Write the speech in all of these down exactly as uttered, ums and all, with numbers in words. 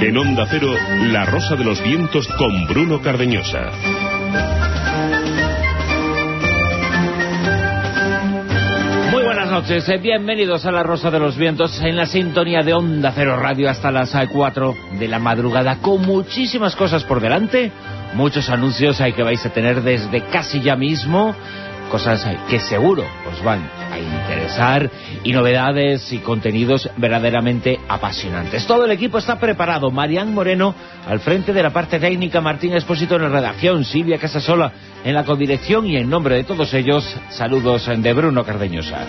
En Onda Cero, La Rosa de los Vientos con Bruno Cardeñosa. Muy buenas noches, bienvenidos a La Rosa de los Vientos en la sintonía de Onda Cero Radio hasta las cuatro de la madrugada, con muchísimas cosas por delante, muchos anuncios hay que vais a tener desde casi ya mismo, cosas que seguro os van a interesar y novedades y contenidos verdaderamente apasionantes. Todo el equipo está preparado. Marián Moreno al frente de la parte técnica, Martín Expósito en la redacción, Silvia Casasola en la codirección, y en nombre de todos ellos, saludos de Bruno Cardeñosa.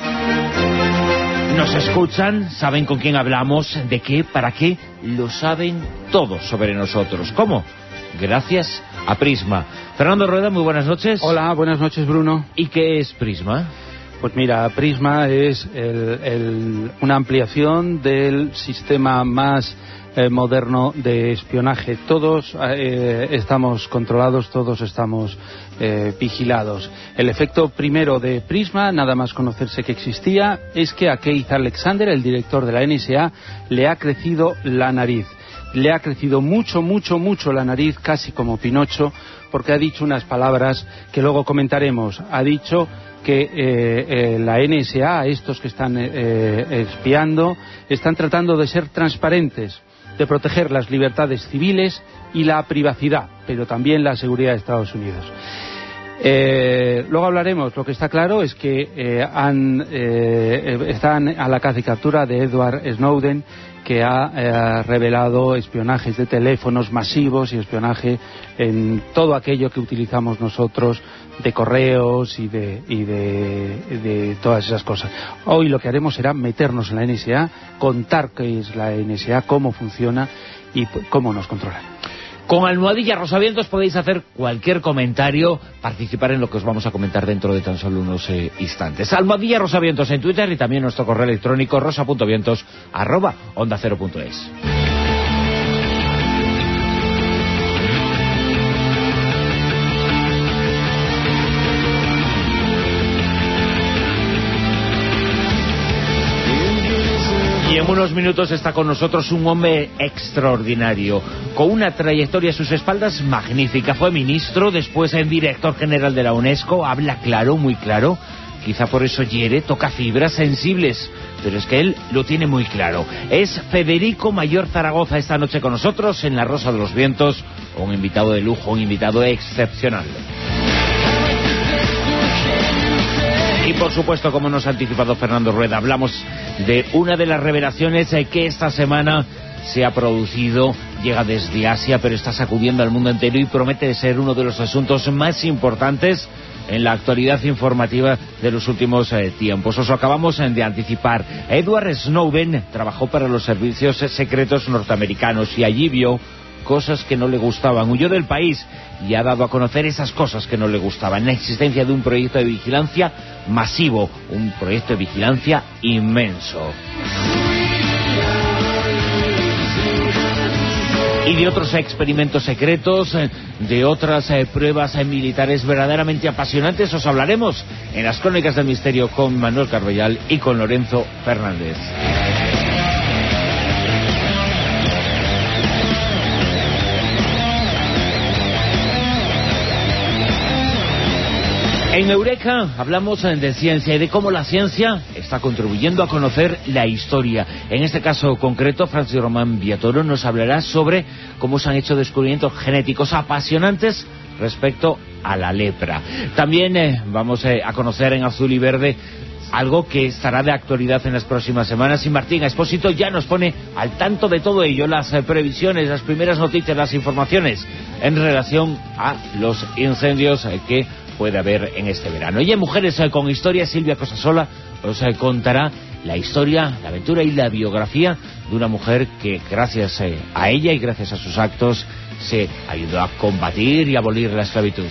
Nos escuchan, saben con quién hablamos, de qué, para qué, lo saben todo sobre nosotros. ¿Cómo? Gracias a Prisma. Fernando Rueda, muy buenas noches. Hola, buenas noches, Bruno. ¿Y qué es Prisma? Pues mira, Prisma es el, el, una ampliación del sistema más eh, moderno de espionaje. Todos eh, estamos controlados, todos estamos eh, vigilados. El efecto primero de Prisma, nada más conocerse que existía, es que a Keith Alexander, el director de la N S A, le ha crecido la nariz. Le ha crecido mucho, mucho, mucho la nariz, casi como Pinocho, porque ha dicho unas palabras que luego comentaremos. Ha dicho que eh, eh, la N S A, estos que están eh, espiando, están tratando de ser transparentes, de proteger las libertades civiles y la privacidad, pero también la seguridad de Estados Unidos. Eh, luego hablaremos. Lo que está claro es que eh, han, eh, están a la caza y captura de Edward Snowden, que ha eh, revelado espionajes de teléfonos masivos y espionaje en todo aquello que utilizamos nosotros, de correos y de, y de, de todas esas cosas. Hoy lo que haremos será meternos en la N S A, contar qué es la N S A, cómo funciona y cómo nos controlan. Con almohadilla Rosavientos podéis hacer cualquier comentario, participar en lo que os vamos a comentar dentro de tan solo unos eh, instantes. Almohadilla Rosavientos en Twitter y también nuestro correo electrónico rosa.vientos arroba onda cero punto es. Y en unos minutos está con nosotros un hombre extraordinario, con una trayectoria a sus espaldas magnífica. Fue ministro, después en director general de la UNESCO, habla claro, muy claro, quizá por eso hiere, toca fibras sensibles, pero es que él lo tiene muy claro. Es Federico Mayor Zaragoza esta noche con nosotros en La Rosa de los Vientos, un invitado de lujo, un invitado excepcional. Y por supuesto, como nos ha anticipado Fernando Rueda, hablamos de una de las revelaciones que esta semana se ha producido. Llega desde Asia, pero está sacudiendo al mundo entero y promete ser uno de los asuntos más importantes en la actualidad informativa de los últimos eh, tiempos. Os lo acabamos eh, de anticipar. Edward Snowden trabajó para los servicios secretos norteamericanos y allí vio cosas que no le gustaban. Huyó del país y ha dado a conocer esas cosas que no le gustaban. La existencia de un proyecto de vigilancia masivo, un proyecto de vigilancia inmenso. Y de otros experimentos secretos, de otras eh, pruebas eh, militares verdaderamente apasionantes, os hablaremos en las Crónicas del Misterio con Manuel Carbellal y con Lorenzo Fernández. En Eureka hablamos de ciencia y de cómo la ciencia está contribuyendo a conocer la historia. En este caso concreto, Francis Román Villatoro nos hablará sobre cómo se han hecho descubrimientos genéticos apasionantes respecto a la lepra. También eh, vamos eh, a conocer en Azul y Verde algo que estará de actualidad en las próximas semanas, y Martín Expósito ya nos pone al tanto de todo ello, las eh, previsiones, las primeras noticias, las informaciones en relación a los incendios eh, que puede haber en este verano. Y en Mujeres eh, con Historia, Silvia Casasola os eh, contará la historia, la aventura y la biografía de una mujer que gracias eh, a ella y gracias a sus actos se ayudó a combatir y abolir la esclavitud.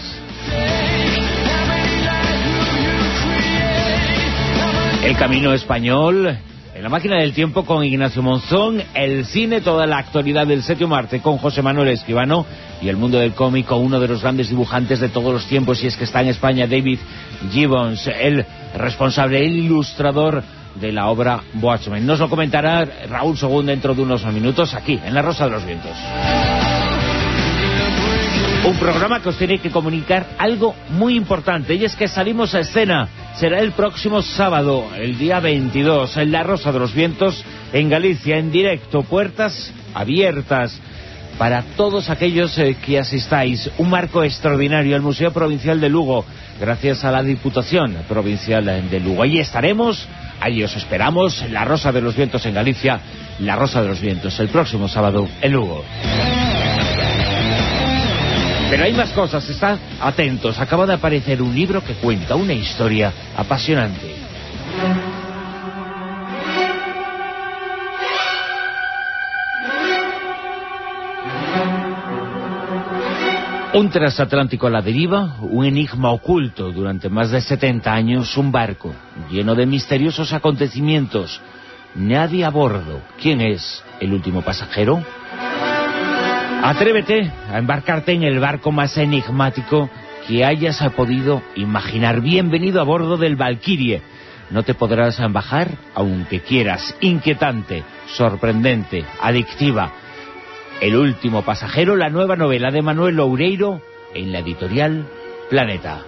El Camino Español, en la Máquina del Tiempo con Ignacio Monzón, el cine, toda la actualidad del séptimo arte con José Manuel Escribano, y el mundo del cómic con uno de los grandes dibujantes de todos los tiempos, y es que está en España, David Gibbons, el responsable, el ilustrador de la obra Watchmen. Nos lo comentará Raúl Según dentro de unos minutos aquí, en La Rosa de los Vientos. Un programa que os tiene que comunicar algo muy importante, y es que salimos a escena. Será el próximo sábado, el día veintidós, en La Rosa de los Vientos, en Galicia, en directo, puertas abiertas para todos aquellos eh, que asistáis. Un marco extraordinario, el Museo Provincial de Lugo, gracias a la Diputación Provincial de Lugo. Allí estaremos, allí os esperamos, La Rosa de los Vientos en Galicia, La Rosa de los Vientos, el próximo sábado en Lugo. Pero hay más cosas, estad atentos. Acaba de aparecer un libro que cuenta una historia apasionante. Un transatlántico a la deriva, un enigma oculto durante más de setenta años, un barco lleno de misteriosos acontecimientos. Nadie a bordo. ¿Quién es el último pasajero? Atrévete a embarcarte en el barco más enigmático que hayas podido imaginar. Bienvenido a bordo del Valkyrie. No te podrás bajar aunque quieras. Inquietante, sorprendente, adictiva. El último pasajero, la nueva novela de Manuel Loureiro en la editorial Planeta.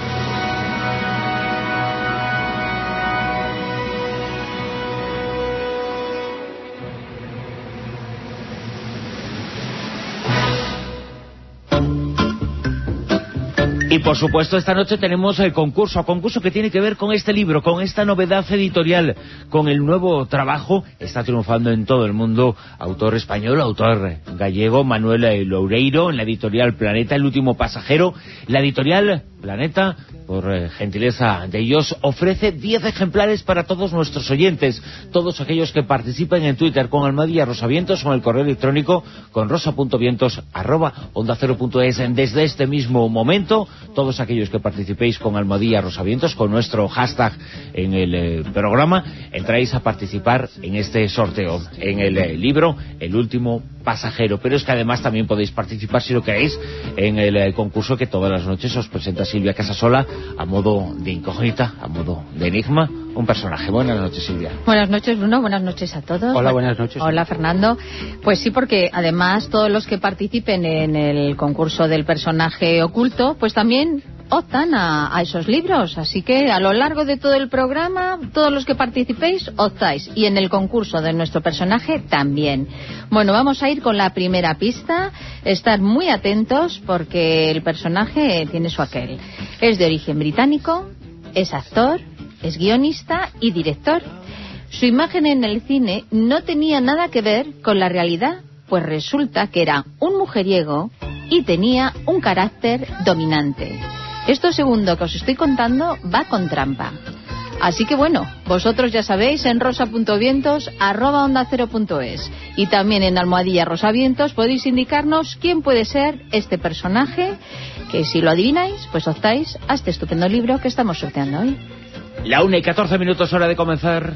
Y por supuesto esta noche tenemos el concurso, concurso que tiene que ver con este libro, con esta novedad editorial, con el nuevo trabajo. Está triunfando en todo el mundo, autor español, autor gallego, Manuel Loureiro, en la editorial Planeta, El último pasajero. La editorial Planeta, por eh, gentileza de ellos, ofrece diez ejemplares para todos nuestros oyentes, todos aquellos que participen en Twitter con Almohadilla Rosavientos o en el correo electrónico con rosa.vientos arroba onda cero punto es. Desde este mismo momento, todos aquellos que participéis con Almohadilla Rosavientos, con nuestro hashtag en el eh, programa, entráis a participar en este sorteo, en el eh, libro El último pasajero. Pero es que además también podéis participar, si lo queréis, en el eh, concurso que todas las noches os presenta Silvia Casasola, a modo de incógnita, a modo de enigma, un personaje. Buenas noches, Silvia. Buenas noches, Bruno, buenas noches a todos. Hola, buenas noches. Hola, Fernando. Pues sí, porque además todos los que participen en el concurso del personaje oculto, pues también optan a, a esos libros, así que a lo largo de todo el programa, todos los que participéis optáis, y en el concurso de nuestro personaje también. Bueno, vamos a ir con la primera pista, estar muy atentos porque el personaje tiene su aquel. Es de origen británico, es actor, es guionista y director. Su imagen en el cine no tenía nada que ver con la realidad, pues resulta que era un mujeriego y tenía un carácter dominante. Esto segundo que os estoy contando va con trampa. Así que bueno, vosotros ya sabéis, en rosa.vientos arroba onda cero punto es y también en Almohadilla Rosavientos podéis indicarnos quién puede ser este personaje, que si lo adivináis, pues optáis a este estupendo libro que estamos sorteando hoy. La una y catorce minutos, hora de comenzar.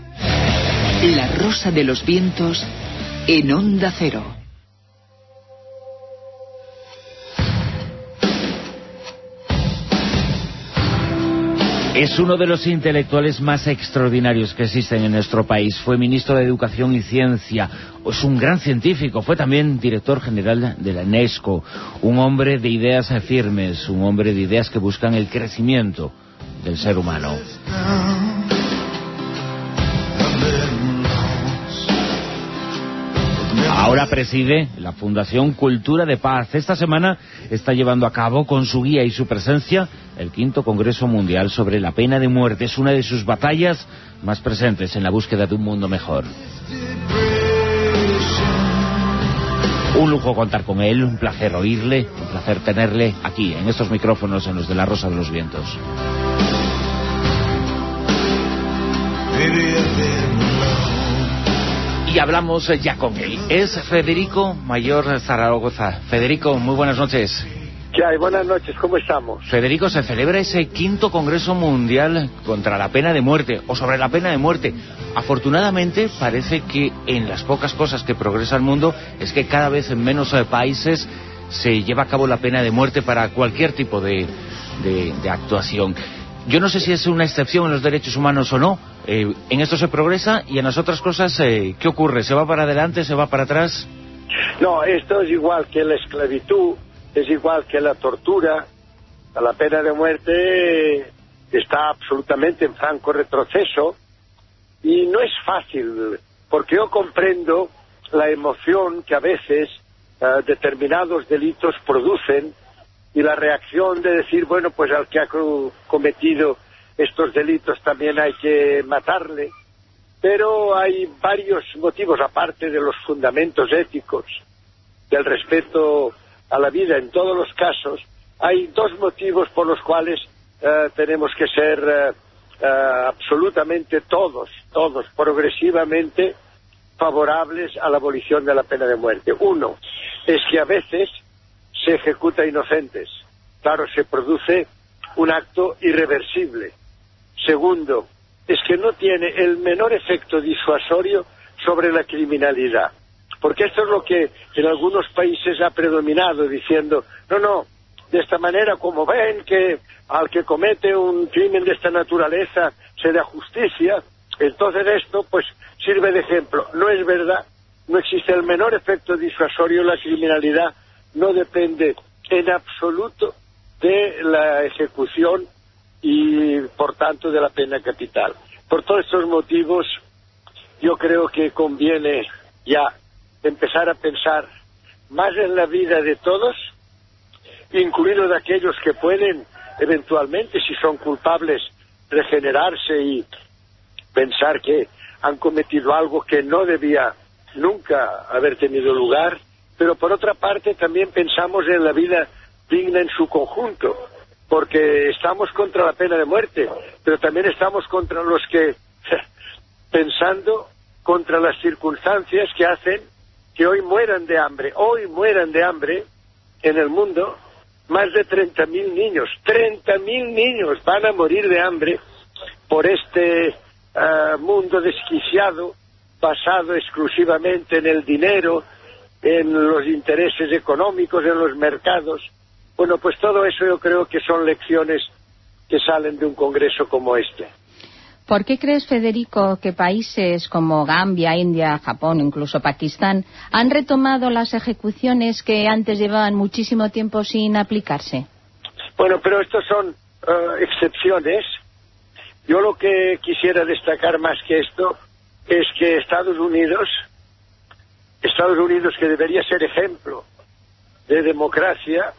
La Rosa de los Vientos en Onda Cero. Es uno de los intelectuales más extraordinarios que existen en nuestro país. Fue ministro de Educación y Ciencia. Es un gran científico. Fue también director general de la UNESCO. Un hombre de ideas firmes. Un hombre de ideas que buscan el crecimiento del ser humano. Ahora preside la Fundación Cultura de Paz. Esta semana está llevando a cabo, con su guía y su presencia, el quinto Congreso Mundial sobre la Pena de Muerte. Es una de sus batallas más presentes en la búsqueda de un mundo mejor. Un lujo contar con él, un placer oírle, un placer tenerle aquí, en estos micrófonos, en los de La Rosa de los Vientos. Y hablamos ya con él. Es Federico Mayor Zaragoza. Federico, muy buenas noches. ¿Qué hay? Buenas noches, ¿cómo estamos? Federico, se celebra ese quinto Congreso Mundial contra la pena de muerte, o sobre la pena de muerte. Afortunadamente, parece que en las pocas cosas que progresa el mundo es que cada vez en menos países se lleva a cabo la pena de muerte para cualquier tipo de, de, de actuación. Yo no sé si es una excepción en los derechos humanos o no. Eh, en esto se progresa y en las otras cosas, eh, ¿qué ocurre? ¿Se va para adelante, se va para atrás? No, esto es igual que la esclavitud, es igual que la tortura. La pena de muerte está absolutamente en franco retroceso y no es fácil, porque yo comprendo la emoción que a veces uh, determinados delitos producen y la reacción de decir, bueno, pues al que ha cometido estos delitos también hay que matarle. Pero hay varios motivos, aparte de los fundamentos éticos, del respeto a la vida en todos los casos, hay dos motivos por los cuales uh, tenemos que ser uh, uh, absolutamente todos, todos, progresivamente favorables a la abolición de la pena de muerte. Uno, es que a veces se ejecuta inocentes. Claro, se produce un acto irreversible. Segundo, es que no tiene el menor efecto disuasorio sobre la criminalidad. Porque esto es lo que en algunos países ha predominado, diciendo, no, no, de esta manera, como ven que al que comete un crimen de esta naturaleza se da justicia, entonces esto pues sirve de ejemplo. No es verdad, no existe el menor efecto disuasorio. La criminalidad no depende en absoluto de la ejecución y por tanto de la pena capital. Por todos estos motivos yo creo que conviene ya empezar a pensar más en la vida de todos, incluidos de aquellos que pueden eventualmente, si son culpables, regenerarse y pensar que han cometido algo que no debía nunca haber tenido lugar, pero por otra parte también pensamos en la vida digna en su conjunto, porque estamos contra la pena de muerte, pero también estamos contra los que, pensando contra las circunstancias que hacen que hoy mueran de hambre, hoy mueran de hambre en el mundo más de treinta mil niños, treinta mil niños van a morir de hambre por este uh, mundo desquiciado, basado exclusivamente en el dinero, en los intereses económicos, en los mercados. Bueno, pues todo eso yo creo que son lecciones que salen de un congreso como este. ¿Por qué crees, Federico, que países como Gambia, India, Japón, incluso Pakistán, han retomado las ejecuciones que antes llevaban muchísimo tiempo sin aplicarse? Bueno, pero estos son uh, excepciones. Yo lo que quisiera destacar más que esto es que Estados Unidos, Estados Unidos que debería ser ejemplo de democracia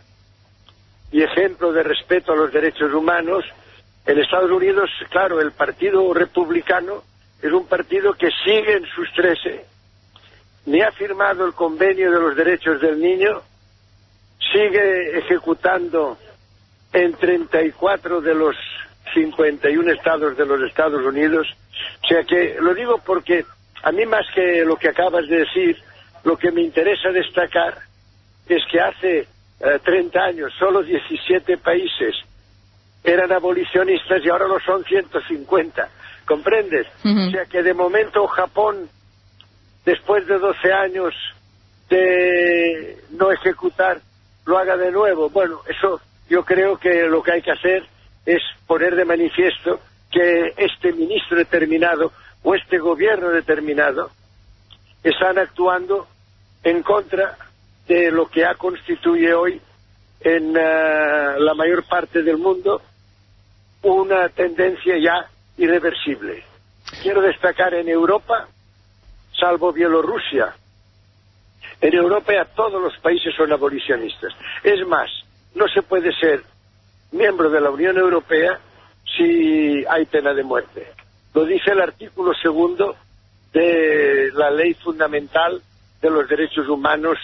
y ejemplo de respeto a los derechos humanos, en Estados Unidos, claro, el Partido Republicano es un partido que sigue en sus trece, ni ha firmado el convenio de los derechos del niño, sigue ejecutando en treinta y cuatro de los cincuenta y uno estados de los Estados Unidos. O sea que lo digo porque a mí, más que lo que acabas de decir, lo que me interesa destacar es que hace eh, treinta años solo diecisiete países eran abolicionistas y ahora lo son ciento cincuenta, ¿comprendes? Uh-huh. O sea que de momento Japón, después de doce años de no ejecutar, lo haga de nuevo. Bueno, eso yo creo que lo que hay que hacer es poner de manifiesto que este ministro determinado o este gobierno determinado están actuando en contra de lo que ha constituye hoy en uh, la mayor parte del mundo una tendencia ya irreversible. Quiero destacar en Europa, salvo Bielorrusia, en Europa ya todos los países son abolicionistas. Es más, no se puede ser miembro de la Unión Europea si hay pena de muerte. Lo dice el artículo segundo de la Ley Fundamental de los Derechos Humanos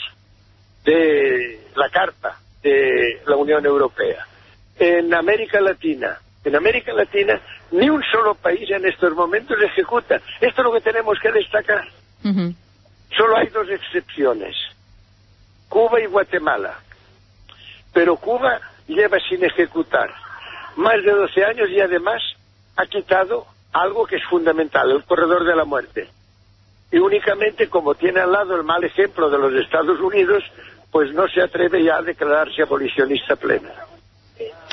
de la Carta de la Unión Europea. En América Latina, en América Latina, ni un solo país en estos momentos ejecuta. Esto es lo que tenemos que destacar. Uh-huh. Solo hay dos excepciones, Cuba y Guatemala. Pero Cuba lleva sin ejecutar más de doce años y además ha quitado algo que es fundamental, el corredor de la muerte. Y únicamente, como tiene al lado el mal ejemplo de los Estados Unidos, pues no se atreve ya a declararse abolicionista plena.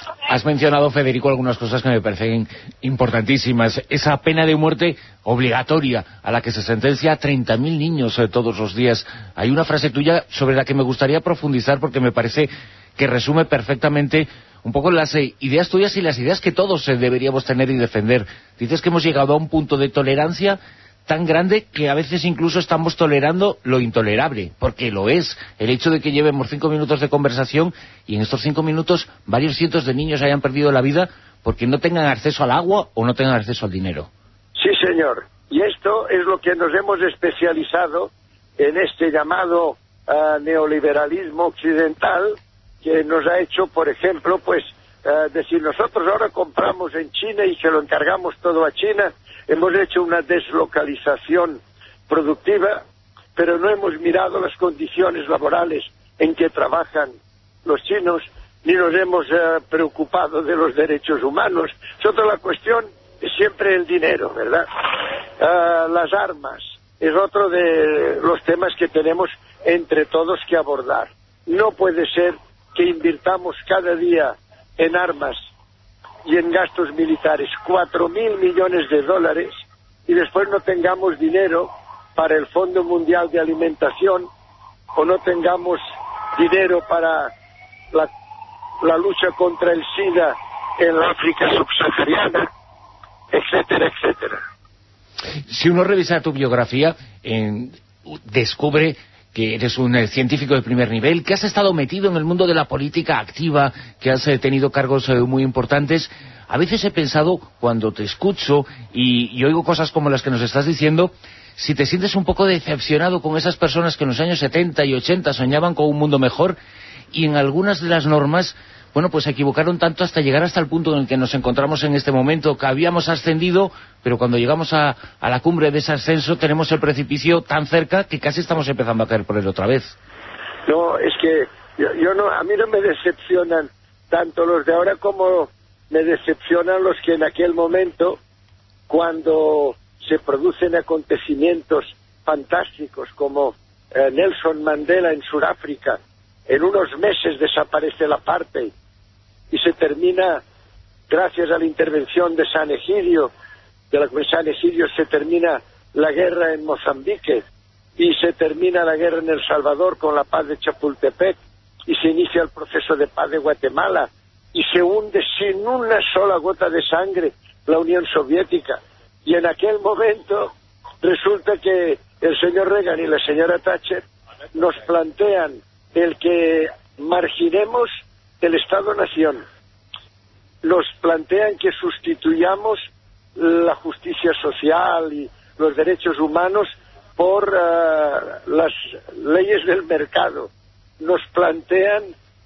Has mencionado, Federico, algunas cosas que me parecen importantísimas. Esa pena de muerte obligatoria a la que se sentencia a treinta mil niños eh, todos los días. Hay una frase tuya sobre la que me gustaría profundizar porque me parece que resume perfectamente un poco las eh, ideas tuyas y las ideas que todos eh, deberíamos tener y defender. Dices que hemos llegado a un punto de tolerancia tan grande que a veces incluso estamos tolerando lo intolerable, porque lo es. El hecho de que llevemos cinco minutos de conversación y en estos cinco minutos varios cientos de niños hayan perdido la vida porque no tengan acceso al agua o no tengan acceso al dinero. Sí, señor. Y esto es lo que nos hemos especializado en este llamado uh, neoliberalismo occidental, que nos ha hecho, por ejemplo, pues uh, decir, nosotros ahora compramos en China y se lo encargamos todo a China. Hemos hecho una deslocalización productiva, pero no hemos mirado las condiciones laborales en que trabajan los chinos, ni nos hemos eh, preocupado de los derechos humanos. Nosotros la cuestión es siempre el dinero, ¿verdad? Uh, las armas es otro de los temas que tenemos entre todos que abordar. No puede ser que invirtamos cada día en armas y en gastos militares cuatro mil millones de dólares y después no tengamos dinero para el Fondo Mundial de Alimentación o no tengamos dinero para la, la lucha contra el SIDA en la África subsahariana, etcétera, etcétera. Si uno revisa tu biografía, eh, descubre que eres un eh, científico de primer nivel, que has estado metido en el mundo de la política activa, que has eh, tenido cargos eh, muy importantes. A veces he pensado, cuando te escucho y, y oigo cosas como las que nos estás diciendo, si te sientes un poco decepcionado con esas personas que en los años setenta y ochenta soñaban con un mundo mejor y en algunas de las normas, bueno, pues se equivocaron tanto hasta llegar hasta el punto en el que nos encontramos en este momento, que habíamos ascendido, pero cuando llegamos a, a la cumbre de ese ascenso tenemos el precipicio tan cerca que casi estamos empezando a caer por él otra vez. No, es que yo, yo no, a mí no me decepcionan tanto los de ahora como me decepcionan los que en aquel momento, cuando se producen acontecimientos fantásticos como eh, Nelson Mandela en Sudáfrica, en unos meses desaparece el apartheid y se termina, gracias a la intervención de San Egidio, de la San Egidio se termina la guerra en Mozambique y se termina la guerra en El Salvador con la paz de Chapultepec y se inicia el proceso de paz de Guatemala y se hunde sin una sola gota de sangre la Unión Soviética. Y en aquel momento resulta que el señor Reagan y la señora Thatcher nos plantean el que marginemos el Estado-Nación. Nos plantean que sustituyamos la justicia social y los derechos humanos por uh, las leyes del mercado. Nos plantean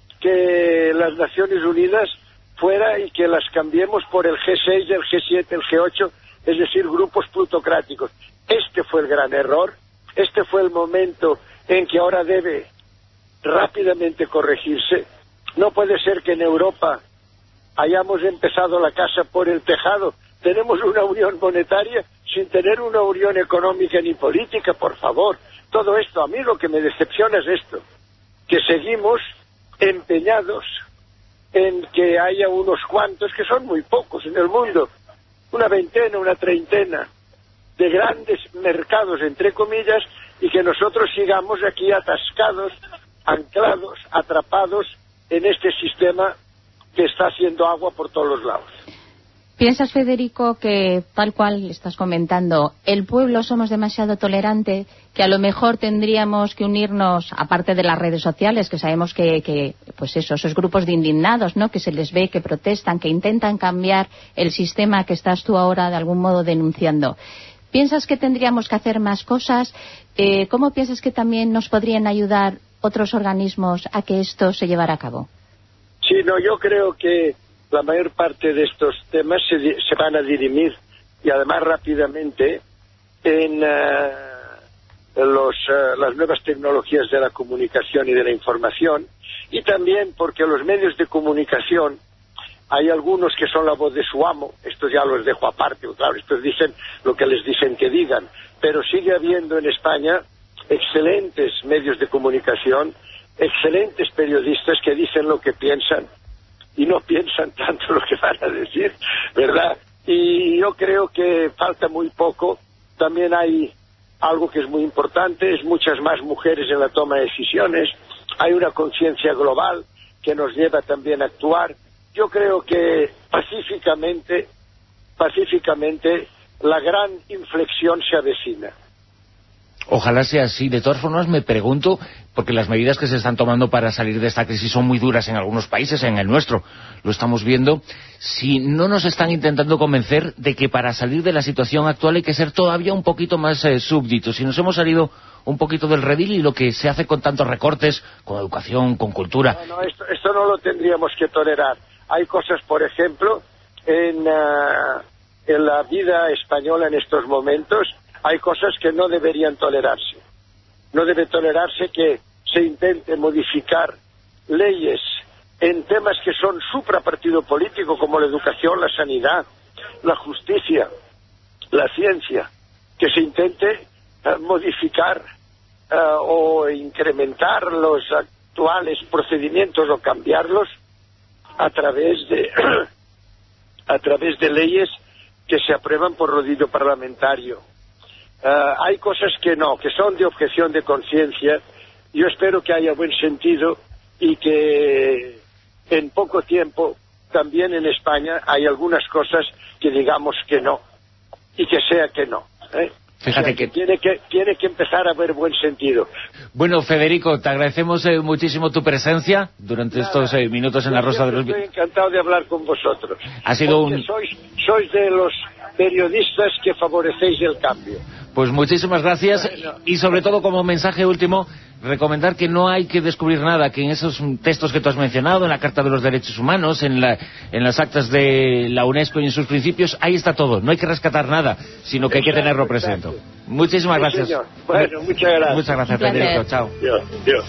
que las Naciones Unidas fuera y que las cambiemos por el G seis, el G siete, el G ocho, es decir, grupos plutocráticos. Este fue el gran error, este fue el momento en que ahora debe rápidamente corregirse. No puede ser que en Europa hayamos empezado la casa por el tejado. Tenemos una unión monetaria sin tener una unión económica ni política, por favor. Todo esto, a mí lo que me decepciona es esto, que seguimos empeñados en que haya unos cuantos, que son muy pocos en el mundo, una veintena, una treintena de grandes mercados, entre comillas, y que nosotros sigamos aquí atascados, anclados, atrapados en este sistema que está haciendo agua por todos los lados. ¿Piensas, Federico, que tal cual estás comentando, el pueblo somos demasiado tolerante, que a lo mejor tendríamos que unirnos, aparte de las redes sociales, que sabemos que, que pues eso, esos grupos de indignados, ¿no?, que se les ve, que protestan, que intentan cambiar el sistema que estás tú ahora de algún modo denunciando? ¿Piensas que tendríamos que hacer más cosas? Eh, ¿Cómo piensas que también nos podrían ayudar otros organismos a que esto se llevara a cabo? Sí, no, yo creo que la mayor parte de estos temas se, se van a dirimir, y además rápidamente, en uh, los, uh, las nuevas tecnologías de la comunicación y de la información, y también porque los medios de comunicación, hay algunos que son la voz de su amo, estos ya los dejo aparte, claro, estos dicen lo que les dicen que digan, pero sigue habiendo en España excelentes medios de comunicación, excelentes periodistas que dicen lo que piensan, y no piensan tanto lo que van a decir, ¿verdad? Y yo creo que falta muy poco. También hay algo que es muy importante, es muchas más mujeres en la toma de decisiones, hay una conciencia global que nos lleva también a actuar. Yo creo que pacíficamente, pacíficamente la gran inflexión se avecina. Ojalá sea así. De todas formas, me pregunto, porque las medidas que se están tomando para salir de esta crisis son muy duras en algunos países, en el nuestro lo estamos viendo, si no nos están intentando convencer de que para salir de la situación actual hay que ser todavía un poquito más eh, súbditos. Si nos hemos salido un poquito del redil y lo que se hace con tantos recortes, con educación, con cultura. No, no, esto, esto no lo tendríamos que tolerar. Hay cosas, por ejemplo, en, uh, en la vida española en estos momentos, hay cosas que no deberían tolerarse. No debe tolerarse que se intente modificar leyes en temas que son suprapartido político, como la educación, la sanidad, la justicia, la ciencia, que se intente uh, modificar uh, o incrementar los actuales procedimientos o cambiarlos a través de a través de leyes que se aprueban por rodillo parlamentario. Uh, hay cosas que no, que son de objeción de conciencia. Yo espero que haya buen sentido y que en poco tiempo también en España hay algunas cosas que digamos que no y que sea que no, ¿eh? Fíjate, o sea, que... que tiene que tiene que empezar a haber buen sentido. Bueno, Federico, te agradecemos eh, muchísimo tu presencia durante Nada, estos eh, minutos en La Rosa de los Vientos. Estoy encantado de hablar con vosotros. Ha sido un... sois sois de los periodistas que favorecéis el cambio. Pues muchísimas gracias, bueno, y sobre todo como mensaje último, recomendar que no hay que descubrir nada, que en esos textos que tú has mencionado, en la Carta de los Derechos Humanos, en, la, en las actas de la UNESCO y en sus principios, ahí está todo, no hay que rescatar nada, sino que exacto, hay que tenerlo presente. Exacto. Muchísimas sí, gracias. Señor. Bueno, muchas gracias. Muchas gracias, Federico. Chao. Dios, Dios.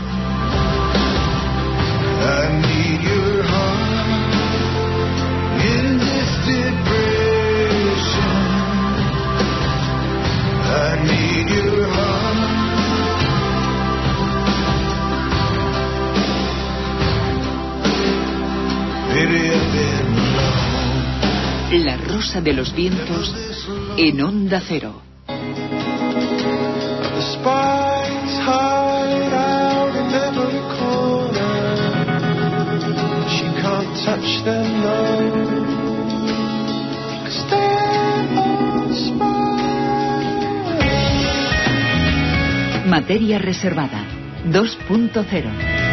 I need your heart. Baby, I've been alone. La Rosa de los Vientos en Onda Cero. The spies hide out in every corner. She can't touch them now. Stand on spies. Materia reservada dos punto cero.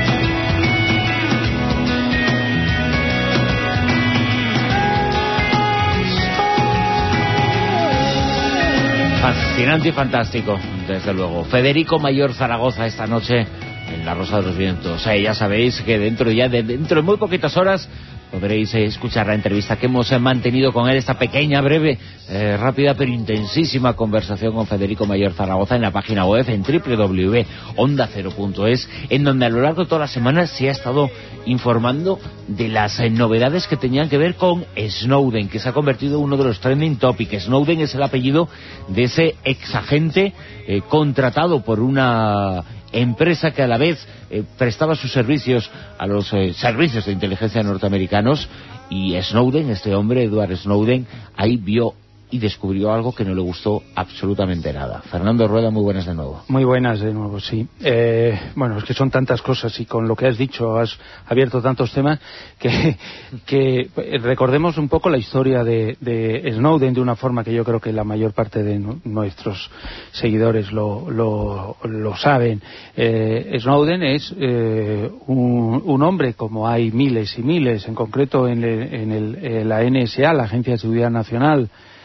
Fascinante y fantástico, desde luego. Federico Mayor Zaragoza esta noche en La Rosa de los Vientos. Eh, ya sabéis que dentro ya de dentro de muy poquitas horas podréis eh, escuchar la entrevista que hemos eh, mantenido con él, esta pequeña, breve, eh, rápida pero intensísima conversación con Federico Mayor Zaragoza en la página web en doble u doble u doble u punto onda cero punto es, en donde a lo largo de toda la semana se ha estado informando de las eh, novedades que tenían que ver con Snowden, que se ha convertido en uno de los trending topics. Snowden es el apellido de ese exagente eh, contratado por una empresa que a la vez eh, prestaba sus servicios a los eh, servicios de inteligencia norteamericanos, y Snowden, este hombre, Edward Snowden, ahí vio y descubrió algo que no le gustó absolutamente nada. Fernando Rueda, muy buenas de nuevo. Muy buenas de nuevo, sí. Eh, bueno, es que son tantas cosas y con lo que has dicho has abierto tantos temas que, que recordemos un poco la historia de, de Snowden de una forma que yo creo que la mayor parte de no, nuestros seguidores lo, lo, lo saben. Eh, Snowden es eh, un, un hombre, como hay miles y miles, en concreto en, el, en, el, en la N S A, la Agencia de Seguridad Nacional.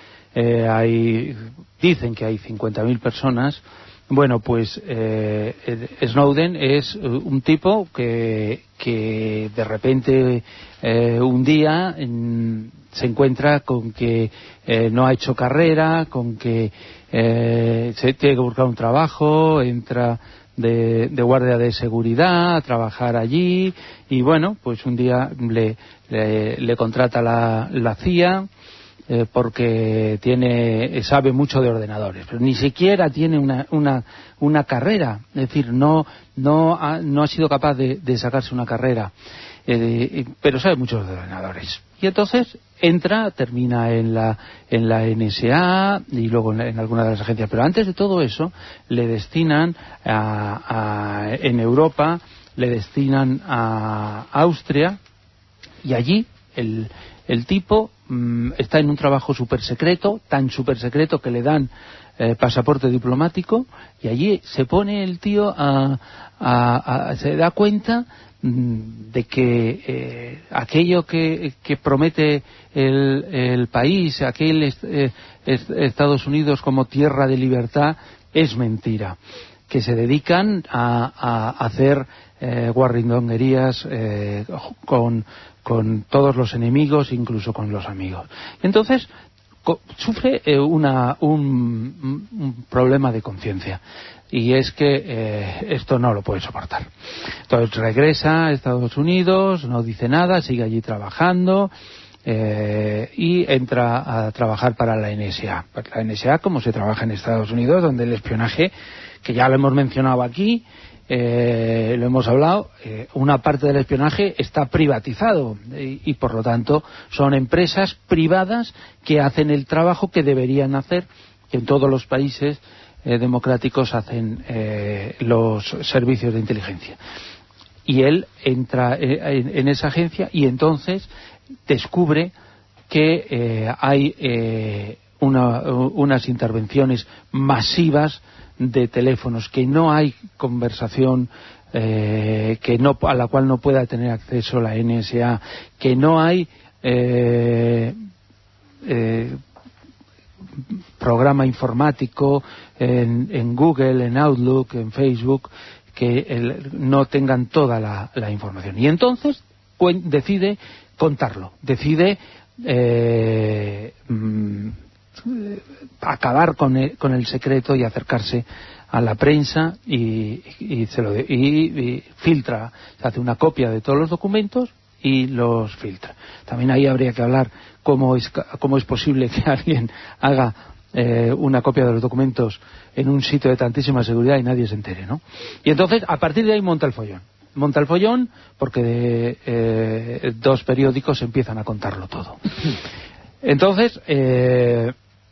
Eh, hay, dicen que hay cincuenta mil personas. Bueno, pues eh, Snowden es un tipo que, que de repente eh, un día en, se encuentra con que eh, no ha hecho carrera, con que eh, se tiene que buscar un trabajo, entra de, de guardia de seguridad a trabajar allí, y bueno, pues un día le, le, le contrata la, la C I A. Eh, porque tiene sabe mucho de ordenadores, pero ni siquiera tiene una una una carrera, es decir, no no ha, no ha sido capaz de, de sacarse una carrera. eh, pero sabe muchos de ordenadores. Y entonces entra, termina en la en la N S A y luego en, en alguna de las agencias. Pero antes de todo eso, le destinan a, a, en Europa, le destinan a Austria, y allí el, el tipo mmm, está en un trabajo súper secreto, tan súper secreto que le dan eh, pasaporte diplomático, y allí se pone el tío a, a, a se da cuenta de que eh, aquello que, que promete el, el país, aquel est, eh, est, Estados Unidos como tierra de libertad, es mentira, que se dedican a, a hacer eh, guarrindonguerías eh, con, con todos los enemigos, incluso con los amigos. Entonces co- sufre eh, una, un, un problema de conciencia. Y es que eh, esto no lo puede soportar. Entonces regresa a Estados Unidos, no dice nada, sigue allí trabajando eh, y entra a trabajar para la N S A. La N S A, como se trabaja en Estados Unidos, donde el espionaje, que ya lo hemos mencionado aquí, eh, lo hemos hablado, eh, una parte del espionaje está privatizado y, y por lo tanto son empresas privadas que hacen el trabajo que deberían hacer, que en todos los países Eh, democráticos hacen eh, los servicios de inteligencia. Y él entra eh, en, en esa agencia y entonces descubre que eh, hay eh, una, unas intervenciones masivas de teléfonos, que no hay conversación eh, que no, a la cual no pueda tener acceso la N S A, que no hay eh, eh, programa informático en, en Google, en Outlook, en Facebook, que el, no tengan toda la, la información. Y entonces pues, decide contarlo, decide eh, mm, acabar con el, con el secreto y acercarse a la prensa y, y, se lo de, y, y filtra, se hace una copia de todos los documentos y los filtra. También ahí habría que hablar cómo es, cómo es posible que alguien haga eh, una copia de los documentos en un sitio de tantísima seguridad y nadie se entere, ¿no? Y entonces, a partir de ahí monta el follón. Monta el follón porque de, eh, dos periódicos empiezan a contarlo todo. Entonces, eh,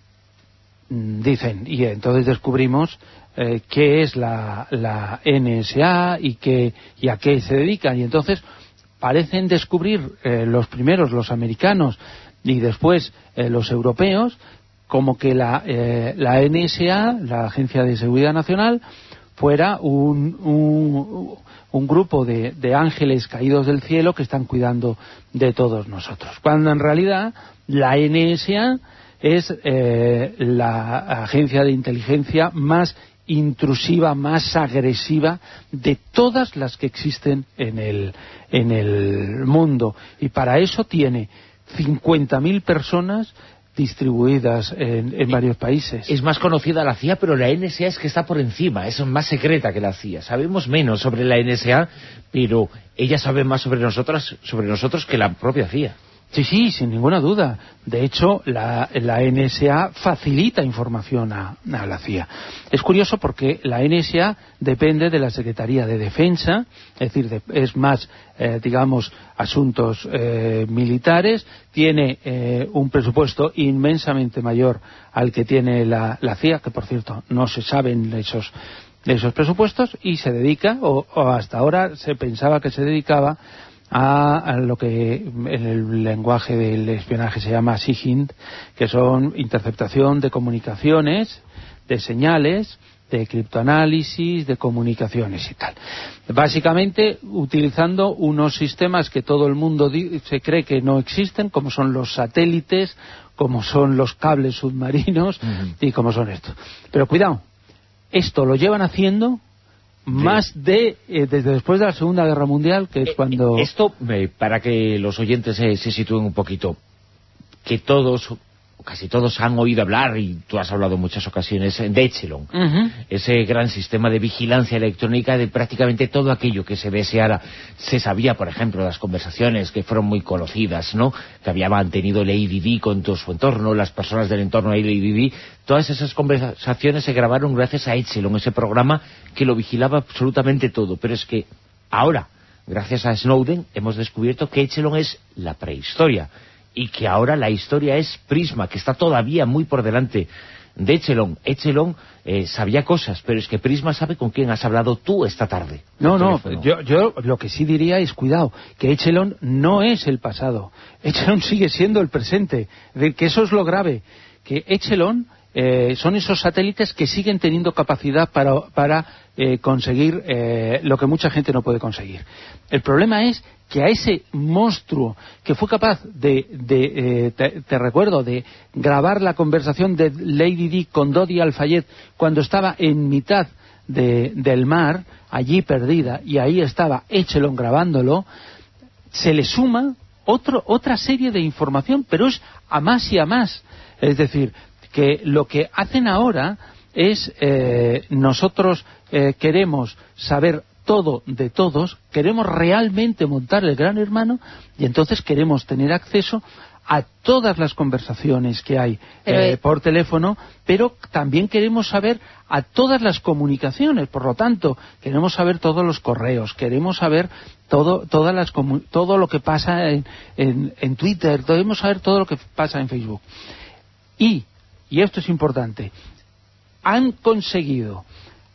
dicen, y entonces descubrimos eh, qué es la, la N S A y, qué, y a qué se dedican. Y entonces parecen descubrir eh, los primeros, los americanos, y después eh, los europeos, como que la, eh, la N S A, la Agencia de Seguridad Nacional, fuera un, un, un grupo de, de ángeles caídos del cielo que están cuidando de todos nosotros. Cuando en realidad la N S A es eh, la agencia de inteligencia más intrusiva, más agresiva de todas las que existen en el, en el mundo. Y para eso tiene cincuenta mil personas distribuidas en, en varios países. Es más conocida la C I A, pero la N S A es que está por encima, es más secreta que la C I A. Sabemos menos sobre la N S A, pero ella sabe más sobre nosotras, sobre nosotros que la propia C I A. Sí, sí, sin ninguna duda. De hecho, la, la N S A facilita información a, a la C I A. Es curioso porque la N S A depende de la Secretaría de Defensa, es decir, de, es más, eh, digamos, asuntos eh, militares, tiene eh, un presupuesto inmensamente mayor al que tiene la, la C I A, que por cierto no se saben esos, esos presupuestos, y se dedica, o, o hasta ahora se pensaba que se dedicaba A, a lo que en el lenguaje del espionaje se llama SIGINT, que son interceptación de comunicaciones, de señales, de criptoanálisis, de comunicaciones y tal. Básicamente utilizando unos sistemas que todo el mundo se cree que no existen, como son los satélites, como son los cables submarinos uh-huh. y como son estos. Pero cuidado, esto lo llevan haciendo más de eh, desde después de la Segunda Guerra Mundial, que es eh, cuando... Esto, eh, para que los oyentes eh, se sitúen un poquito, que todos, casi todos han oído hablar, y tú has hablado en muchas ocasiones, de Echelon, uh-huh. ese gran sistema de vigilancia electrónica de prácticamente todo aquello que se deseara. Se sabía, por ejemplo, las conversaciones que fueron muy conocidas, ¿no?, que había mantenido Lady Di con todo su entorno, las personas del entorno de Lady Di. Todas esas conversaciones se grabaron gracias a Echelon, ese programa que lo vigilaba absolutamente todo. Pero es que ahora, gracias a Snowden, hemos descubierto que Echelon es la prehistoria y que ahora la historia es Prisma, que está todavía muy por delante de Echelon. Echelon eh, sabía cosas, pero es que Prisma sabe con quién has hablado tú esta tarde. No, no, yo, yo lo que sí diría es, cuidado, que Echelon no es el pasado. Echelon sigue siendo el presente. De que eso es lo grave, que Echelon eh, son esos satélites que siguen teniendo capacidad para, para eh, conseguir eh, lo que mucha gente no puede conseguir. El problema es que a ese monstruo que fue capaz de, de eh, te, te recuerdo, de grabar la conversación de Lady Di con Dodi Al-Fayed cuando estaba en mitad de, del mar, allí perdida, y ahí estaba Echelon grabándolo, se le suma otro, otra serie de información, pero es a más y a más. Es decir, que lo que hacen ahora es, eh, nosotros eh, queremos saber todo de todos, queremos realmente montar el Gran Hermano y entonces queremos tener acceso a todas las conversaciones que hay eh, por teléfono, pero también queremos saber a todas las comunicaciones, por lo tanto queremos saber todos los correos, queremos saber todo todas las todo lo que pasa en, en, en Twitter, queremos saber todo lo que pasa en Facebook. Y, y esto es importante, han conseguido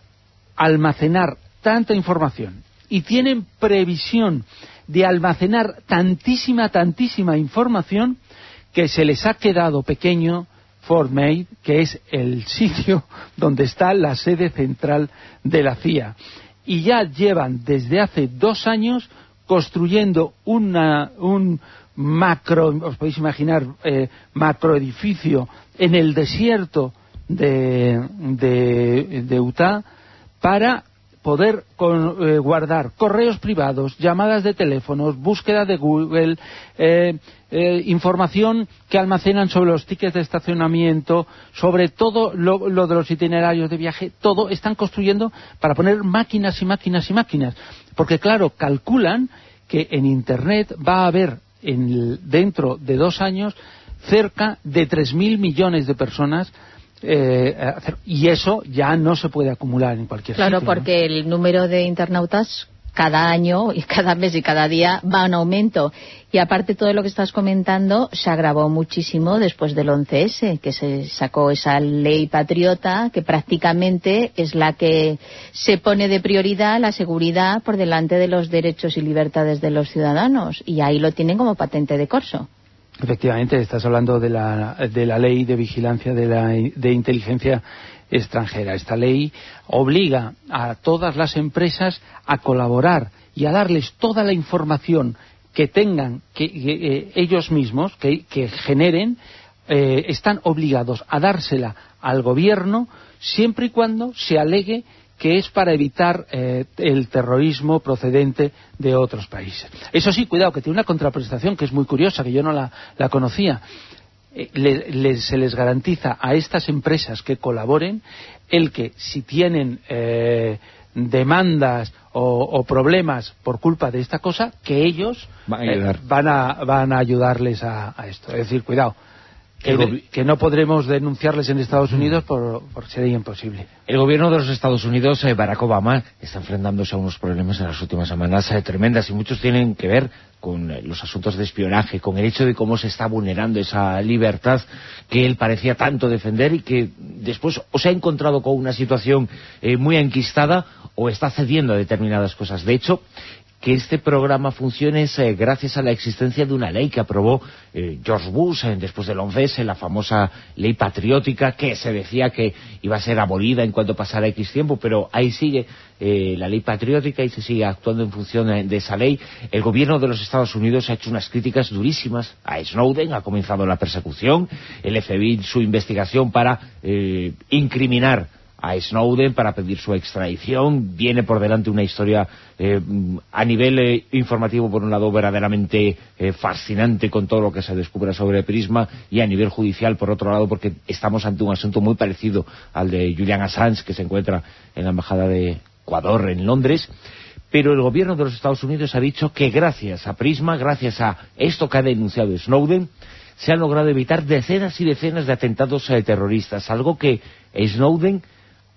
almacenar tanta información y tienen previsión de almacenar tantísima, tantísima información que se les ha quedado pequeño Fort Meade, que es el sitio donde está la sede central de la C I A. Y ya llevan desde hace dos años construyendo una, un macro, os podéis imaginar, eh, macroedificio en el desierto de, de, de Utah para poder con, eh, guardar correos privados, llamadas de teléfonos, búsqueda de Google, eh, eh, información que almacenan sobre los tickets de estacionamiento, sobre todo lo, lo de los itinerarios de viaje, todo están construyendo para poner máquinas y máquinas y máquinas. Porque claro, calculan que en Internet va a haber en, dentro de dos años cerca de tres mil millones de personas. Eh, y eso ya no se puede acumular en cualquier sitio. Claro, porque ¿no? El número de internautas cada año y cada mes y cada día va en aumento. Y aparte todo lo que estás comentando se agravó muchísimo después del once ese, que se sacó esa ley patriota que prácticamente es la que se pone de prioridad la seguridad por delante de los derechos y libertades de los ciudadanos. Y ahí lo tienen como patente de corso. Efectivamente, estás hablando de la, de la ley de vigilancia de, la, de inteligencia extranjera. Esta ley obliga a todas las empresas a colaborar y a darles toda la información que tengan que, que eh, ellos mismos, que, que generen, eh, están obligados a dársela al gobierno siempre y cuando se alegue que es para evitar eh, el terrorismo procedente de otros países. Eso sí, cuidado, que tiene una contraprestación que es muy curiosa, que yo no la, la conocía. Eh, le, le, se les garantiza a estas empresas que colaboren el que si tienen eh, demandas o, o problemas por culpa de esta cosa, que ellos van a, eh, van a, van a ayudarles a, a esto. Es decir, cuidado. Que, de, que no podremos denunciarles en Estados Unidos por, por sería imposible. El gobierno de los Estados Unidos, eh, Barack Obama, está enfrentándose a unos problemas en las últimas semanas eh, tremendas, y muchos tienen que ver con eh, los asuntos de espionaje, con el hecho de cómo se está vulnerando esa libertad que él parecía tanto defender y que después o se ha encontrado con una situación eh, muy enquistada o está cediendo a determinadas cosas. De hecho, que este programa funcione es eh, gracias a la existencia de una ley que aprobó eh, George Bush eh, después del once ese, la famosa ley patriótica, que se decía que iba a ser abolida en cuanto pasara X tiempo, pero ahí sigue eh, la ley patriótica y se sigue actuando en función eh, de esa ley. El gobierno de los Estados Unidos ha hecho unas críticas durísimas a Snowden, ha comenzado la persecución, el F B I su investigación para eh, incriminar a Snowden, para pedir su extradición. Viene por delante una historia eh, a nivel eh, informativo, por un lado, verdaderamente eh, fascinante con todo lo que se descubre sobre Prisma, y a nivel judicial, por otro lado, porque estamos ante un asunto muy parecido al de Julian Assange, que se encuentra en la embajada de Ecuador en Londres. Pero el gobierno de los Estados Unidos ha dicho que gracias a Prisma, gracias a esto que ha denunciado Snowden, se han logrado evitar decenas y decenas de atentados eh, terroristas, algo que Snowden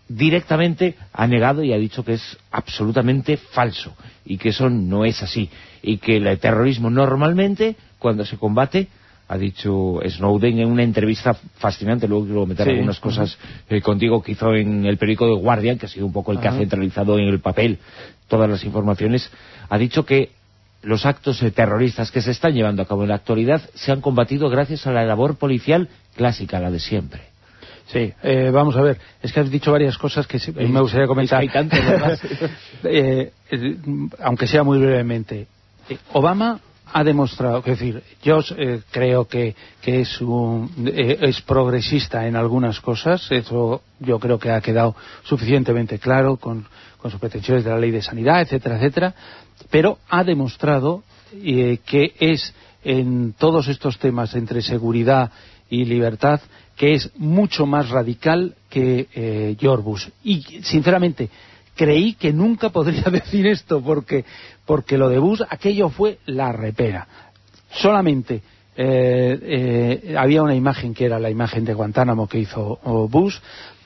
directamente ha negado y ha dicho que es absolutamente falso y que eso no es así y que el terrorismo normalmente cuando se combate, ha dicho Snowden en una entrevista fascinante, luego quiero meter sí. algunas cosas eh, contigo que hizo en el periódico The Guardian, que ha sido un poco el que Ajá. ha centralizado en el papel todas las informaciones, ha dicho que los actos eh, terroristas que se están llevando a cabo en la actualidad se han combatido gracias a la labor policial clásica, la de siempre. Sí, eh, vamos a ver, es que has dicho varias cosas que sí, me gustaría comentar. Hay tanto, ¿verdad? eh, eh, aunque sea muy brevemente. Eh, Obama ha demostrado, es decir, yo eh, creo que, que es, un, eh, es progresista en algunas cosas, eso yo creo que ha quedado suficientemente claro con, con sus pretensiones de la ley de sanidad, etcétera, etcétera, pero ha demostrado eh, que es en todos estos temas entre seguridad y libertad, que es mucho más radical que eh, George Bush. Y, sinceramente, creí que nunca podría decir esto, porque, porque lo de Bush, aquello fue la repera. Solamente eh, eh, había una imagen que era la imagen de Guantánamo que hizo Bush,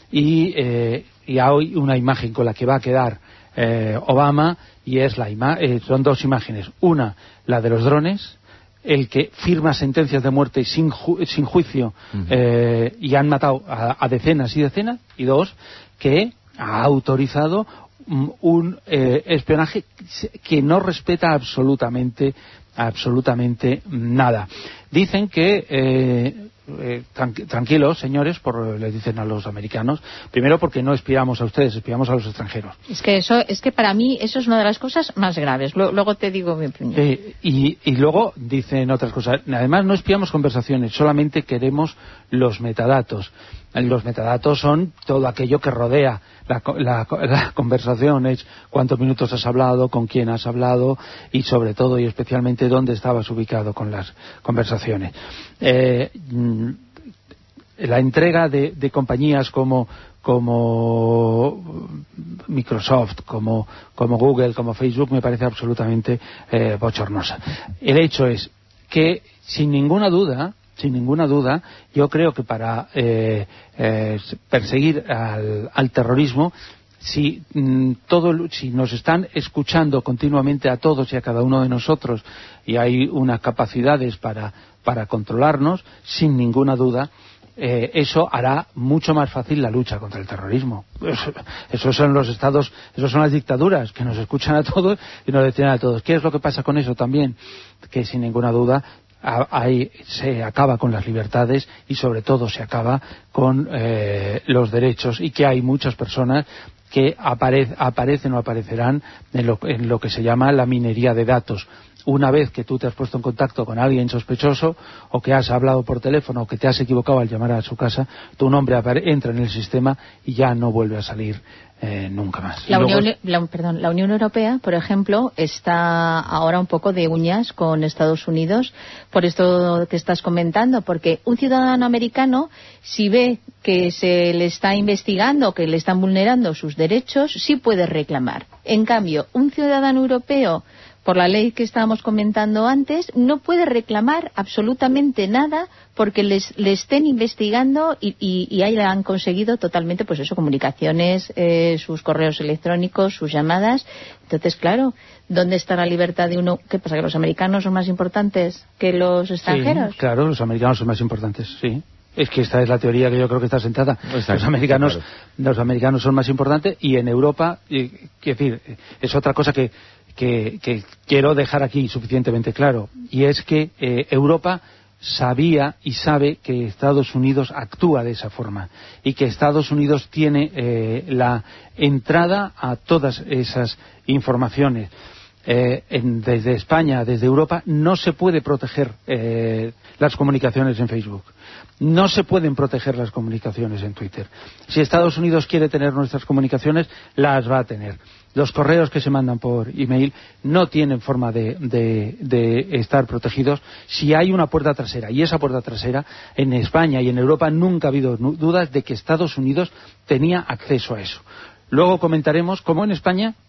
y, eh, y hay una imagen con la que va a quedar eh, Obama, y es la ima eh, son dos imágenes. Una, la de los drones, el que firma sentencias de muerte sin, ju sin juicio uh-huh. eh, y han matado a, a decenas y decenas, y dos, que ha autorizado un, un eh, espionaje que no respeta absolutamente absolutamente nada. Dicen que eh, eh, tranqu tranquilos, señores, por, les dicen a los americanos, primero porque no espiamos a ustedes, espiamos a los extranjeros. Es que eso, es que para mí eso es una de las cosas más graves. Luego, luego te digo mi opinión. Eh, y, y luego dicen otras cosas. Además, no espiamos conversaciones, solamente queremos los metadatos. Los metadatos son todo aquello que rodea la, la, la conversación, es cuántos minutos has hablado, con quién has hablado y sobre todo y especialmente dónde estabas ubicado con las conversaciones. Eh, la entrega de, de compañías como como Microsoft, como, como Google, como Facebook, me parece absolutamente eh, bochornosa. El hecho es que, sin ninguna duda, sin ninguna duda, yo creo que para eh, eh, perseguir al, al terrorismo, si, mm, todo, si nos están escuchando continuamente a todos y a cada uno de nosotros, y hay unas capacidades para, para controlarnos, sin ninguna duda, eh, eso hará mucho más fácil la lucha contra el terrorismo. Eso, eso son los estados, eso son las dictaduras, que nos escuchan a todos y nos detienen a todos. ¿Qué es lo que pasa con eso también? Que sin ninguna duda ahí se acaba con las libertades y sobre todo se acaba con eh, los derechos, y que hay muchas personas que apare aparecen o aparecerán en lo, en lo que se llama la minería de datos. Una vez que tú te has puesto en contacto con alguien sospechoso, o que has hablado por teléfono, o que te has equivocado al llamar a su casa, tu nombre entra en el sistema y ya no vuelve a salir eh, nunca más. La Unión, luego... la, perdón, la Unión Europea, por ejemplo, está ahora un poco de uñas con Estados Unidos por esto que estás comentando, porque un ciudadano americano, si ve que se le está investigando, que le están vulnerando sus derechos, sí puede reclamar. En cambio, un ciudadano europeo, por la ley que estábamos comentando antes, no puede reclamar absolutamente nada porque les, le estén investigando y, y, y hayan conseguido totalmente, pues eso, comunicaciones, eh, sus correos electrónicos, sus llamadas. Entonces, claro, ¿dónde está la libertad de uno? ¿Qué pasa, que los americanos son más importantes que los extranjeros? Sí, claro, los americanos son más importantes, sí. Es que esta es la teoría que yo creo que está sentada. Exacto, los americanos claro. Los americanos son más importantes, y en Europa, y, quiero decir, es otra cosa que, que, que quiero dejar aquí suficientemente claro, y es que eh, Europa sabía y sabe que Estados Unidos actúa de esa forma, y que Estados Unidos tiene eh, la entrada a todas esas informaciones. Eh, en, desde España, desde Europa, no se puede proteger eh, las comunicaciones en Facebook. No se pueden proteger las comunicaciones en Twitter. Si Estados Unidos quiere tener nuestras comunicaciones, las va a tener. Los correos que se mandan por email no tienen forma de, de, de estar protegidos si hay una puerta trasera. Y esa puerta trasera, en España y en Europa, nunca ha habido dudas de que Estados Unidos tenía acceso a eso. Luego comentaremos cómo en España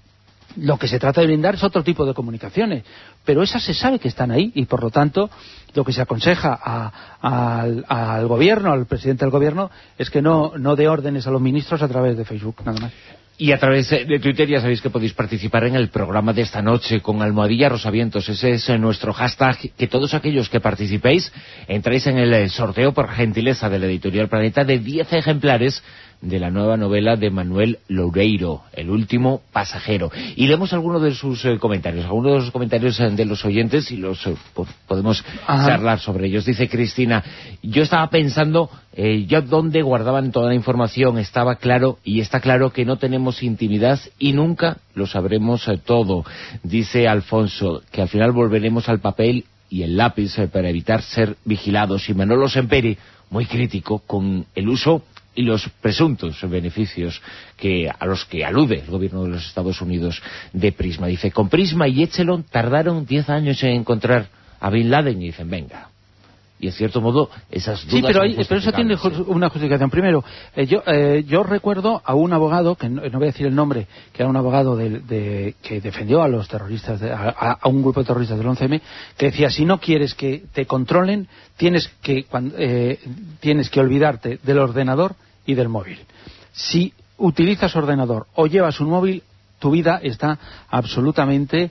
Lo que se trata de blindar es otro tipo de comunicaciones, pero esas se sabe que están ahí y por lo tanto lo que se aconseja a, a, al, al gobierno, al presidente del gobierno, es que no, no dé órdenes a los ministros a través de Facebook, nada más. Y a través de Twitter ya sabéis que podéis participar en el programa de esta noche con Almohadilla Rosavientos. Ese es nuestro hashtag, que todos aquellos que participéis entráis en el sorteo por gentileza de la Editorial Planeta de diez ejemplares de la nueva novela de Manuel Loureiro, El último pasajero. Y leemos algunos de sus eh, comentarios, algunos de los comentarios eh, de los oyentes y los eh, podemos Ajá. charlar sobre ellos. Dice Cristina, yo estaba pensando eh, yo dónde guardaban toda la información, estaba claro y está claro que no tenemos intimidad y nunca lo sabremos eh, todo. Dice Alfonso que al final volveremos al papel y el lápiz eh, para evitar ser vigilados. Y Manolo Semperi, muy crítico con el uso y los presuntos beneficios que a los que alude el gobierno de los Estados Unidos de Prisma. Dice, con Prisma y Echelon tardaron diez años en encontrar a Bin Laden y dicen, venga. Y en cierto modo esas dudas... Sí, pero, hay, pero eso tiene sí. una justificación. Primero, eh, yo eh, yo recuerdo a un abogado, que no, no voy a decir el nombre, que era un abogado de, de, que defendió a los terroristas, de, a, a un grupo de terroristas del once eme, que decía, si no quieres que te controlen, tienes que, cuando, eh, tienes que olvidarte del ordenador y del móvil. Si utilizas ordenador o llevas un móvil, tu vida está absolutamente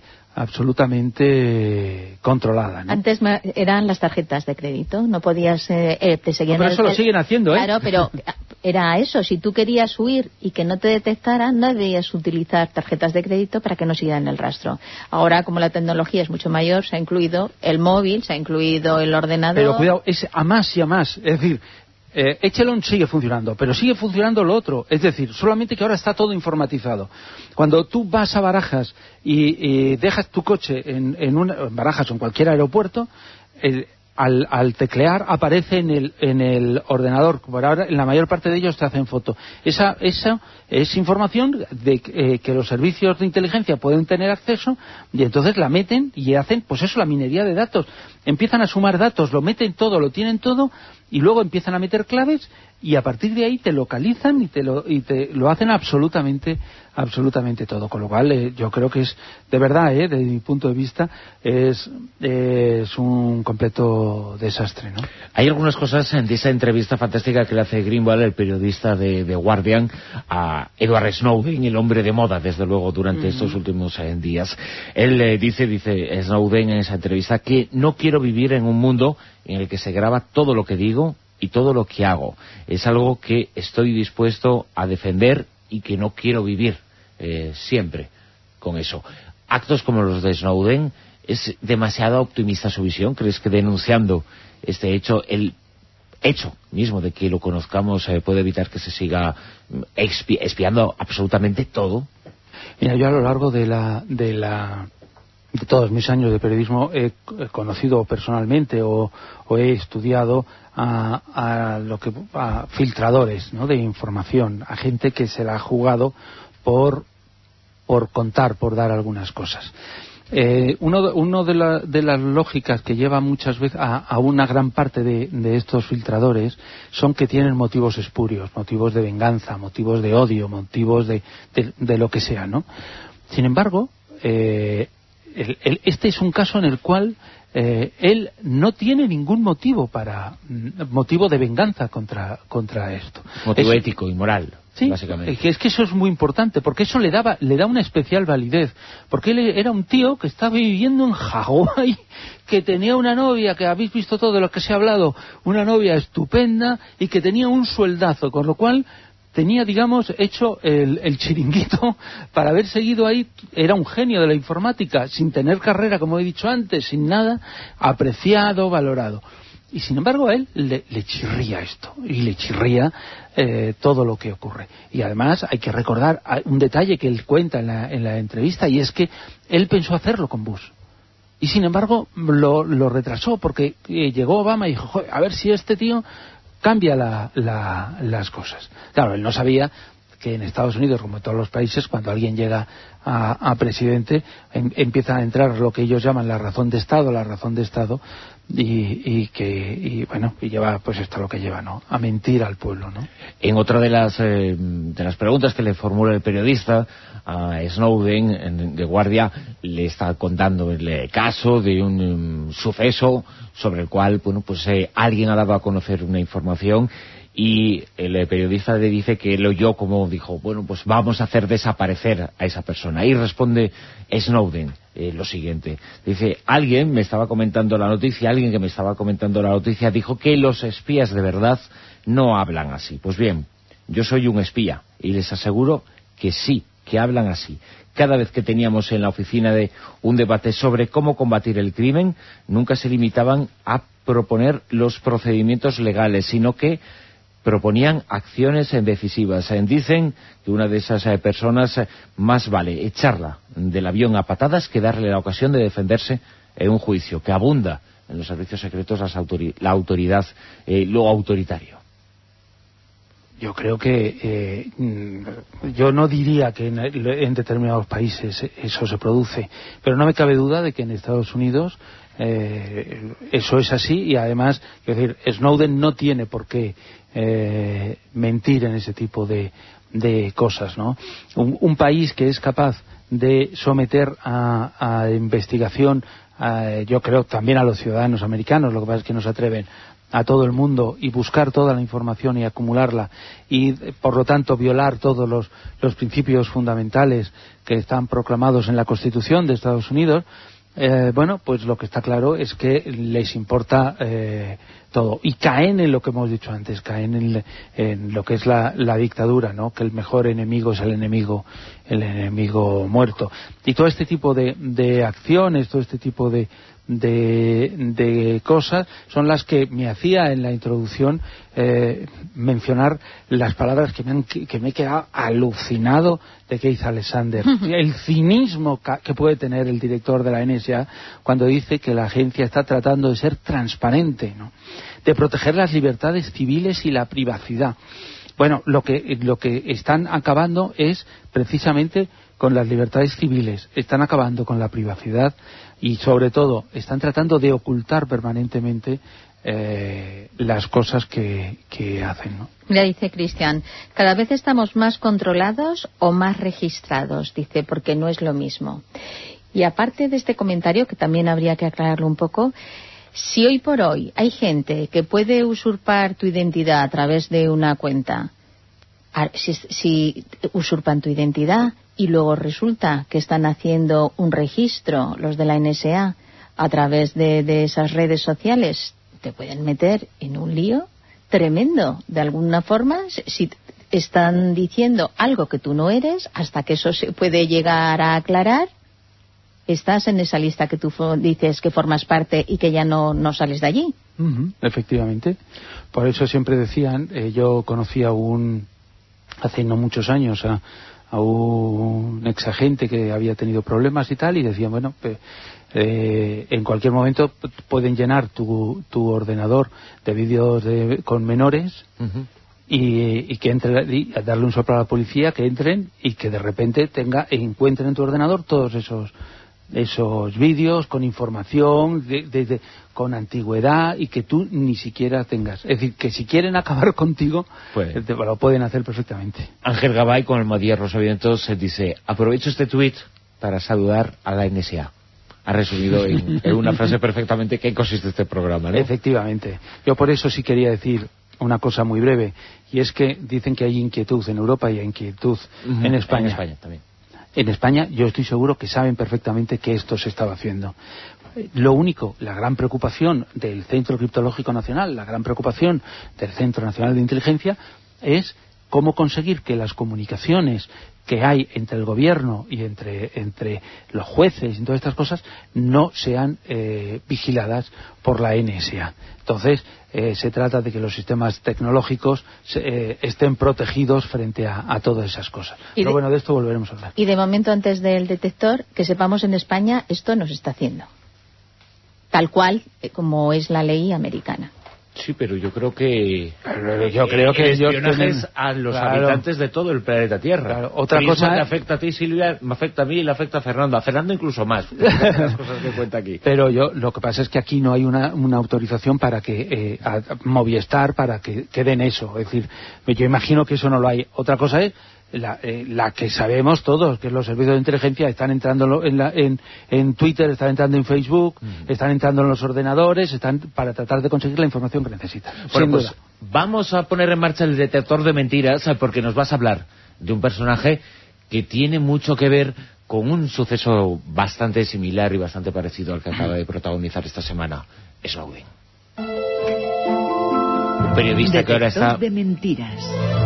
absolutamente controlada, ¿no? Antes eran las tarjetas de crédito, no podías eh, eh, te seguían. No, pero eso el... lo siguen haciendo, ¿eh? Claro, pero era eso, si tú querías huir y que no te detectaran, no debías utilizar tarjetas de crédito para que no siguieran el rastro. Ahora, como la tecnología es mucho mayor, se ha incluido el móvil, se ha incluido el ordenador. Pero cuidado, es a más y a más, es decir, Eh, Echelon sigue funcionando, pero sigue funcionando lo otro, es decir, solamente que ahora está todo informatizado. Cuando tú vas a Barajas y, y dejas tu coche en, en, un, en Barajas o en cualquier aeropuerto, el, al, al teclear aparece en el, en el ordenador, por ahora en la mayor parte de ellos te hacen foto. Esa, esa es información de eh, que los servicios de inteligencia pueden tener acceso y entonces la meten y hacen, pues eso, la minería de datos. Empiezan a sumar datos, lo meten todo, lo tienen todo y luego empiezan a meter claves y a partir de ahí te localizan y te lo, y te lo hacen absolutamente absolutamente todo, con lo cual eh, yo creo que es, de verdad, eh, desde mi punto de vista, es, eh, es un completo desastre, ¿no? Hay algunas cosas de esa entrevista fantástica que le hace Greenwald, el periodista de, de Guardian, a Edward Snowden, el hombre de moda, desde luego, durante uh-huh. estos últimos eh, días. Él eh, dice, dice Snowden en esa entrevista, que no quiero vivir en un mundo en el que se graba todo lo que digo y todo lo que hago. Es algo que estoy dispuesto a defender y que no quiero vivir eh, siempre con eso. Actos como los de Snowden, ¿es demasiado optimista su visión? ¿Crees que denunciando este hecho, el hecho mismo de que lo conozcamos eh, puede evitar que se siga expi- espiando absolutamente todo? Mira, yo a lo largo de la... De la... de todos mis años de periodismo he conocido personalmente o, o he estudiado a, a lo que a filtradores, ¿no?, de información, a gente que se la ha jugado por por contar, por dar algunas cosas. Eh, uno uno de, la, de las lógicas que lleva muchas veces a, a una gran parte de, de estos filtradores son que tienen motivos espurios, motivos de venganza, motivos de odio, motivos de, de, de lo que sea, ¿no? Sin embargo, eh, El, el, este es un caso en el cual eh, él no tiene ningún motivo para motivo de venganza contra contra esto. Motivo es, ético y moral, sí, básicamente. Es que, es que eso es muy importante, porque eso le daba le da una especial validez, porque él era un tío que estaba viviendo en Hawái, que tenía una novia, que habéis visto todo de lo que se ha hablado, una novia estupenda y que tenía un sueldazo, con lo cual tenía, digamos, hecho el, el chiringuito para haber seguido ahí. Era un genio de la informática, sin tener carrera, como he dicho antes, sin nada, apreciado, valorado. Y sin embargo a él le, le chirría esto, y le chirría eh, todo lo que ocurre. Y además hay que recordar un detalle que él cuenta en la, en la entrevista, y es que él pensó hacerlo con Bush. Y sin embargo lo, lo retrasó, porque eh, llegó Obama y dijo, joder, a ver si este tío cambia la, la, las cosas. Claro, él no sabía que en Estados Unidos, como en todos los países, cuando alguien llega a, a presidente, en, empiezan a entrar lo que ellos llaman la razón de Estado, la razón de Estado, y, y que y bueno y lleva pues esto lo que lleva, ¿no?, a mentir al pueblo, ¿no? En otra de las eh, de las preguntas que le formula el periodista a Snowden, en, de Guardia, le está contando el caso de un um, suceso sobre el cual, bueno, pues eh, alguien ha dado a conocer una información, y el periodista le dice que él oyó como dijo, bueno, pues vamos a hacer desaparecer a esa persona. Y responde Snowden eh, lo siguiente, dice, alguien me estaba comentando la noticia, alguien que me estaba comentando la noticia dijo que los espías de verdad no hablan así. Pues bien, yo soy un espía y les aseguro que sí, que hablan así. Cada vez que teníamos en la oficina de un debate sobre cómo combatir el crimen, nunca se limitaban a proponer los procedimientos legales, sino que proponían acciones decisivas. Dicen que una de esas personas, más vale echarla del avión a patadas que darle la ocasión de defenderse en un juicio, que abunda en los servicios secretos las autori- la autoridad, eh, lo autoritario. Yo creo que eh, yo no diría que en, en determinados países eso se produce, pero no me cabe duda de que en Estados Unidos eh, eso es así, y además, es decir, Snowden no tiene por qué eh, mentir en ese tipo de, de cosas, ¿no? Un, un país que es capaz de someter a, a investigación, a, yo creo también a los ciudadanos americanos, lo que pasa es que no se atreven, a todo el mundo, y buscar toda la información y acumularla, y por lo tanto violar todos los, los principios fundamentales que están proclamados en la Constitución de Estados Unidos, eh, bueno, pues lo que está claro es que les importa eh, todo, y caen en lo que hemos dicho antes, caen en, en lo que es la, la dictadura, ¿no?, que el mejor enemigo es el enemigo el enemigo muerto, y todo este tipo de, de acciones, todo este tipo de De, de cosas son las que me hacía en la introducción eh, mencionar las palabras que me, han, que me he quedado alucinado de Keith Alexander. El cinismo que puede tener el director de la N S A cuando dice que la agencia está tratando de ser transparente, ¿no?, de proteger las libertades civiles y la privacidad. Bueno, lo que, lo que están acabando es precisamente con las libertades civiles, están acabando con la privacidad, y sobre todo están tratando de ocultar permanentemente eh, las cosas que, que hacen, ¿no? Mira, dice Cristian, cada vez estamos más controlados o más registrados, dice, porque no es lo mismo. Y aparte de este comentario, que también habría que aclararlo un poco, si hoy por hoy hay gente que puede usurpar tu identidad a través de una cuenta, si, si usurpan tu identidad y luego resulta que están haciendo un registro los de la N S A a través de, de esas redes sociales, te pueden meter en un lío tremendo. De alguna forma, si están diciendo algo que tú no eres, hasta que eso se puede llegar a aclarar, estás en esa lista que tú dices que formas parte y que ya no, no sales de allí. Uh-huh, efectivamente. Por eso siempre decían, eh, yo conocí a un, hace no muchos años, a a un ex agente que había tenido problemas y tal, y decían, bueno, eh, en cualquier momento pueden llenar tu, tu ordenador de vídeos de, con menores, uh-huh, y, y que entre, y darle un soplo a la policía, que entren y que de repente tenga encuentren en tu ordenador todos esos esos vídeos con información de, de, de, con antigüedad, y que tú ni siquiera tengas. Es decir, que si quieren acabar contigo, pues te, lo pueden hacer perfectamente. Ángel Gabay, con el Matías Rosavientos, se dice, aprovecho este tuit para saludar a la N S A. Ha resumido en, en una frase perfectamente qué consiste este programa, ¿no? Efectivamente. Yo por eso sí quería decir una cosa muy breve, y es que dicen que hay inquietud en Europa y hay inquietud uh-huh, en España. En España también. En España yo estoy seguro que saben perfectamente que esto se estaba haciendo. Lo único, la gran preocupación del Centro Criptológico Nacional, la gran preocupación del Centro Nacional de Inteligencia, es cómo conseguir que las comunicaciones que hay entre el gobierno y entre, entre los jueces y todas estas cosas no sean eh, vigiladas por la N S A. Entonces, eh, se trata de que los sistemas tecnológicos se, eh, estén protegidos frente a, a todas esas cosas. Pero de, bueno, de esto volveremos a hablar. Y de momento, antes del detector, que sepamos, en España esto no se está haciendo. Tal cual eh, como es la ley americana. Sí, pero yo creo que... Yo creo que ellos espionajes tienen... a los claro, habitantes de todo el planeta Tierra. Claro, otra Prisma cosa... te afecta a ti, Silvia, me afecta a mí y le afecta a Fernando. A Fernando incluso más. Las cosas que cuenta aquí. Pero yo, lo que pasa es que aquí no hay una, una autorización para que eh, a, a Movistar, para que, que den eso. Es decir, yo imagino que eso no lo hay. Otra cosa es La, eh, la que sabemos todos, que los servicios de inteligencia están entrando en, la, en, en Twitter, están entrando en Facebook, mm. están entrando en los ordenadores, están para tratar de conseguir la información que necesitan. Bueno, pues vamos a poner en marcha el detector de mentiras, porque nos vas a hablar de un personaje que tiene mucho que ver con un suceso bastante similar y bastante parecido al que acaba de protagonizar esta semana, Snowden. Un periodista que ahora está... de mentiras.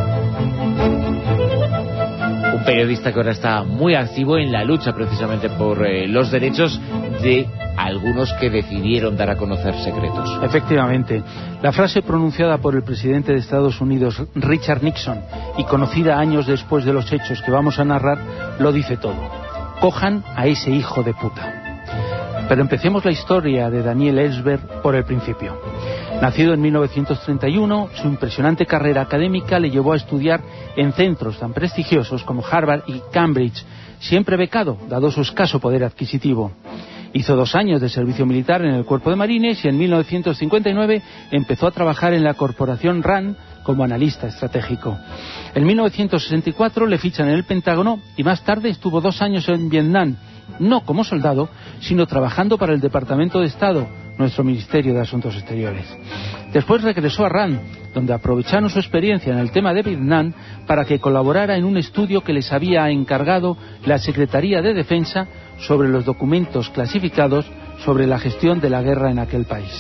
Un periodista que ahora está muy activo en la lucha precisamente por eh, los derechos de algunos que decidieron dar a conocer secretos. Efectivamente. La frase pronunciada por el presidente de Estados Unidos, Richard Nixon, y conocida años después de los hechos que vamos a narrar, lo dice todo. Cojan a ese hijo de puta. Pero empecemos la historia de Daniel Ellsberg por el principio. Nacido en mil novecientos treinta y uno, su impresionante carrera académica le llevó a estudiar en centros tan prestigiosos como Harvard y Cambridge, siempre becado, dado su escaso poder adquisitivo. Hizo dos años de servicio militar en el Cuerpo de Marines y en mil novecientos cincuenta y nueve empezó a trabajar en la corporación RAND como analista estratégico. En mil novecientos sesenta y cuatro le fichan en el Pentágono y más tarde estuvo dos años en Vietnam, no como soldado, sino trabajando para el Departamento de Estado, nuestro Ministerio de Asuntos Exteriores. Después regresó a RAND, donde aprovecharon su experiencia en el tema de Vietnam para que colaborara en un estudio que les había encargado la Secretaría de Defensa sobre los documentos clasificados sobre la gestión de la guerra en aquel país.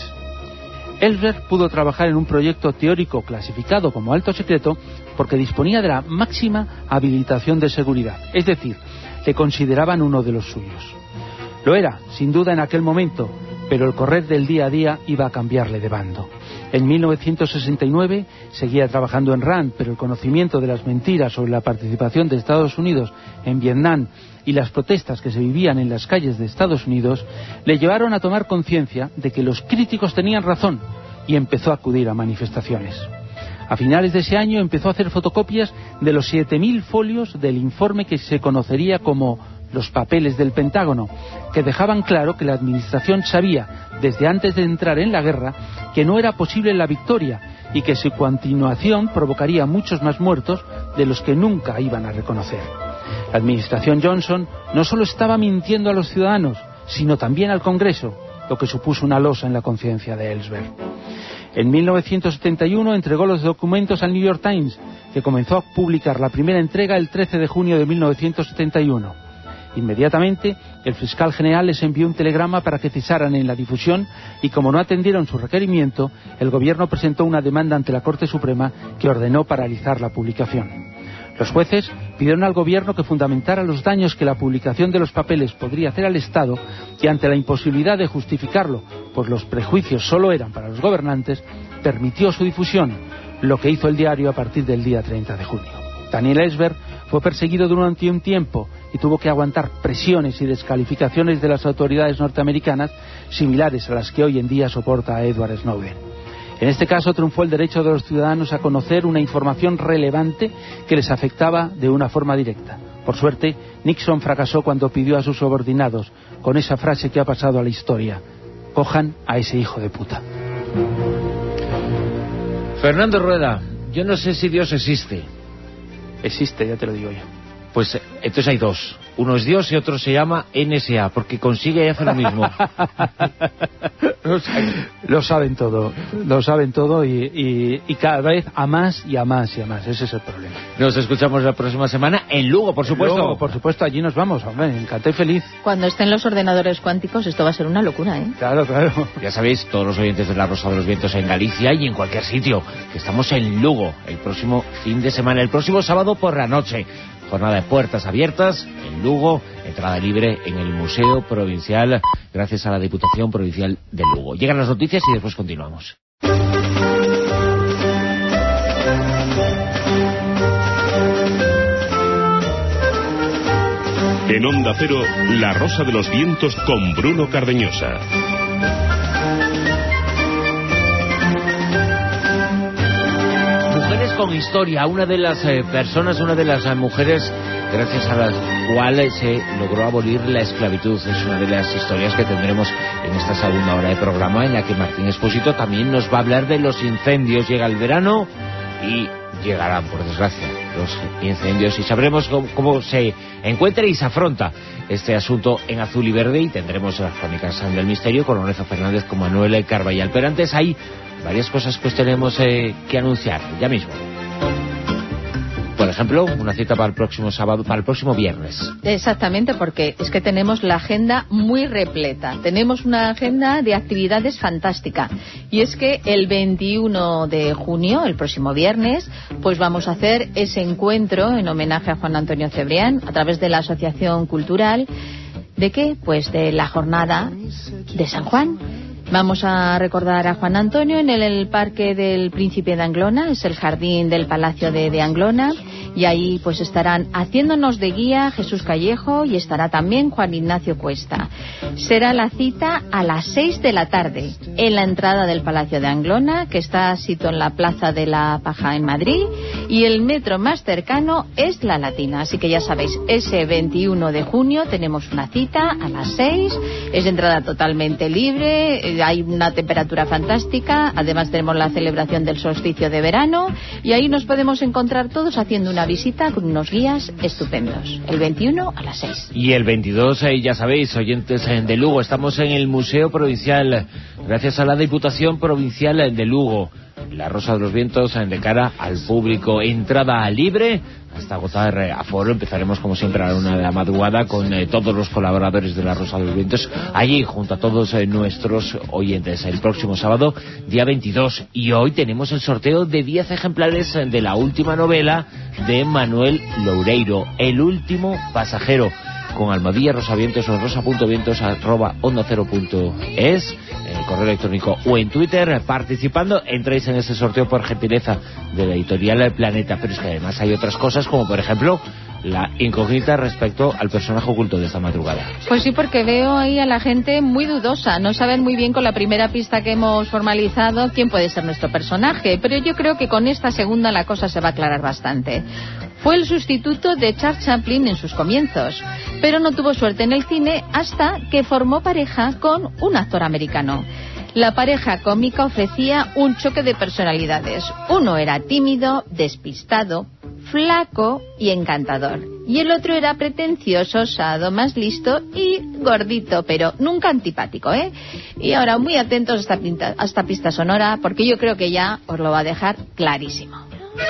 Ellsberg pudo trabajar en un proyecto teórico clasificado como alto secreto porque disponía de la máxima habilitación de seguridad, es decir, le consideraban uno de los suyos. Lo era, sin duda en aquel momento, pero el correr del día a día iba a cambiarle de bando. En mil novecientos sesenta y nueve seguía trabajando en RAND, pero el conocimiento de las mentiras sobre la participación de Estados Unidos en Vietnam y las protestas que se vivían en las calles de Estados Unidos le llevaron a tomar conciencia de que los críticos tenían razón y empezó a acudir a manifestaciones. A finales de ese año empezó a hacer fotocopias de los siete mil folios del informe que se conocería como los papeles del Pentágono, que dejaban claro que la administración sabía, desde antes de entrar en la guerra, que no era posible la victoria y que su continuación provocaría muchos más muertos de los que nunca iban a reconocer. La administración Johnson no solo estaba mintiendo a los ciudadanos, sino también al Congreso, lo que supuso una losa en la conciencia de Ellsberg. En mil novecientos setenta y uno entregó los documentos al New York Times, que comenzó a publicar la primera entrega el trece de junio de mil novecientos setenta y uno. Inmediatamente, el fiscal general les envió un telegrama para que cesaran en la difusión y, como no atendieron su requerimiento, el gobierno presentó una demanda ante la Corte Suprema que ordenó paralizar la publicación. Los jueces pidieron al gobierno que fundamentara los daños que la publicación de los papeles podría hacer al Estado y, ante la imposibilidad de justificarlo, pues los prejuicios solo eran para los gobernantes, permitió su difusión, lo que hizo el diario a partir del día treinta de junio. Daniel Ellsberg fue perseguido durante un tiempo y tuvo que aguantar presiones y descalificaciones de las autoridades norteamericanas similares a las que hoy en día soporta a Edward Snowden. En este caso triunfó el derecho de los ciudadanos a conocer una información relevante que les afectaba de una forma directa. Por suerte, Nixon fracasó cuando pidió a sus subordinados, con esa frase que ha pasado a la historia: cojan a ese hijo de puta. Fernando Rueda, yo no sé si Dios existe. Existe, ya te lo digo yo. Pues entonces hay dos. Uno es Dios y otro se llama N S A, porque consigue y hace lo mismo. Lo saben todo, lo saben todo y, y, y cada vez a más y a más y a más. Ese es el problema. Nos escuchamos la próxima semana en Lugo, por supuesto. Lugo, por supuesto, allí nos vamos, hombre, encantado y feliz. Cuando estén los ordenadores cuánticos esto va a ser una locura, ¿eh? Claro, claro. Ya sabéis, todos los oyentes de La Rosa de los Vientos en Galicia y en cualquier sitio, que estamos en Lugo el próximo fin de semana, el próximo sábado por la noche. Jornada de puertas abiertas en Lugo, entrada libre en el Museo Provincial, gracias a la Diputación Provincial de Lugo. Llegan las noticias y después continuamos. En Onda Cero, La Rosa de los Vientos con Bruno Cardeñosa. Mujeres con historia, una de las eh, personas, una de las eh, mujeres gracias a las cuales se logró abolir la esclavitud. Es una de las historias que tendremos en esta segunda hora de programa, en la que Martín Expósito también nos va a hablar de los incendios. Llega el verano y llegarán, por desgracia, los incendios, y sabremos cómo, cómo se encuentra y se afronta este asunto en Azul y Verde, y tendremos las crónicas del misterio con Lorenzo Fernández, con Manuel Carballal. Pero antes hay varias cosas que os tenemos eh, que anunciar ya mismo. Por ejemplo, una cita para el próximo sábado, para el próximo viernes. Exactamente, porque es que tenemos la agenda muy repleta. Tenemos una agenda de actividades fantástica. Y es que el veintiuno de junio, el próximo viernes, pues vamos a hacer ese encuentro en homenaje a Juan Antonio Cebrián a través de la Asociación Cultural. ¿De qué? Pues de la jornada de San Juan. Vamos a recordar a Juan Antonio en el, el Parque del Príncipe de Anglona, es el jardín del Palacio de, de Anglona, y ahí pues estarán haciéndonos de guía Jesús Callejo y estará también Juan Ignacio Cuesta. Será la cita a las seis de la tarde en la entrada del Palacio de Anglona, que está situado en la Plaza de la Paja en Madrid, y el metro más cercano es La Latina. Así que ya sabéis, ese veintiuno de junio tenemos una cita a las seis, es de entrada totalmente libre, hay una temperatura fantástica, además tenemos la celebración del solsticio de verano, y ahí nos podemos encontrar todos haciendo una visita con unos guías estupendos. El veintiuno a las seis. Y el veintidós, eh, ya sabéis, oyentes eh, de Lugo, estamos en el Museo Provincial, gracias a la Diputación Provincial de Lugo. La Rosa de los Vientos de cara al público, entrada libre hasta agotar aforo. Empezaremos como siempre a la una de la madrugada con eh, todos los colaboradores de La Rosa de los Vientos allí junto a todos eh, nuestros oyentes el próximo sábado, día veintidós. Y hoy tenemos el sorteo de diez ejemplares de la última novela de Manuel Loureiro, El último pasajero, con Almohadilla Rosavientos o rosa.vientos arroba onda cero punto es, en el correo electrónico o en Twitter. Participando, entráis en ese sorteo por gentileza de la editorial El Planeta. Pero es que además hay otras cosas, como por ejemplo la incógnita respecto al personaje oculto de esta madrugada. Pues sí, porque veo ahí a la gente muy dudosa, no saben muy bien con la primera pista que hemos formalizado quién puede ser nuestro personaje, pero yo creo que con esta segunda la cosa se va a aclarar bastante. Fue el sustituto de Charles Chaplin en sus comienzos, pero no tuvo suerte en el cine hasta que formó pareja con un actor americano. La pareja cómica ofrecía un choque de personalidades. Uno era tímido, despistado, flaco y encantador. Y el otro era pretencioso, osado, más listo y gordito, pero nunca antipático, ¿eh? Y ahora muy atentos a esta, pinta, a esta pista sonora, porque yo creo que ya os lo va a dejar clarísimo.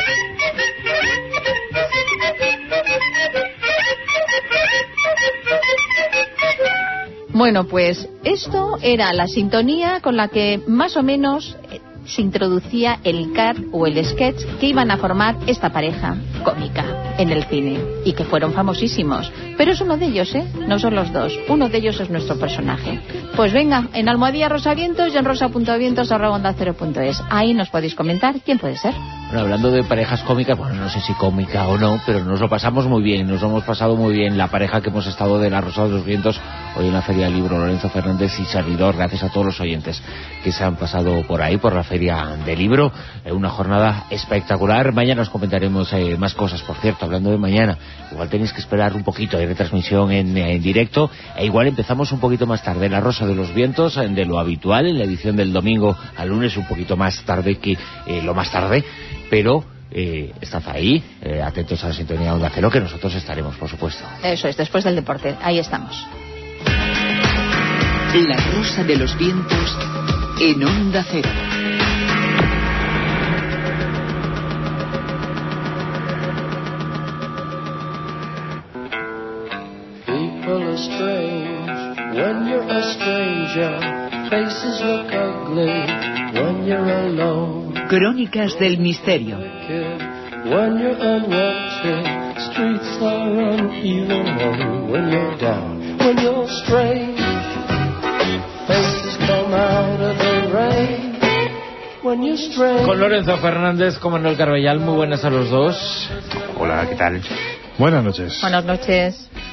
Bueno, pues esto era la sintonía con la que más o menos se introducía el card o el sketch que iban a formar esta pareja cómica en el cine y que fueron famosísimos. Pero es uno de ellos, ¿eh? No son los dos. Uno de ellos es nuestro personaje. Pues venga, en Almohadilla Rosavientos y en rosa.vientos arroba onda cero punto es. Ahí nos podéis comentar quién puede ser. Bueno, hablando de parejas cómicas, bueno, no sé si cómica o no, pero nos lo pasamos muy bien, nos lo hemos pasado muy bien. La pareja que hemos estado de La Rosa de los Vientos hoy en la Feria del Libro, Lorenzo Fernández y servidor, gracias a todos los oyentes que se han pasado por ahí, por la Feria del Libro. Eh, una jornada espectacular. Mañana os comentaremos eh, más cosas. Por cierto, hablando de mañana, igual tenéis que esperar un poquito, hay retransmisión en, en directo, e igual empezamos un poquito más tarde. La Rosa de los Vientos, eh, de lo habitual, en la edición del domingo al lunes, un poquito más tarde que eh, lo más tarde, pero eh, estad ahí, eh, atentos a la sintonía de Onda Cero, que nosotros estaremos, por supuesto. Eso es, después del deporte, ahí estamos. La Rosa de los Vientos en Onda Cero. People are strange when you're a stranger. Faces look ugly when you're alone. Crónicas del misterio. When you're unwanted, streets are uneven. When you're down, when you're strange, faces come out of the rain. When you're strange. Con Lorenzo Fernández, con Manuel Carballal, muy buenas a los dos. Hola, ¿qué tal? Buenas noches. Buenas noches.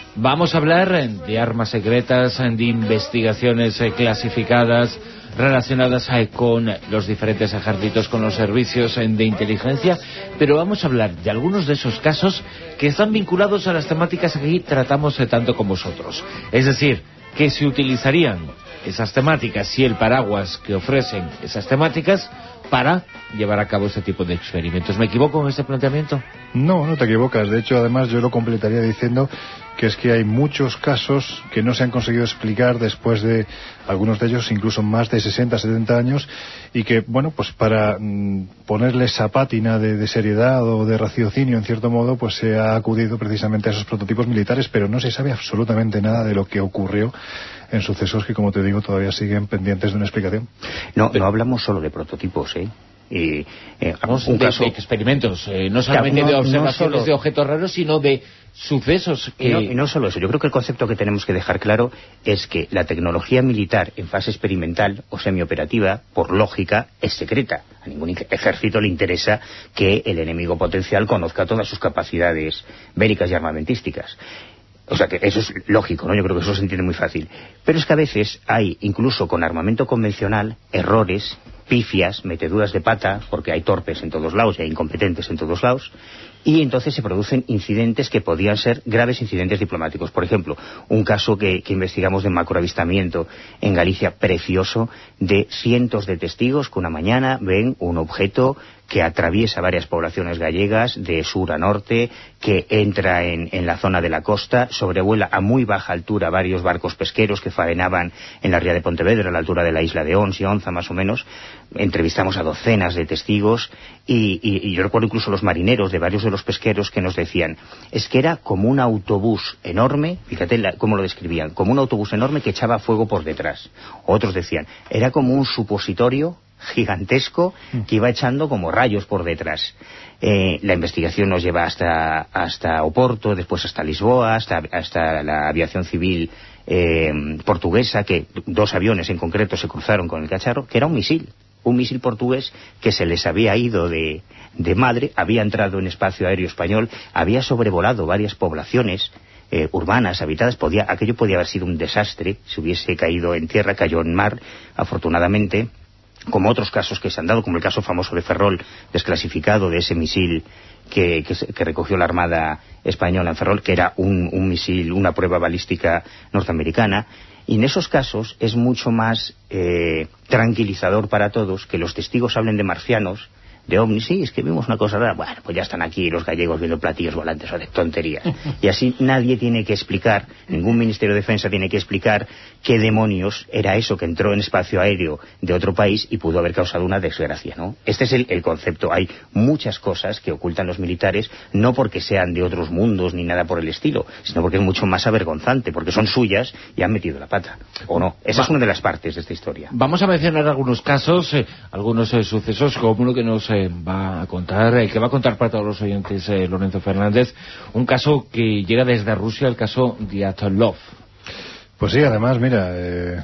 Vamos a hablar de armas secretas, de investigaciones clasificadas relacionadas con los diferentes ejércitos, con los servicios de inteligencia, pero vamos a hablar de algunos de esos casos que están vinculados a las temáticas que aquí tratamos tanto con vosotros. Es decir, que se utilizarían esas temáticas y el paraguas que ofrecen esas temáticas para llevar a cabo este tipo de experimentos. ¿Me equivoco en este planteamiento? No, no te equivocas. De hecho, además, yo lo completaría diciendo que es que hay muchos casos que no se han conseguido explicar después de, algunos de ellos, incluso más de sesenta, setenta años, y que, bueno, pues para mm, ponerle esa pátina de, de seriedad o de raciocinio, en cierto modo, pues se ha acudido precisamente a esos prototipos militares, pero no se sabe absolutamente nada de lo que ocurrió en sucesos que, como te digo, todavía siguen pendientes de una explicación. No, no hablamos solo de prototipos, ¿eh? Y, eh, un de, caso de experimentos, eh, no solamente no, de observaciones no solo, de objetos raros, sino de sucesos que... Y no, y no solo eso, yo creo que el concepto que tenemos que dejar claro es que la tecnología militar en fase experimental o semioperativa, por lógica, es secreta. A ningún ejército le interesa que el enemigo potencial conozca todas sus capacidades bélicas y armamentísticas. O sea que eso es lógico, ¿no? Yo creo que eso se entiende muy fácil. Pero es que a veces hay, incluso con armamento convencional, errores, pifias, meteduras de pata, porque hay torpes en todos lados y hay incompetentes en todos lados, y entonces se producen incidentes que podían ser graves incidentes diplomáticos. Por ejemplo, un caso que, que investigamos de macroavistamiento en Galicia, precioso, de cientos de testigos que una mañana ven un objeto que atraviesa varias poblaciones gallegas de sur a norte, que entra en, en la zona de la costa, sobrevuela a muy baja altura varios barcos pesqueros que faenaban en la ría de Pontevedra, a la altura de la isla de Ons y Onza más o menos. Entrevistamos a docenas de testigos y, y, y yo recuerdo incluso los marineros de varios de los pesqueros que nos decían, es que era como un autobús enorme, fíjate la, cómo lo describían, como un autobús enorme que echaba fuego por detrás. Otros decían, era como un supositorio gigantesco que iba echando como rayos por detrás. Eh, la investigación nos lleva hasta hasta Oporto, después hasta Lisboa, hasta, hasta la aviación civil eh, portuguesa, que dos aviones en concreto se cruzaron con el cacharro, que era un misil, un misil portugués que se les había ido de, de madre, había entrado en espacio aéreo español, había sobrevolado varias poblaciones eh, urbanas, habitadas, podía, aquello podía haber sido un desastre si hubiese caído en tierra, cayó en mar, afortunadamente, como otros casos que se han dado, como el caso famoso de Ferrol, desclasificado, de ese misil que, que, que recogió la Armada Española en Ferrol, que era un, un misil, una prueba balística norteamericana. Y en esos casos es mucho más eh, tranquilizador para todos que los testigos hablen de marcianos, de ovnis. Sí, es que vimos una cosa rara, bueno, pues ya están aquí los gallegos viendo platillos volantes o de tonterías. Y así nadie tiene que explicar, ningún Ministerio de Defensa tiene que explicar qué demonios era eso que entró en espacio aéreo de otro país y pudo haber causado una desgracia, ¿no? Este es el, el concepto. Hay muchas cosas que ocultan los militares, no porque sean de otros mundos ni nada por el estilo, sino porque es mucho más avergonzante, porque son suyas y han metido la pata, ¿o no? Esa Va. es una de las partes de esta historia. Vamos a mencionar algunos casos, eh, algunos eh, sucesos, como uno que nos eh, va a contar, eh, que va a contar para todos los oyentes eh, Lorenzo Fernández, un caso que llega desde Rusia, el caso Dyatlov. Pues sí, además, mira, eh,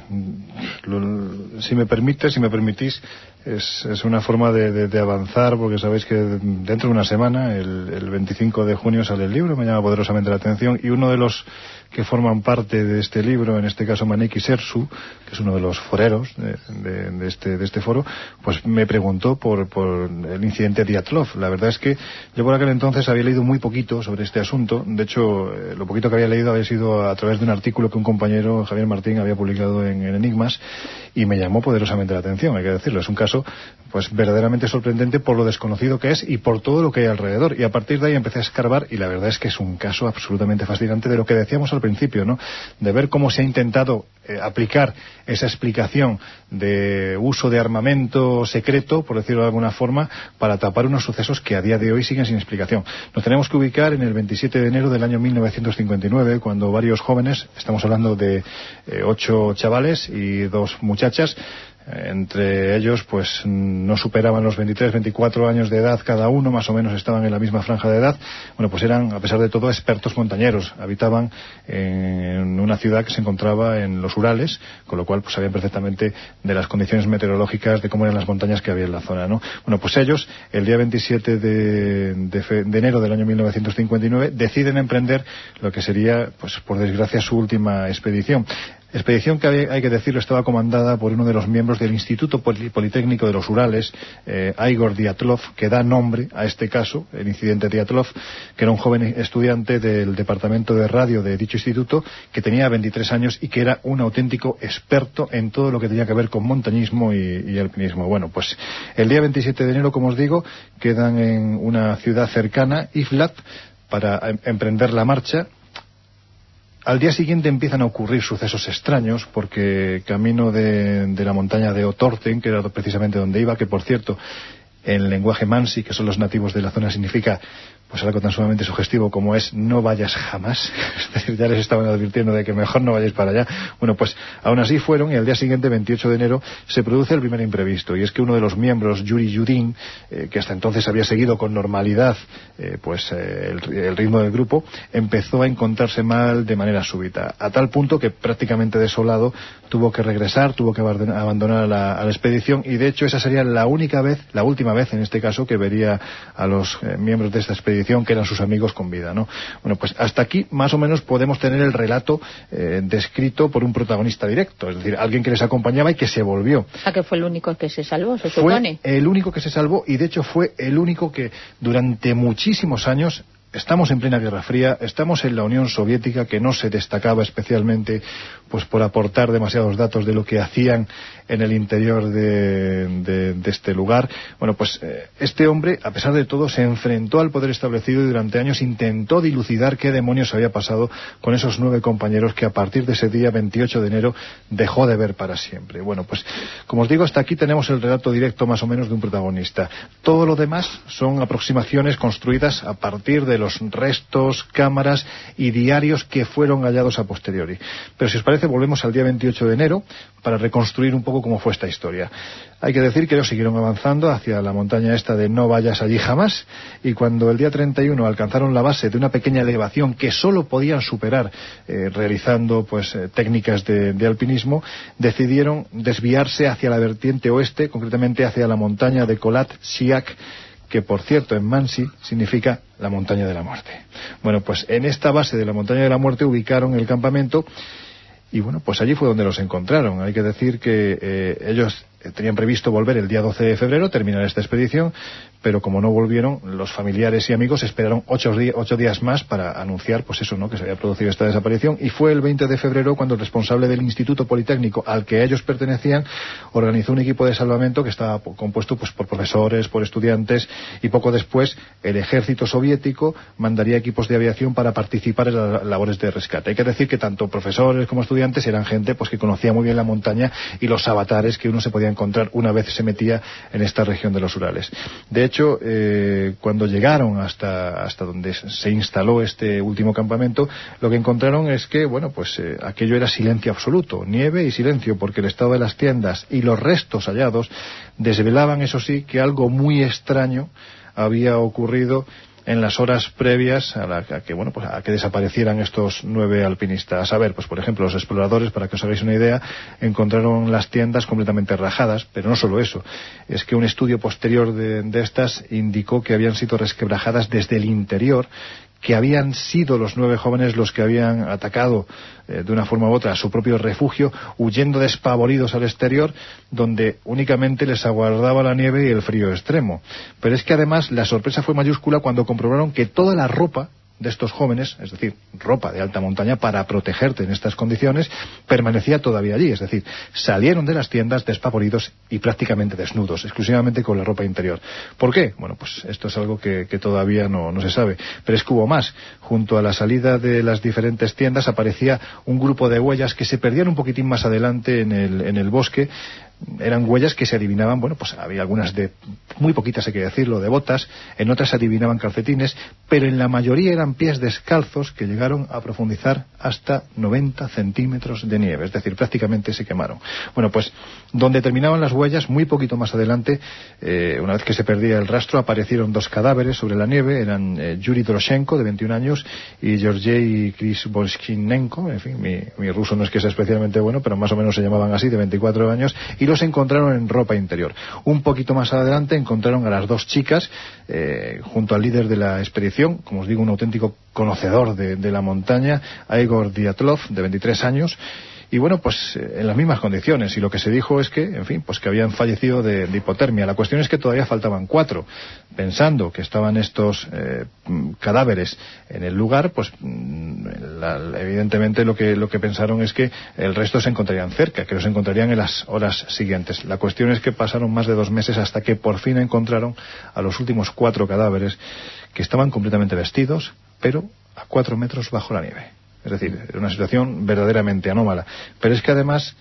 lo, si me permite, si me permitís, es, es una forma de, de, de avanzar, porque sabéis que dentro de una semana, el, el veinticinco de junio, sale el libro, me llama poderosamente la atención, y uno de los que forman parte de este libro, en este caso Maneki Sersu, que es uno de los foreros de, de, de, este, de este foro, pues me preguntó por, por el incidente Dyatlov. La verdad es que yo por aquel entonces había leído muy poquito sobre este asunto. De hecho, eh, lo poquito que había leído había sido a través de un artículo que un compañero, Javier Martín, había publicado en, en Enigmas, y me llamó poderosamente la atención, hay que decirlo. Es un caso pues verdaderamente sorprendente por lo desconocido que es y por todo lo que hay alrededor. Y a partir de ahí empecé a escarbar, y la verdad es que es un caso absolutamente fascinante, de lo que decíamos al principio, ¿no? De ver cómo se ha intentado eh, aplicar esa explicación de uso de armamento secreto, por decirlo de alguna forma, para tapar unos sucesos que a día de hoy siguen sin explicación. Nos tenemos que ubicar en el veintisiete de enero del año mil novecientos cincuenta y nueve, cuando varios jóvenes, estamos hablando de eh, ocho chavales y dos muchachas, Entre ellos, pues no superaban los veintitrés, veinticuatro años de edad cada uno, más o menos estaban en la misma franja de edad. Bueno, pues eran, a pesar de todo, expertos montañeros. Habitaban en una ciudad que se encontraba en los Urales, con lo cual pues sabían perfectamente de las condiciones meteorológicas, de cómo eran las montañas que había en la zona, ¿no? Bueno, pues ellos, el día veintisiete de, de, fe, de enero del año mil novecientos cincuenta y nueve, deciden emprender lo que sería, pues por desgracia, su última expedición. Expedición que, hay que decirlo, estaba comandada por uno de los miembros del Instituto Politécnico de los Urales, eh, Igor Dyatlov, que da nombre a este caso, el incidente Dyatlov, que era un joven estudiante del departamento de radio de dicho instituto, que tenía veintitrés años y que era un auténtico experto en todo lo que tenía que ver con montañismo y, y alpinismo. Bueno, pues el día veintisiete de enero, como os digo, quedan en una ciudad cercana, Iflat, para em- emprender la marcha. Al día siguiente empiezan a ocurrir sucesos extraños, porque camino de, de la montaña de Otorten, que era precisamente donde iba, que por cierto, en lenguaje mansi, que son los nativos de la zona, significa pues algo tan sumamente sugestivo como es no vayas jamás. Es decir, ya les estaban advirtiendo de que mejor no vayáis para allá. Bueno, pues aún así fueron, y al día siguiente, veintiocho de enero, se produce el primer imprevisto, y es que uno de los miembros, Yuri Yudin, eh, que hasta entonces había seguido con normalidad eh, pues eh, el, el ritmo del grupo, empezó a encontrarse mal de manera súbita, a tal punto que prácticamente desolado tuvo que regresar, tuvo que abandonar a la, a la expedición, y de hecho esa sería la única vez, la última vez en este caso, que vería a los eh, miembros de esta expedición, que eran sus amigos, con vida, ¿no? Bueno, pues hasta aquí más o menos podemos tener el relato eh, descrito por un protagonista directo, es decir, alguien que les acompañaba y que se volvió. O sea, que fue el único que se salvó, se fue supone. El único que se salvó, y de hecho fue el único que durante muchísimos años... Estamos en plena Guerra Fría, estamos en la Unión Soviética, que no se destacaba especialmente pues por aportar demasiados datos de lo que hacían en el interior de, de, de este lugar. Bueno, pues eh, este hombre, a pesar de todo, se enfrentó al poder establecido y durante años intentó dilucidar qué demonios había pasado con esos nueve compañeros que a partir de ese día veintiocho de enero dejó de ver para siempre. Bueno, pues como os digo, hasta aquí tenemos el relato directo más o menos de un protagonista. Todo lo demás son aproximaciones construidas a partir de los restos, cámaras y diarios que fueron hallados a posteriori. Pero si os parece, volvemos al día veintiocho de enero para reconstruir un poco cómo fue esta historia. Hay que decir que ellos siguieron avanzando hacia la montaña esta de no vayas allí jamás, y cuando el día treinta y uno alcanzaron la base de una pequeña elevación que solo podían superar eh, realizando pues eh, técnicas de, de alpinismo, decidieron desviarse hacia la vertiente oeste, concretamente hacia la montaña de Kholat Syakh, que por cierto en mansi significa la montaña de la muerte. Bueno, pues en esta base de la montaña de la muerte ubicaron el campamento, y bueno, pues allí fue donde los encontraron. Hay que decir que eh, ellos tenían previsto volver el día doce de febrero, terminar esta expedición, pero como no volvieron, los familiares y amigos esperaron ocho, di- ocho días más para anunciar, pues eso, ¿no?, que se había producido esta desaparición, y fue el veinte de febrero cuando el responsable del Instituto Politécnico al que ellos pertenecían organizó un equipo de salvamento que estaba compuesto pues por profesores, por estudiantes, y poco después el ejército soviético mandaría equipos de aviación para participar en las labores de rescate. Hay que decir que tanto profesores como estudiantes eran gente pues que conocía muy bien la montaña y los avatares que uno se podía encontrar una vez se metía en esta región de los Urales. De hecho, eh, cuando llegaron hasta, hasta donde se instaló este último campamento, lo que encontraron es que, bueno, pues eh, aquello era silencio absoluto, nieve y silencio, porque el estado de las tiendas y los restos hallados desvelaban, eso sí, que algo muy extraño había ocurrido en las horas previas a, la, a que bueno pues a que desaparecieran estos nueve alpinistas. A ver, pues por ejemplo, los exploradores, para que os hagáis una idea, encontraron las tiendas completamente rajadas, pero no solo eso, es que un estudio posterior de, de estas indicó que habían sido resquebrajadas desde el interior, que habían sido los nueve jóvenes los que habían atacado eh, de una forma u otra a su propio refugio, huyendo despavoridos al exterior, donde únicamente les aguardaba la nieve y el frío extremo. Pero es que además la sorpresa fue mayúscula cuando comprobaron que toda la ropa de estos jóvenes, es decir, ropa de alta montaña para protegerte en estas condiciones, permanecía todavía allí. Es decir, salieron de las tiendas despavoridos y prácticamente desnudos, exclusivamente con la ropa interior. ¿Por qué? Bueno, pues esto es algo que, que todavía no, no se sabe. Pero es que hubo más. Junto a la salida de las diferentes tiendas aparecía un grupo de huellas que se perdían un poquitín más adelante en el, en el bosque, eran huellas que se adivinaban, bueno, pues había algunas de, muy poquitas hay que decirlo, de botas, en otras se adivinaban calcetines, pero en la mayoría eran pies descalzos que llegaron a profundizar hasta noventa centímetros de nieve, es decir, prácticamente se quemaron. Bueno, pues donde terminaban las huellas, muy poquito más adelante, eh, una vez que se perdía el rastro, aparecieron dos cadáveres sobre la nieve, eran eh, Yuri Doroshenko, de veintiún años, y Georgiy Krivoshinenko, en fin, mi, mi ruso no es que sea especialmente bueno, pero más o menos se llamaban así, de veinticuatro años, y los encontraron en ropa interior. Un poquito más adelante encontraron a las dos chicas, eh, junto al líder de la expedición, como os digo, un auténtico conocedor de, de la montaña, Igor Dyatlov, de veintitrés años, y bueno, pues eh, en las mismas condiciones, y lo que se dijo es que, en fin, pues que habían fallecido de, de hipotermia. La cuestión es que todavía faltaban cuatro. Pensando que estaban estos eh, cadáveres en el lugar, pues la, evidentemente lo que, lo que pensaron es que el resto se encontrarían cerca, que los encontrarían en las horas siguientes. La cuestión es que pasaron más de dos meses hasta que por fin encontraron a los últimos cuatro cadáveres, que estaban completamente vestidos, pero a cuatro metros bajo la nieve. Es decir, era una situación verdaderamente anómala. Pero es que además,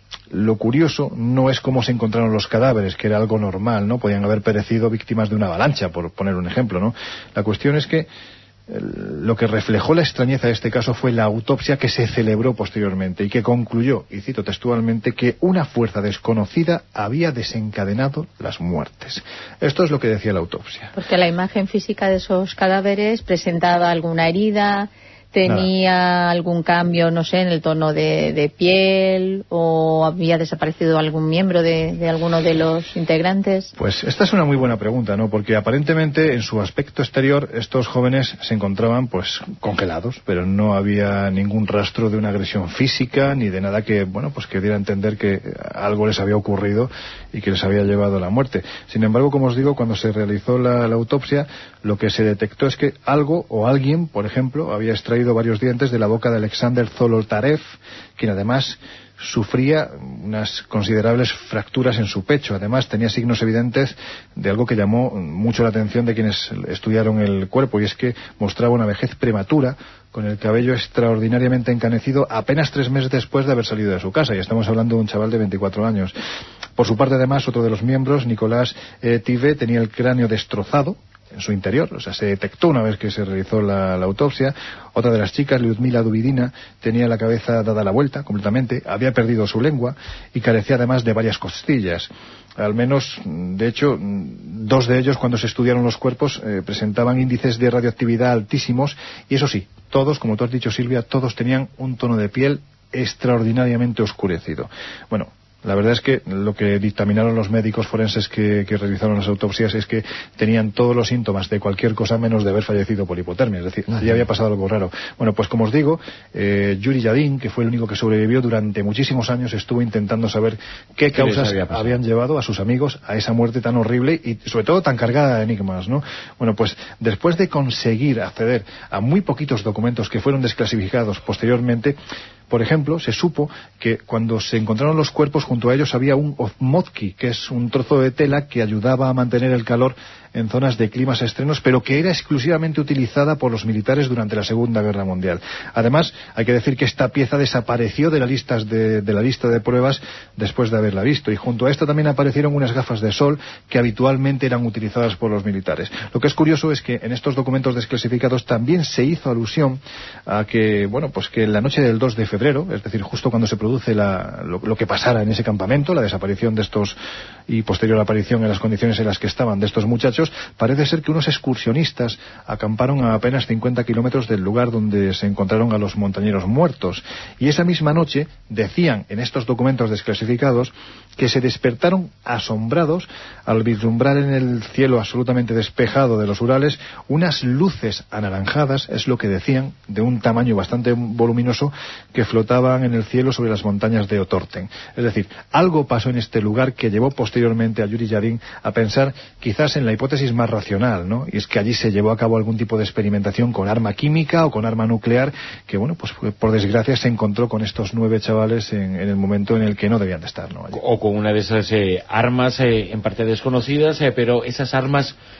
lo curioso no es cómo se encontraron los cadáveres, que era algo normal, ¿no? Podían haber perecido víctimas de una avalancha, por poner un ejemplo, ¿no? La cuestión es que el, lo que reflejó la extrañeza de este caso fue la autopsia que se celebró posteriormente y que concluyó, y cito textualmente, que una fuerza desconocida había desencadenado las muertes. Esto es lo que decía la autopsia. Porque la imagen física de esos cadáveres presentaba alguna herida, tenía Nada. algún cambio, no sé, en el tono de, de piel, o había desaparecido algún miembro de, de alguno de los integrantes. Pues esta es una muy buena pregunta, ¿no? Porque aparentemente en su aspecto exterior estos jóvenes se encontraban pues congelados, pero no había ningún rastro de una agresión física ni de nada que, bueno, pues que diera a entender que algo les había ocurrido y que les había llevado a la muerte. Sin embargo, como os digo, cuando se realizó la, la autopsia, lo que se detectó es que algo o alguien, por ejemplo, había extraído varios dientes de la boca de Alexander Zolotarev, quien además sufría unas considerables fracturas en su pecho. Además tenía signos evidentes de algo que llamó mucho la atención de quienes estudiaron el cuerpo, y es que mostraba una vejez prematura, con el cabello extraordinariamente encanecido apenas tres meses después de haber salido de su casa, y estamos hablando de un chaval de veinticuatro años. Por su parte, además, otro de los miembros, Nicolás eh, Tive, tenía el cráneo destrozado en su interior, o sea, se detectó una vez que se realizó la, la autopsia. Otra de las chicas, Lyudmila Dubidina, tenía la cabeza dada la vuelta completamente, había perdido su lengua y carecía además de varias costillas. Al menos, de hecho, dos de ellos, cuando se estudiaron los cuerpos, eh, presentaban índices de radioactividad altísimos, y eso sí, todos, como tú has dicho, Silvia, todos tenían un tono de piel extraordinariamente oscurecido. Bueno, la verdad es que lo que dictaminaron los médicos forenses que, que realizaron las autopsias es que tenían todos los síntomas de cualquier cosa menos de haber fallecido por hipotermia, es decir, ya había pasado algo raro. Bueno, pues como os digo, eh, Yuri Yadin, que fue el único que sobrevivió durante muchísimos años, estuvo intentando saber qué causas habían llevado a sus amigos a esa muerte tan horrible y sobre todo tan cargada de enigmas, ¿no? Bueno, pues después de conseguir acceder a muy poquitos documentos que fueron desclasificados posteriormente, por ejemplo, se supo que cuando se encontraron los cuerpos, junto a ellos había un ozmotki, que es un trozo de tela que ayudaba a mantener el calor en zonas de climas extremos, pero que era exclusivamente utilizada por los militares durante la Segunda Guerra Mundial. Además, hay que decir que esta pieza desapareció de la, listas de, de la lista de pruebas después de haberla visto, y junto a esto también aparecieron unas gafas de sol que habitualmente eran utilizadas por los militares. Lo que es curioso es que en estos documentos desclasificados también se hizo alusión a que, bueno, pues que la noche del dos de febrero, es decir, justo cuando se produce la, lo, lo que pasara en ese campamento, la desaparición de estos y posterior aparición en las condiciones en las que estaban de estos muchachos, parece ser que unos excursionistas acamparon a apenas cincuenta kilómetros del lugar donde se encontraron a los montañeros muertos, y esa misma noche decían en estos documentos desclasificados que se despertaron asombrados al vislumbrar en el cielo absolutamente despejado de los Urales unas luces anaranjadas, es lo que decían, de un tamaño bastante voluminoso, que flotaban en el cielo sobre las montañas de Otorten. Es decir, algo pasó en este lugar que llevó posteriormente a Yuri Yadin a pensar quizás en la hipótesis más racional, ¿no? Y es que allí se llevó a cabo algún tipo de experimentación con arma química o con arma nuclear, que bueno, pues por desgracia se encontró con estos nueve chavales en, en el momento en el que no debían de estar, ¿no? Allí. O con una de esas eh, armas eh, en parte desconocidas, eh, pero esas armas eh,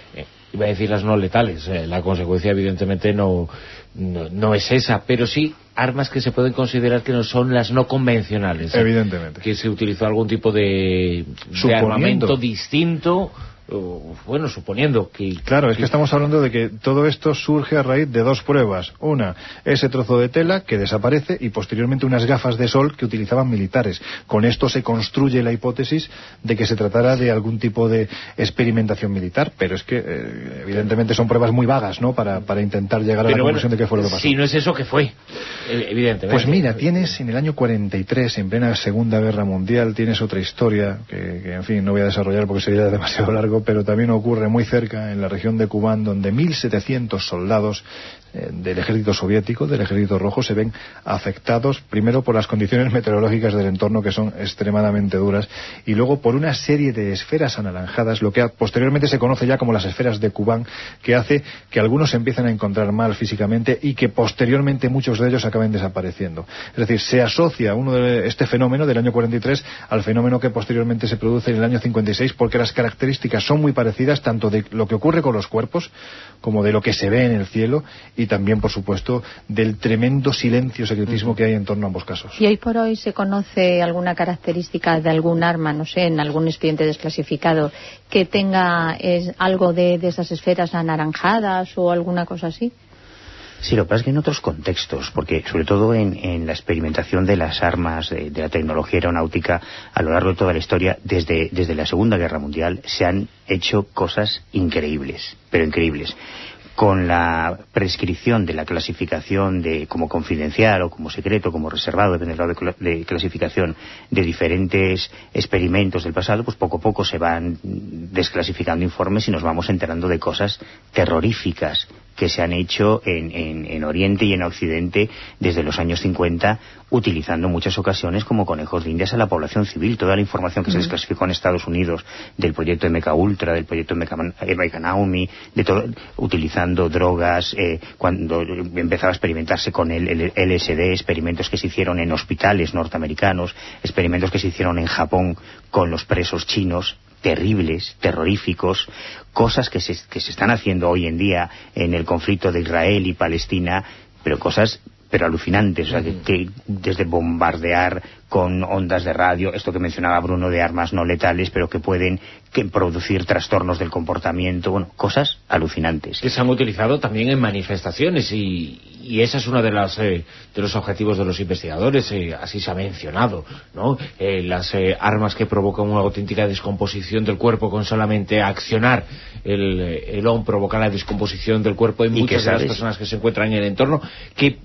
iba a decir las no letales, eh, la consecuencia evidentemente no, no, no es esa, pero sí armas que se pueden considerar que no son las no convencionales. ¿eh? Evidentemente. Que se utilizó algún tipo de, de armamento distinto. Bueno, suponiendo que... Claro, es que... que estamos hablando de que todo esto surge a raíz de dos pruebas. Una, ese trozo de tela que desaparece, y posteriormente unas gafas de sol que utilizaban militares. Con esto se construye la hipótesis de que se tratara de algún tipo de experimentación militar, pero es que eh, evidentemente son pruebas muy vagas, ¿no?, para, para intentar llegar a pero la conclusión bueno, de qué fue lo que pasó. Si no es eso, ¿qué fue? Evidentemente. Pues mira, tienes en el año cuarenta y tres, en plena Segunda Guerra Mundial, tienes otra historia que, que en fin, no voy a desarrollar porque sería demasiado largo, pero también ocurre muy cerca, en la región de Kubán, donde mil setecientos soldados eh, del ejército soviético, del ejército rojo, se ven afectados primero por las condiciones meteorológicas del entorno, que son extremadamente duras, y luego por una serie de esferas anaranjadas, lo que posteriormente se conoce ya como las esferas de Kubán, que hace que algunos se empiecen a encontrar mal físicamente y que posteriormente muchos de ellos acaben desapareciendo. Es decir, se asocia uno de este fenómeno del año cuarenta y tres al fenómeno que posteriormente se produce en el año cincuenta y seis, porque las características son muy parecidas, tanto de lo que ocurre con los cuerpos como de lo que se ve en el cielo, y también, por supuesto, del tremendo silencio, secretismo uh-huh. que hay en torno a ambos casos. ¿Y hoy por hoy se conoce alguna característica de algún arma, no sé, en algún expediente desclasificado, que tenga es, algo de, de esas esferas anaranjadas o alguna cosa así? Sí, lo que pasa es que en otros contextos, porque sobre todo en, en la experimentación de las armas, de, de la tecnología aeronáutica, a lo largo de toda la historia, desde, desde la Segunda Guerra Mundial, se han hecho cosas increíbles, pero increíbles. Con la prescripción de la clasificación de como confidencial o como secreto, como reservado, depende del grado de, de clasificación de diferentes experimentos del pasado, pues poco a poco se van desclasificando informes y nos vamos enterando de cosas terroríficas que se han hecho en, en, en Oriente y en Occidente desde los años cincuenta, utilizando en muchas ocasiones como conejos de indias a la población civil. Toda la información que mm. se desclasificó en Estados Unidos del proyecto M K Ultra, del proyecto M K Naomi, de todo, utilizando drogas, eh, cuando empezaba a experimentarse con el, el L S D, experimentos que se hicieron en hospitales norteamericanos, experimentos que se hicieron en Japón con los presos chinos, terribles, terroríficos, cosas que se, que se están haciendo hoy en día en el conflicto de Israel y Palestina, pero cosas pero alucinantes, o sea, que, que desde bombardear con ondas de radio, esto que mencionaba Bruno de armas no letales, pero que pueden que producir trastornos del comportamiento, bueno, cosas alucinantes. Que se han utilizado también en manifestaciones y, y esa es uno de, las, eh, de los objetivos de los investigadores, eh, así se ha mencionado, ¿no? Eh, las eh, armas que provocan una auténtica descomposición del cuerpo con solamente accionar el, el O N provoca la descomposición del cuerpo en muchas de las personas que se encuentran en el entorno, que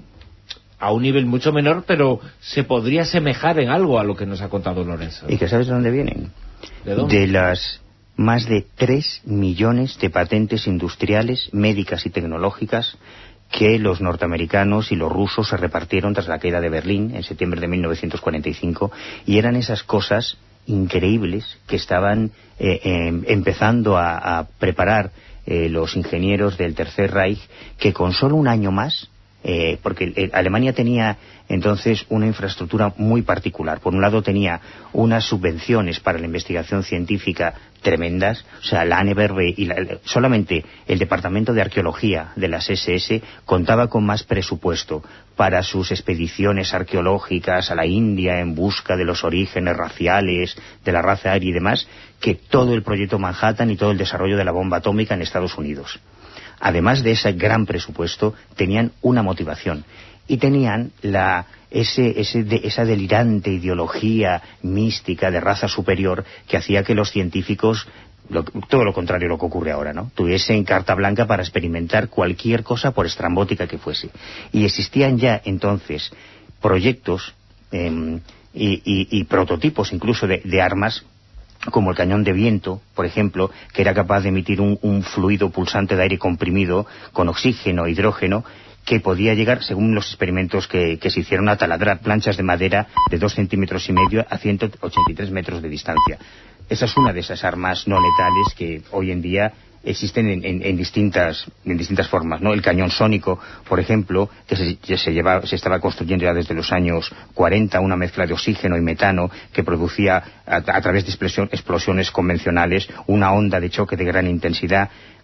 a un nivel mucho menor, pero se podría asemejar en algo a lo que nos ha contado Lorenzo. ¿Y que sabes de dónde vienen? ¿De dónde? De las más de tres millones de patentes industriales, médicas y tecnológicas que los norteamericanos y los rusos se repartieron tras la caída de Berlín en septiembre de mil novecientos cuarenta y cinco, y eran esas cosas increíbles que estaban eh, eh, empezando a, a preparar eh, los ingenieros del Tercer Reich, que con solo un año más, Eh, porque eh, Alemania tenía entonces una infraestructura muy particular. Por un lado tenía unas subvenciones para la investigación científica tremendas, o sea, la ANEBERBE y la, solamente el Departamento de Arqueología de las S S contaba con más presupuesto para sus expediciones arqueológicas a la India en busca de los orígenes raciales de la raza aria y demás, que todo el proyecto Manhattan y todo el desarrollo de la bomba atómica en Estados Unidos. Además de ese gran presupuesto, tenían una motivación y tenían la, ese, ese de, esa delirante ideología mística de raza superior que hacía que los científicos, lo, todo lo contrario a lo que ocurre ahora, ¿no?, tuviesen carta blanca para experimentar cualquier cosa por estrambótica que fuese. Y existían ya entonces proyectos eh, y, y, y prototipos incluso de, de armas, como el cañón de viento, por ejemplo, que era capaz de emitir un, un fluido pulsante de aire comprimido con oxígeno e hidrógeno, que podía llegar, según los experimentos que, que se hicieron, a taladrar planchas de madera de dos centímetros y medio a ciento ochenta y tres metros de distancia. Esa es una de esas armas no letales que hoy en día existen en, en, en distintas en distintas formas, ¿no? El cañón sónico, por ejemplo, que se, que se, lleva, se estaba construyendo ya desde los años cuarenta, una mezcla de oxígeno y metano que producía a, a través de explosión, explosiones convencionales una onda de choque de gran intensidad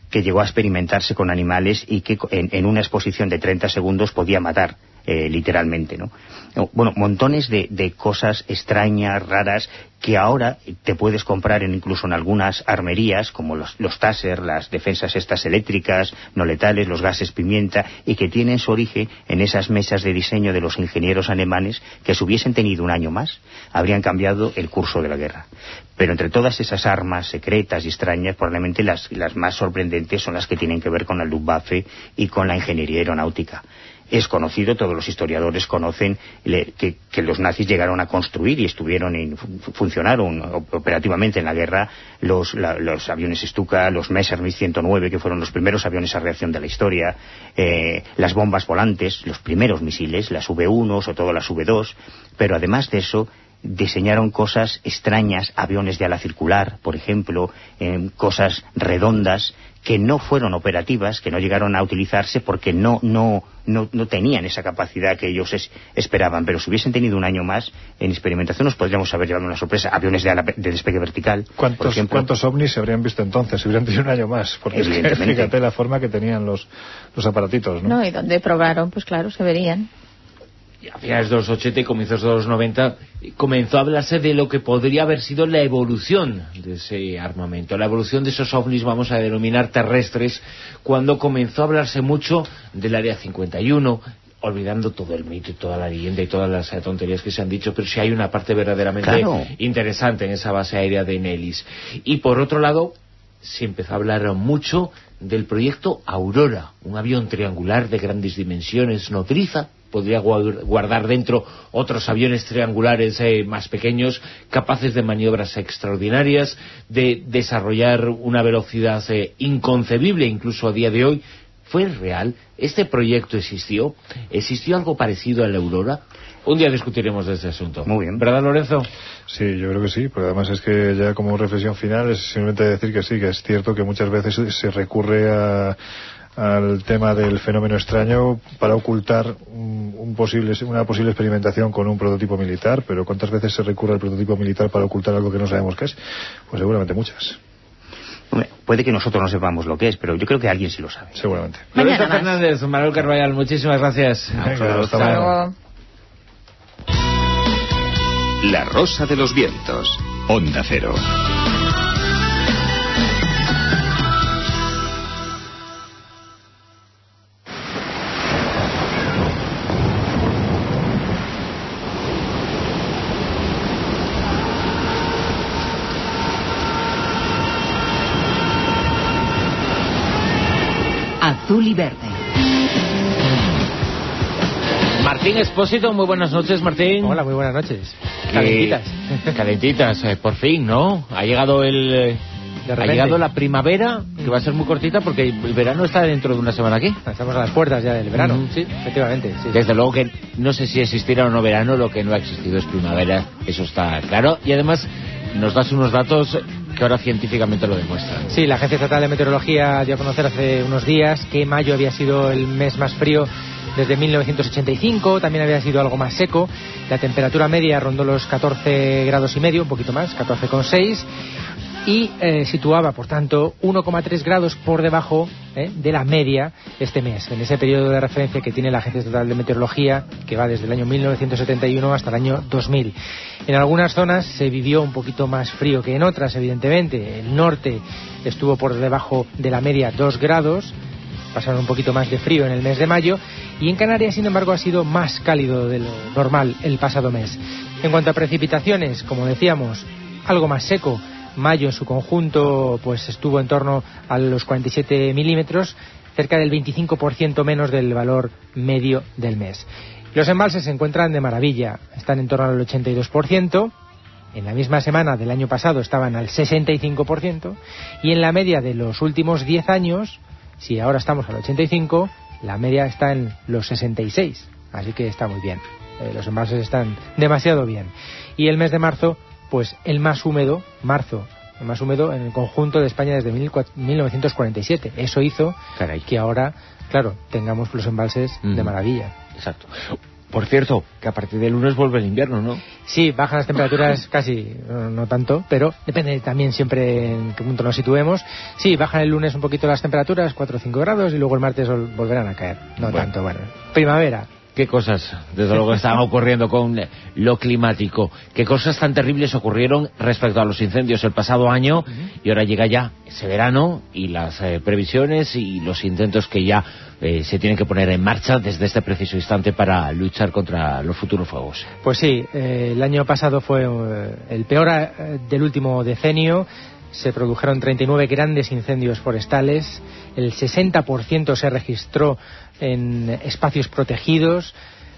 que llegó a experimentarse con animales y que en, en una exposición de treinta segundos podía matar. Eh, literalmente, ¿no? Bueno, montones de, de cosas extrañas, raras, que ahora te puedes comprar en, incluso en algunas armerías, como los, los Taser, las defensas estas eléctricas, no letales, los gases pimienta, y que tienen su origen en esas mesas de diseño de los ingenieros alemanes que si hubiesen tenido un año más, habrían cambiado el curso de la guerra. Pero entre todas esas armas secretas y extrañas, probablemente las, las más sorprendentes son las que tienen que ver con la Luftwaffe y con la ingeniería aeronáutica. Es conocido, todos los historiadores conocen le, que, que los nazis llegaron a construir y estuvieron en, funcionaron operativamente en la guerra los, la, los aviones Stuka, los Messerschmitt ciento nueve, que fueron los primeros aviones a reacción de la historia, eh, las bombas volantes, los primeros misiles, las V uno o todas las V dos, pero además de eso diseñaron cosas extrañas, aviones de ala circular, por ejemplo, eh, cosas redondas que no fueron operativas, que no llegaron a utilizarse porque no no no, no tenían esa capacidad que ellos es, esperaban, pero si hubiesen tenido un año más en experimentación nos podríamos haber llevado una sorpresa. Aviones de, ala, de despegue vertical, ¿Cuántos, por ejemplo. ¿Cuántos ovnis se habrían visto entonces si hubieran tenido un año más? Porque es que, fíjate la forma que tenían los, los aparatitos, ¿no? No, y donde probaron, pues claro, se verían. A finales de los ochenta y comienzos de los noventa comenzó a hablarse de lo que podría haber sido la evolución de ese armamento, la evolución de esos ovnis, vamos a denominar terrestres, cuando comenzó a hablarse mucho del Área cincuenta y uno, olvidando todo el mito y toda la leyenda y todas las tonterías que se han dicho, pero sí hay una parte verdaderamente claro. interesante en esa base aérea de Nellis. Y por otro lado, se empezó a hablar mucho del proyecto Aurora, un avión triangular de grandes dimensiones, nodriza, podría guardar dentro otros aviones triangulares eh, más pequeños, capaces de maniobras extraordinarias, de desarrollar una velocidad eh, inconcebible incluso a día de hoy. ¿Fue real? ¿Este proyecto existió? ¿Existió algo parecido a la Aurora? Un día discutiremos de este asunto. Muy bien. ¿Verdad, Lorenzo? Sí, yo creo que sí, porque además es que ya como reflexión final es simplemente decir que sí, que es cierto que muchas veces se recurre a al tema del fenómeno extraño para ocultar un, un posible, una posible experimentación con un prototipo militar, pero ¿cuántas veces se recurre al prototipo militar para ocultar algo que no sabemos qué es? Pues seguramente muchas. Puede que nosotros no sepamos lo que es, pero yo creo que alguien sí lo sabe. Seguramente. Lorenzo Fernández, Manuel Carvallal, muchísimas gracias. Venga, hasta luego. La Rosa de los Vientos, Onda Cero. Azul y verde. Martín Expósito, muy buenas noches, Martín. Hola, muy buenas noches. Calentitas. Eh, calentitas, eh, por fin, ¿no? Ha llegado el... Eh, ha llegado la primavera, que va a ser muy cortita porque el verano está dentro de una semana aquí. Estamos a las puertas ya del verano, uh-huh. sí, efectivamente. Sí. Desde luego que no sé si existirá o no verano, lo que no ha existido es primavera, eso está claro. Y además nos das unos datos que ahora científicamente lo demuestran. Sí, la Agencia Estatal de Meteorología dio a conocer hace unos días que mayo había sido el mes más frío desde mil novecientos ochenta y cinco, también había sido algo más seco. La temperatura media rondó los catorce grados y medio, un poquito más, catorce coma seis, y eh, situaba, por tanto, uno coma tres grados por debajo eh, de la media este mes, en ese periodo de referencia que tiene la Agencia Estatal de Meteorología, que va desde el año mil novecientos setenta y uno hasta el año dos mil. En algunas zonas se vivió un poquito más frío que en otras, evidentemente. El norte estuvo por debajo de la media dos grados, pasaron un poquito más de frío en el mes de mayo, y en Canarias, sin embargo, ha sido más cálido de lo normal el pasado mes. En cuanto a precipitaciones, como decíamos, algo más seco. Mayo en su conjunto pues estuvo en torno a los cuarenta y siete milímetros, cerca del veinticinco por ciento menos del valor medio del mes. Los embalses se encuentran de maravilla, están en torno al ochenta y dos por ciento, en la misma semana del año pasado estaban al sesenta y cinco por ciento, y en la media de los últimos diez años, si ahora estamos al ochenta y cinco, la media está en los sesenta y seis, así que está muy bien, eh, los embalses están demasiado bien. Y el mes de marzo, pues el más húmedo, marzo, el más húmedo en el conjunto de España desde mil novecientos cuarenta y siete. Eso hizo Caray. que ahora, claro, tengamos los embalses mm. de maravilla. Exacto. Por cierto, que a partir del lunes vuelve el invierno, ¿no? Sí, bajan las temperaturas casi, no, no tanto, pero depende también siempre en qué punto nos situemos. Sí, bajan el lunes un poquito las temperaturas, cuatro o cinco grados, y luego el martes volverán a caer. No bueno. tanto, bueno. Primavera. ¿Qué cosas, desde luego, están ocurriendo con lo climático? ¿Qué cosas tan terribles ocurrieron respecto a los incendios el pasado año? Uh-huh. Y ahora llega ya ese verano y las eh, previsiones y los intentos que ya eh, se tienen que poner en marcha desde este preciso instante para luchar contra los futuros fuegos. Pues sí, eh, el año pasado fue eh, el peor eh, del último decenio. Se produjeron treinta y nueve grandes incendios forestales, el sesenta por ciento se registró en espacios protegidos,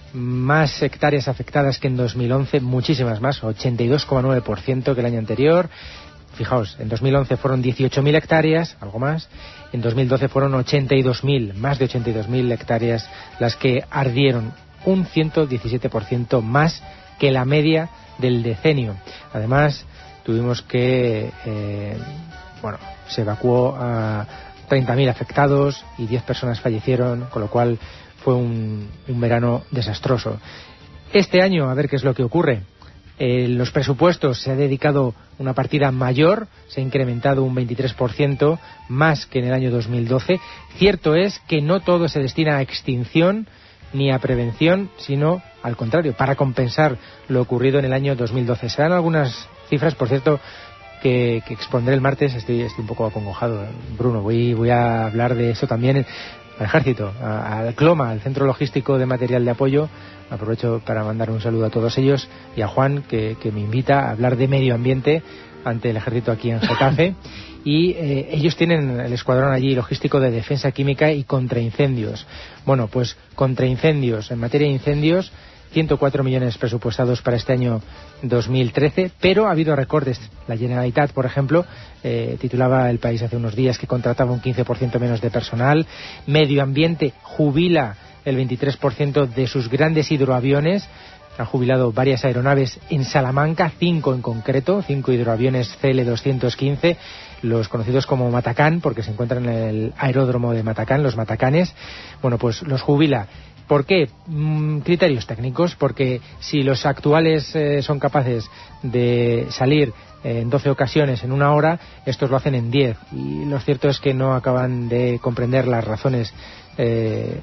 más hectáreas afectadas que en dos mil once, muchísimas más, ochenta y dos coma nueve por ciento que el año anterior. Fijaos, en dos mil once fueron dieciocho mil hectáreas, algo más, en dos mil doce fueron ochenta y dos mil, más de ochenta y dos mil hectáreas las que ardieron, un ciento diecisiete por ciento más que la media del decenio. Además, tuvimos que, eh, bueno, se evacuó a treinta mil afectados y diez personas fallecieron, con lo cual fue un, un verano desastroso. Este año, a ver qué es lo que ocurre. En los presupuestos se ha dedicado una partida mayor, se ha incrementado un veintitrés por ciento más que en el año dos mil doce. Cierto es que no todo se destina a extinción ni a prevención, sino al contrario, para compensar lo ocurrido en el año dos mil doce. Se dan algunas cifras, por cierto, que, que expondré el martes. Estoy, estoy un poco acongojado, Bruno. Voy, voy a hablar de eso también al Ejército, al CLOMA, al Centro Logístico de Material de Apoyo. Aprovecho para mandar un saludo a todos ellos y a Juan, que, que me invita a hablar de medio ambiente ante el Ejército aquí en Getafe. Y eh, ellos tienen el escuadrón allí logístico de defensa química y contraincendios. Bueno, pues contraincendios, en materia de incendios, ciento cuatro millones presupuestados para este año dos mil trece, pero ha habido recortes. La Generalitat, por ejemplo, eh, titulaba El País hace unos días que contrataba un quince por ciento menos de personal. Medio Ambiente jubila el veintitrés por ciento de sus grandes hidroaviones. Han jubilado varias aeronaves en Salamanca, cinco en concreto, cinco hidroaviones C L doscientos quince, los conocidos como Matacán, porque se encuentran en el aeródromo de Matacán, los Matacanes. Bueno, pues los jubila. ¿Por qué? Mm, criterios técnicos, porque si los actuales eh, son capaces de salir eh, en doce ocasiones en una hora, estos lo hacen en diez. Y lo cierto es que no acaban de comprender las razones eh,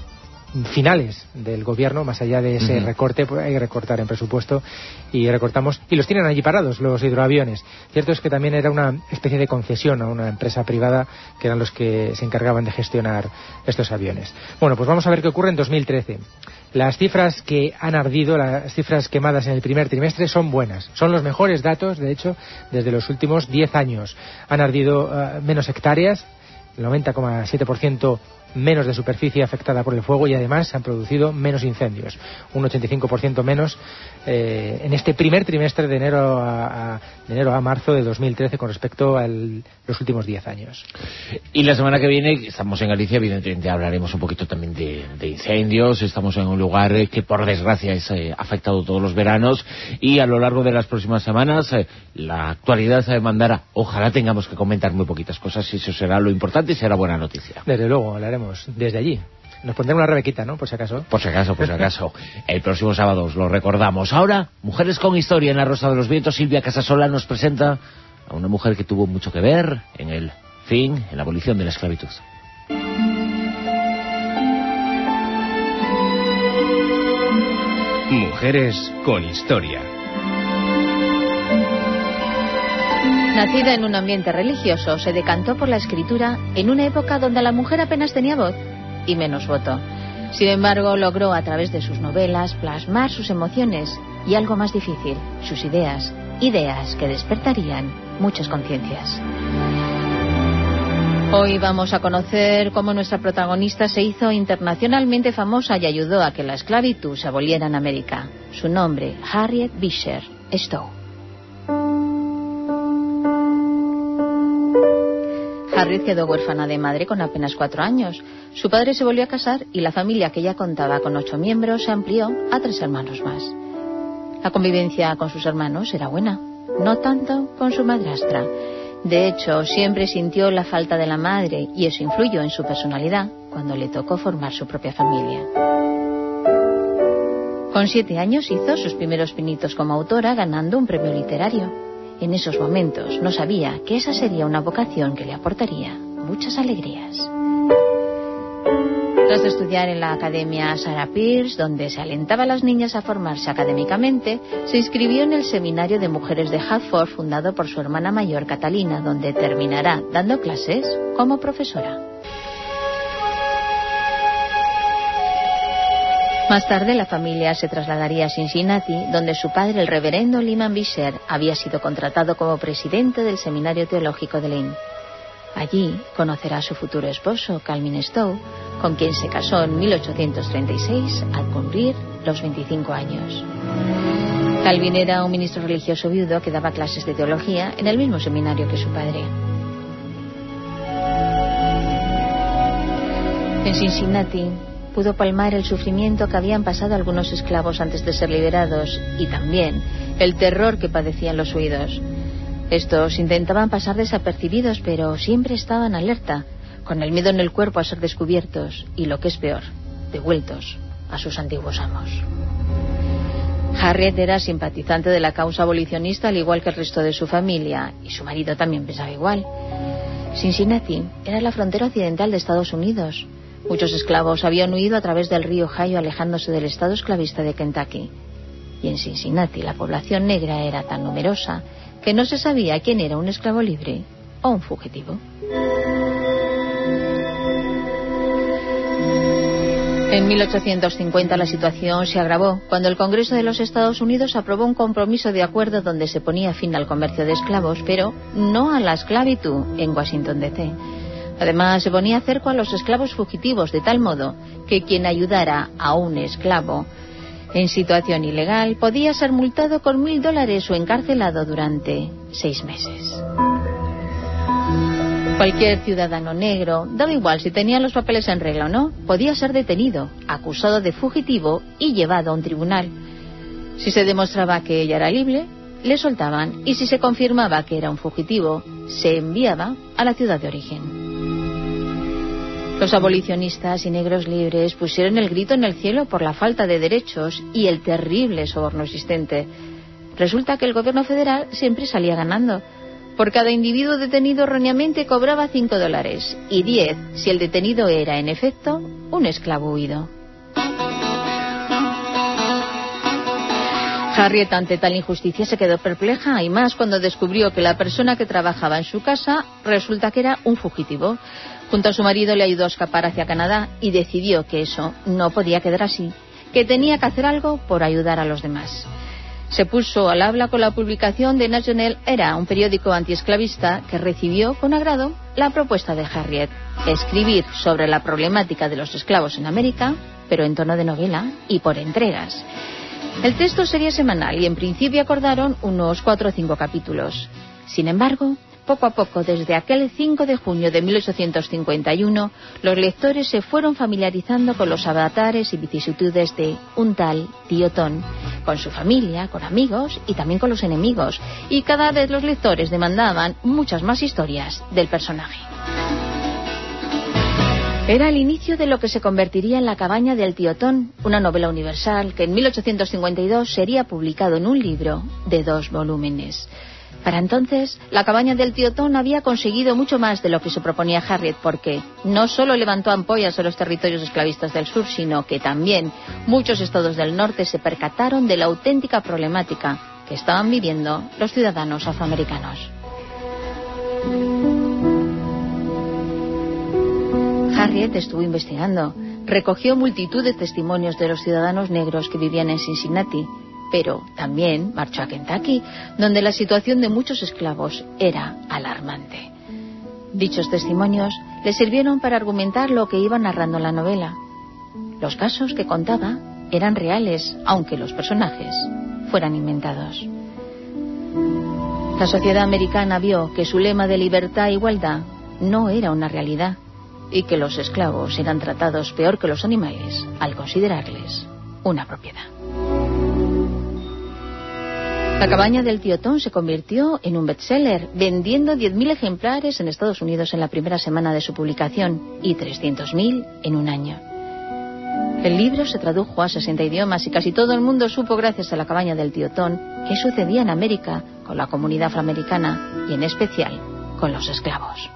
finales del gobierno. Más allá de ese uh-huh. recorte, pues hay que recortar en presupuesto, y recortamos, y los tienen allí parados, los hidroaviones. Cierto es que también era una especie de concesión a una empresa privada, que eran los que se encargaban de gestionar estos aviones. Bueno, pues vamos a ver qué ocurre en dos mil trece. Las cifras que han ardido, las cifras quemadas en el primer trimestre son buenas. Son los mejores datos, de hecho, desde los últimos diez años. Han ardido uh, menos hectáreas, el noventa coma siete por ciento menos de superficie afectada por el fuego, y además se han producido menos incendios, un ochenta y cinco por ciento menos eh, en este primer trimestre de enero a, a, de enero a marzo de dos mil trece con respecto a los últimos diez años. Y la semana que viene, estamos en Galicia, evidentemente hablaremos un poquito también de, de incendios. Estamos en un lugar que por desgracia es eh, afectado todos los veranos, y a lo largo de las próximas semanas eh, la actualidad demandará, ojalá tengamos que comentar muy poquitas cosas, y eso será lo importante y será buena noticia. Desde luego, hablaremos desde allí. Nos pondremos una rebequita, ¿no? Por si acaso. Por si acaso, por si acaso. El próximo sábado os lo recordamos. Ahora, Mujeres con Historia en La Rosa de los Vientos. Silvia Casasola nos presenta a una mujer que tuvo mucho que ver en el fin, en la abolición de la esclavitud. Mujeres con Historia. Nacida en un ambiente religioso, se decantó por la escritura en una época donde la mujer apenas tenía voz y menos voto. Sin embargo, logró a través de sus novelas plasmar sus emociones y, algo más difícil, sus ideas, ideas que despertarían muchas conciencias. Hoy vamos a conocer cómo nuestra protagonista se hizo internacionalmente famosa y ayudó a que la esclavitud se aboliera en América. Su nombre, Harriet Beecher Stowe. Harriet quedó huérfana de madre con apenas cuatro años. Su padre se volvió a casar y la familia, que ya contaba con ocho miembros, se amplió a tres hermanos más. La convivencia con sus hermanos era buena, no tanto con su madrastra. De hecho, siempre sintió la falta de la madre, y eso influyó en su personalidad cuando le tocó formar su propia familia. Con siete años hizo sus primeros pinitos como autora, ganando un premio literario. En esos momentos no sabía que esa sería una vocación que le aportaría muchas alegrías. Tras estudiar en la Academia Sarah Peirce, donde se alentaba a las niñas a formarse académicamente, se inscribió en el Seminario de Mujeres de Hartford, fundado por su hermana mayor Catalina, donde terminará dando clases como profesora. Más tarde la familia se trasladaría a Cincinnati, donde su padre, el reverendo Lyman Vischer, había sido contratado como presidente del Seminario Teológico de Lynn. Allí conocerá a su futuro esposo, Calvin Stowe, con quien se casó en mil ochocientos treinta y seis al cumplir los veinticinco años. Calvin era un ministro religioso viudo que daba clases de teología en el mismo seminario que su padre. En Cincinnati pudo palmar el sufrimiento que habían pasado algunos esclavos antes de ser liberados y también el terror que padecían los huidos. Estos intentaban pasar desapercibidos, pero siempre estaban alerta, con el miedo en el cuerpo a ser descubiertos y, lo que es peor, devueltos a sus antiguos amos. Harriet era simpatizante de la causa abolicionista, al igual que el resto de su familia, y su marido también pensaba igual. Cincinnati era la frontera occidental de Estados Unidos. Muchos esclavos habían huido a través del río Ohio, alejándose del estado esclavista de Kentucky. Y en Cincinnati la población negra era tan numerosa que no se sabía quién era un esclavo libre o un fugitivo. En mil ochocientos cincuenta la situación se agravó cuando el Congreso de los Estados Unidos aprobó un compromiso de acuerdo donde se ponía fin al comercio de esclavos, pero no a la esclavitud en Washington D C Además, se ponía cerco a los esclavos fugitivos, de tal modo que quien ayudara a un esclavo en situación ilegal podía ser multado con mil dólares o encarcelado durante seis meses. Cualquier ciudadano negro, daba igual si tenía los papeles en regla o no, podía ser detenido, acusado de fugitivo y llevado a un tribunal. Si se demostraba que ella era libre, le soltaban, y si se confirmaba que era un fugitivo, se enviaba a la ciudad de origen. Los abolicionistas y negros libres pusieron el grito en el cielo por la falta de derechos y el terrible soborno existente. Resulta que el gobierno federal siempre salía ganando. Por cada individuo detenido erróneamente cobraba cinco dólares y diez si el detenido era, en efecto, un esclavo huido. Harriet, ante tal injusticia, se quedó perpleja, y más cuando descubrió que la persona que trabajaba en su casa resulta que era un fugitivo. Junto a su marido le ayudó a escapar hacia Canadá y decidió que eso no podía quedar así, que tenía que hacer algo por ayudar a los demás. Se puso al habla con la publicación de National Era, un periódico antiesclavista que recibió con agrado la propuesta de Harriet: escribir sobre la problemática de los esclavos en América, pero en tono de novela y por entregas. El texto sería semanal y en principio acordaron unos cuatro o cinco capítulos. Sin embargo, poco a poco, desde aquel cinco de junio de mil ochocientos cincuenta y uno, los lectores se fueron familiarizando con los avatares y vicisitudes de un tal Tío Tom, con su familia, con amigos y también con los enemigos, y cada vez los lectores demandaban muchas más historias del personaje. Era el inicio de lo que se convertiría en La cabaña del Tío Tom, una novela universal que en mil ochocientos cincuenta y dos sería publicado en un libro de dos volúmenes. Para entonces, La cabaña del Tío Tom había conseguido mucho más de lo que se proponía Harriet, porque no solo levantó ampollas en los territorios esclavistas del sur, sino que también muchos estados del norte se percataron de la auténtica problemática que estaban viviendo los ciudadanos afroamericanos. Harriet estuvo investigando, recogió multitud de testimonios de los ciudadanos negros que vivían en Cincinnati, pero también marchó a Kentucky, donde la situación de muchos esclavos era alarmante. Dichos testimonios le sirvieron para argumentar lo que iba narrando la novela. Los casos que contaba eran reales, aunque los personajes fueran inventados. La sociedad americana vio que su lema de libertad e igualdad no era una realidad, y que los esclavos eran tratados peor que los animales al considerarles una propiedad. La cabaña del Tío Tom se convirtió en un bestseller, vendiendo diez mil ejemplares en Estados Unidos en la primera semana de su publicación y trescientos mil en un año. El libro se tradujo a sesenta idiomas y casi todo el mundo supo, gracias a La cabaña del tío Tom, qué sucedía en América con la comunidad afroamericana y en especial con los esclavos.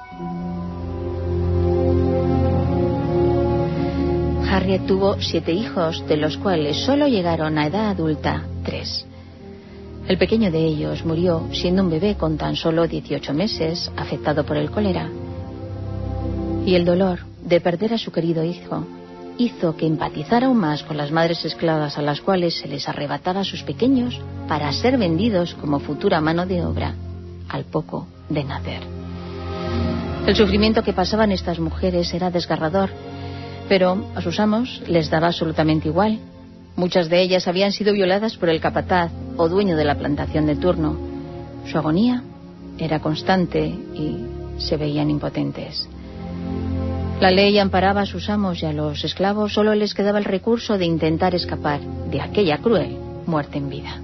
Harriet tuvo siete hijos, de los cuales solo llegaron a edad adulta tres. El pequeño de ellos murió siendo un bebé con tan solo dieciocho meses, afectado por el cólera. Y el dolor de perder a su querido hijo hizo que empatizara aún más con las madres esclavas a las cuales se les arrebataba a sus pequeños para ser vendidos como futura mano de obra al poco de nacer. El sufrimiento que pasaban estas mujeres era desgarrador, pero a sus amos les daba absolutamente igual. Muchas de ellas habían sido violadas por el capataz o dueño de la plantación de turno. Su agonía era constante y se veían impotentes. La ley amparaba a sus amos y a los esclavos solo les quedaba el recurso de intentar escapar de aquella cruel muerte en vida.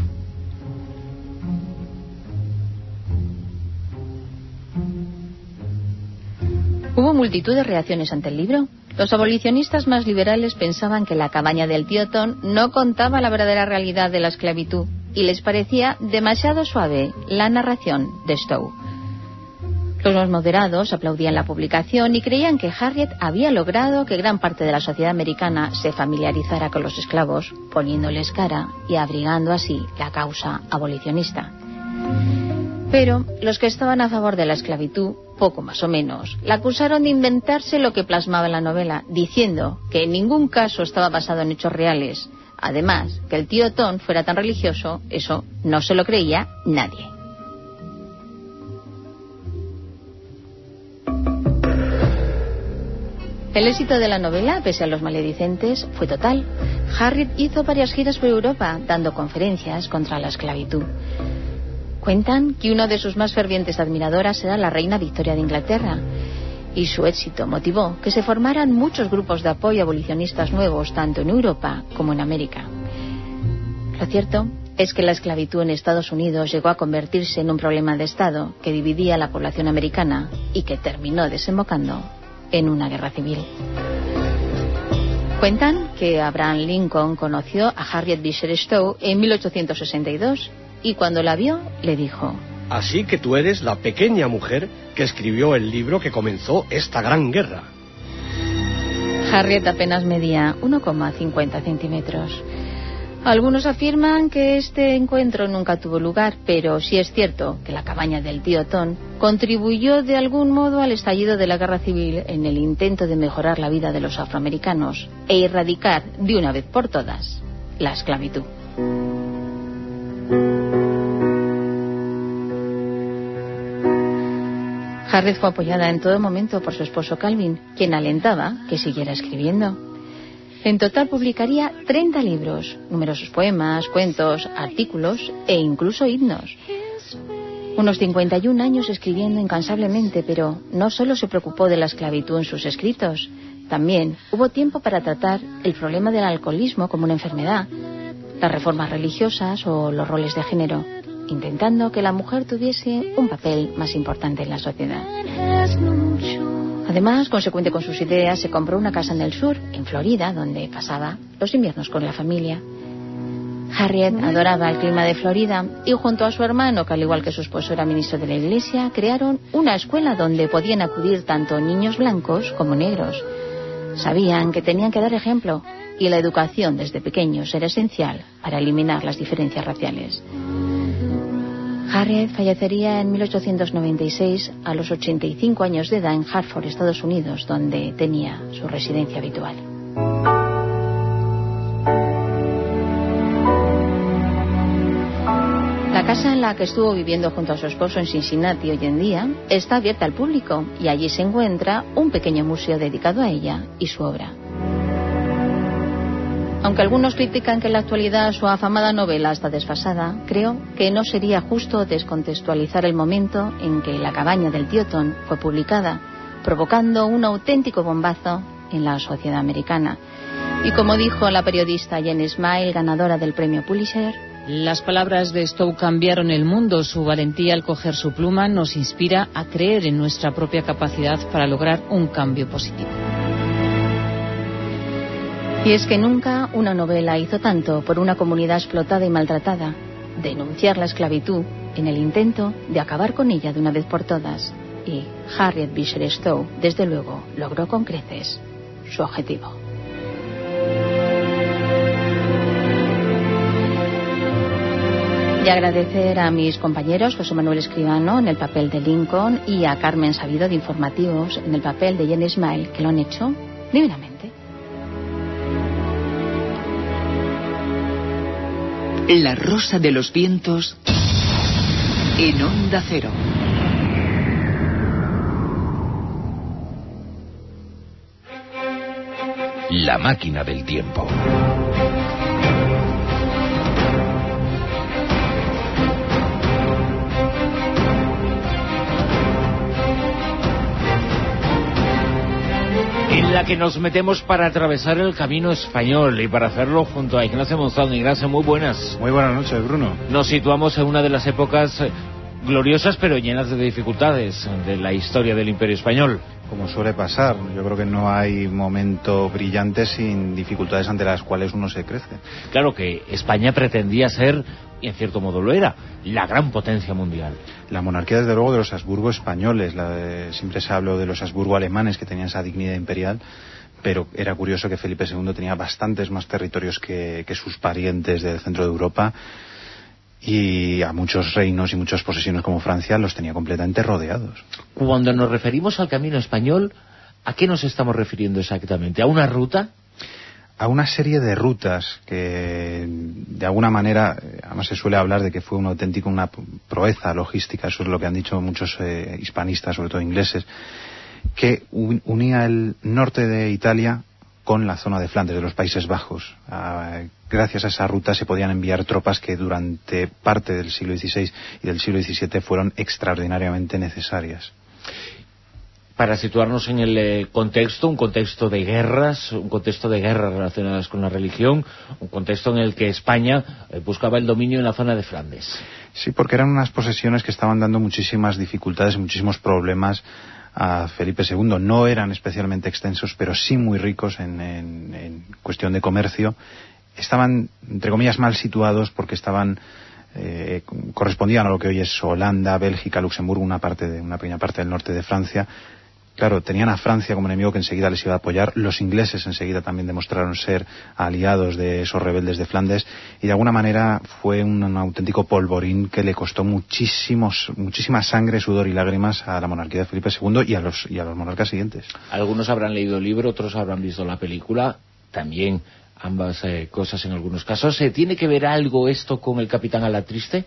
Hubo multitud de reacciones ante el libro. Los abolicionistas más liberales pensaban que La cabaña del tío Tom no contaba la verdadera realidad de la esclavitud y les parecía demasiado suave la narración de Stowe. Los más moderados aplaudían la publicación y creían que Harriet había logrado que gran parte de la sociedad americana se familiarizara con los esclavos, poniéndoles cara y abrigando así la causa abolicionista. Pero los que estaban a favor de la esclavitud, poco más o menos, la acusaron de inventarse lo que plasmaba en la novela, diciendo que en ningún caso estaba basado en hechos reales. Además, que el tío Tom fuera tan religioso, eso no se lo creía nadie. El éxito de la novela, pese a los maledicentes, fue total. Harriet hizo varias giras por Europa, dando conferencias contra la esclavitud. Cuentan que una de sus más fervientes admiradoras era la reina Victoria de Inglaterra, y su éxito motivó que se formaran muchos grupos de apoyo abolicionistas nuevos, tanto en Europa como en América. Lo cierto es que la esclavitud en Estados Unidos llegó a convertirse en un problema de Estado que dividía a la población americana y que terminó desembocando en una guerra civil. Cuentan que Abraham Lincoln conoció a Harriet Beecher Stowe en mil ochocientos sesenta y dos y cuando la vio le dijo: así que tú eres la pequeña mujer que escribió el libro que comenzó esta gran guerra. Harriet apenas medía uno coma cincuenta centímetros. Algunos afirman que este encuentro nunca tuvo lugar, pero sí es cierto que La cabaña del tío Tom contribuyó de algún modo al estallido de la guerra civil en el intento de mejorar la vida de los afroamericanos e erradicar de una vez por todas la esclavitud. Harriet fue apoyada en todo momento por su esposo Calvin, quien alentaba que siguiera escribiendo. En total publicaría treinta libros, numerosos poemas, cuentos, artículos e incluso himnos. Unos cincuenta y un años escribiendo incansablemente, pero no solo se preocupó de la esclavitud en sus escritos, también hubo tiempo para tratar el problema del alcoholismo como una enfermedad, las reformas religiosas o los roles de género, intentando que la mujer tuviese un papel más importante en la sociedad. Además, consecuente con sus ideas, se compró una casa en el sur, en Florida, donde pasaba los inviernos con la familia. Harriet adoraba el clima de Florida y junto a su hermano, que al igual que su esposo era ministro de la iglesia, crearon una escuela donde podían acudir tanto niños blancos como negros. Sabían que tenían que dar ejemplo y la educación desde pequeños era esencial para eliminar las diferencias raciales. Harriet fallecería en mil ochocientos noventa y seis a los ochenta y cinco años de edad en Hartford, Estados Unidos, donde tenía su residencia habitual. La casa en la que estuvo viviendo junto a su esposo en Cincinnati hoy en día está abierta al público y allí se encuentra un pequeño museo dedicado a ella y su obra. Aunque algunos critican que en la actualidad su afamada novela está desfasada, creo que no sería justo descontextualizar el momento en que La cabaña del tío Tom fue publicada, provocando un auténtico bombazo en la sociedad americana. Y como dijo la periodista Jane Smile, ganadora del premio Pulitzer: las palabras de Stowe cambiaron el mundo. Su valentía al coger su pluma nos inspira a creer en nuestra propia capacidad para lograr un cambio positivo. Y es que nunca una novela hizo tanto por una comunidad explotada y maltratada, denunciar la esclavitud en el intento de acabar con ella de una vez por todas. Y Harriet Beecher Stowe, desde luego, logró con creces su objetivo. Y agradecer a mis compañeros José Manuel Escribano en el papel de Lincoln y a Carmen Sabido de Informativos en el papel de Jenny Smile, que lo han hecho divinamente. La Rosa de los Vientos en Onda Cero. La máquina del tiempo. En la que nos metemos para atravesar el camino español, y para hacerlo junto a Ignacio Monzón. Ignacio, muy buenas. Muy buenas noches, Bruno. Nos situamos en una de las épocas gloriosas pero llenas de dificultades de la historia del Imperio Español. Como suele pasar, yo creo que no hay momento brillante sin dificultades ante las cuales uno se crece. Claro que España pretendía ser, y en cierto modo lo era, la gran potencia mundial. La monarquía, desde luego, de los Habsburgo españoles. La de, siempre se habló de los Habsburgo alemanes, que tenían esa dignidad imperial, pero era curioso que Felipe segundo tenía bastantes más territorios que, que sus parientes del centro de Europa, y a muchos reinos y muchas posesiones como Francia los tenía completamente rodeados. Cuando nos referimos al camino español, ¿a qué nos estamos refiriendo exactamente? ¿A una ruta? A una serie de rutas que, de alguna manera, además se suele hablar de que fue un auténtico, una proeza logística, eso es lo que han dicho muchos eh, hispanistas, sobre todo ingleses, que un, unía el norte de Italia con la zona de Flandes, de los Países Bajos. Ah, gracias a esa ruta se podían enviar tropas que durante parte del siglo dieciséis y del siglo diecisiete fueron extraordinariamente necesarias. Para situarnos en el eh, contexto, un contexto de guerras, un contexto de guerras relacionadas con la religión, un contexto en el que España eh, buscaba el dominio en la zona de Flandes. Sí, porque eran unas posesiones que estaban dando muchísimas dificultades y muchísimos problemas a Felipe segundo. No eran especialmente extensos, pero sí muy ricos en, en, en cuestión de comercio. Estaban, entre comillas, mal situados porque estaban eh, correspondían a lo que hoy es Holanda, Bélgica, Luxemburgo, una parte de una pequeña parte del norte de Francia. Claro, tenían a Francia como enemigo que enseguida les iba a apoyar. Los ingleses enseguida también demostraron ser aliados de esos rebeldes de Flandes, y de alguna manera fue un, un auténtico polvorín que le costó muchísimos, muchísima sangre, sudor y lágrimas a la monarquía de Felipe segundo y a los, y a los monarcas siguientes. Algunos habrán leído el libro, otros habrán visto la película, también ambas eh, cosas en algunos casos. ¿Eh, ¿Tiene que ver algo esto con el Capitán Alatriste?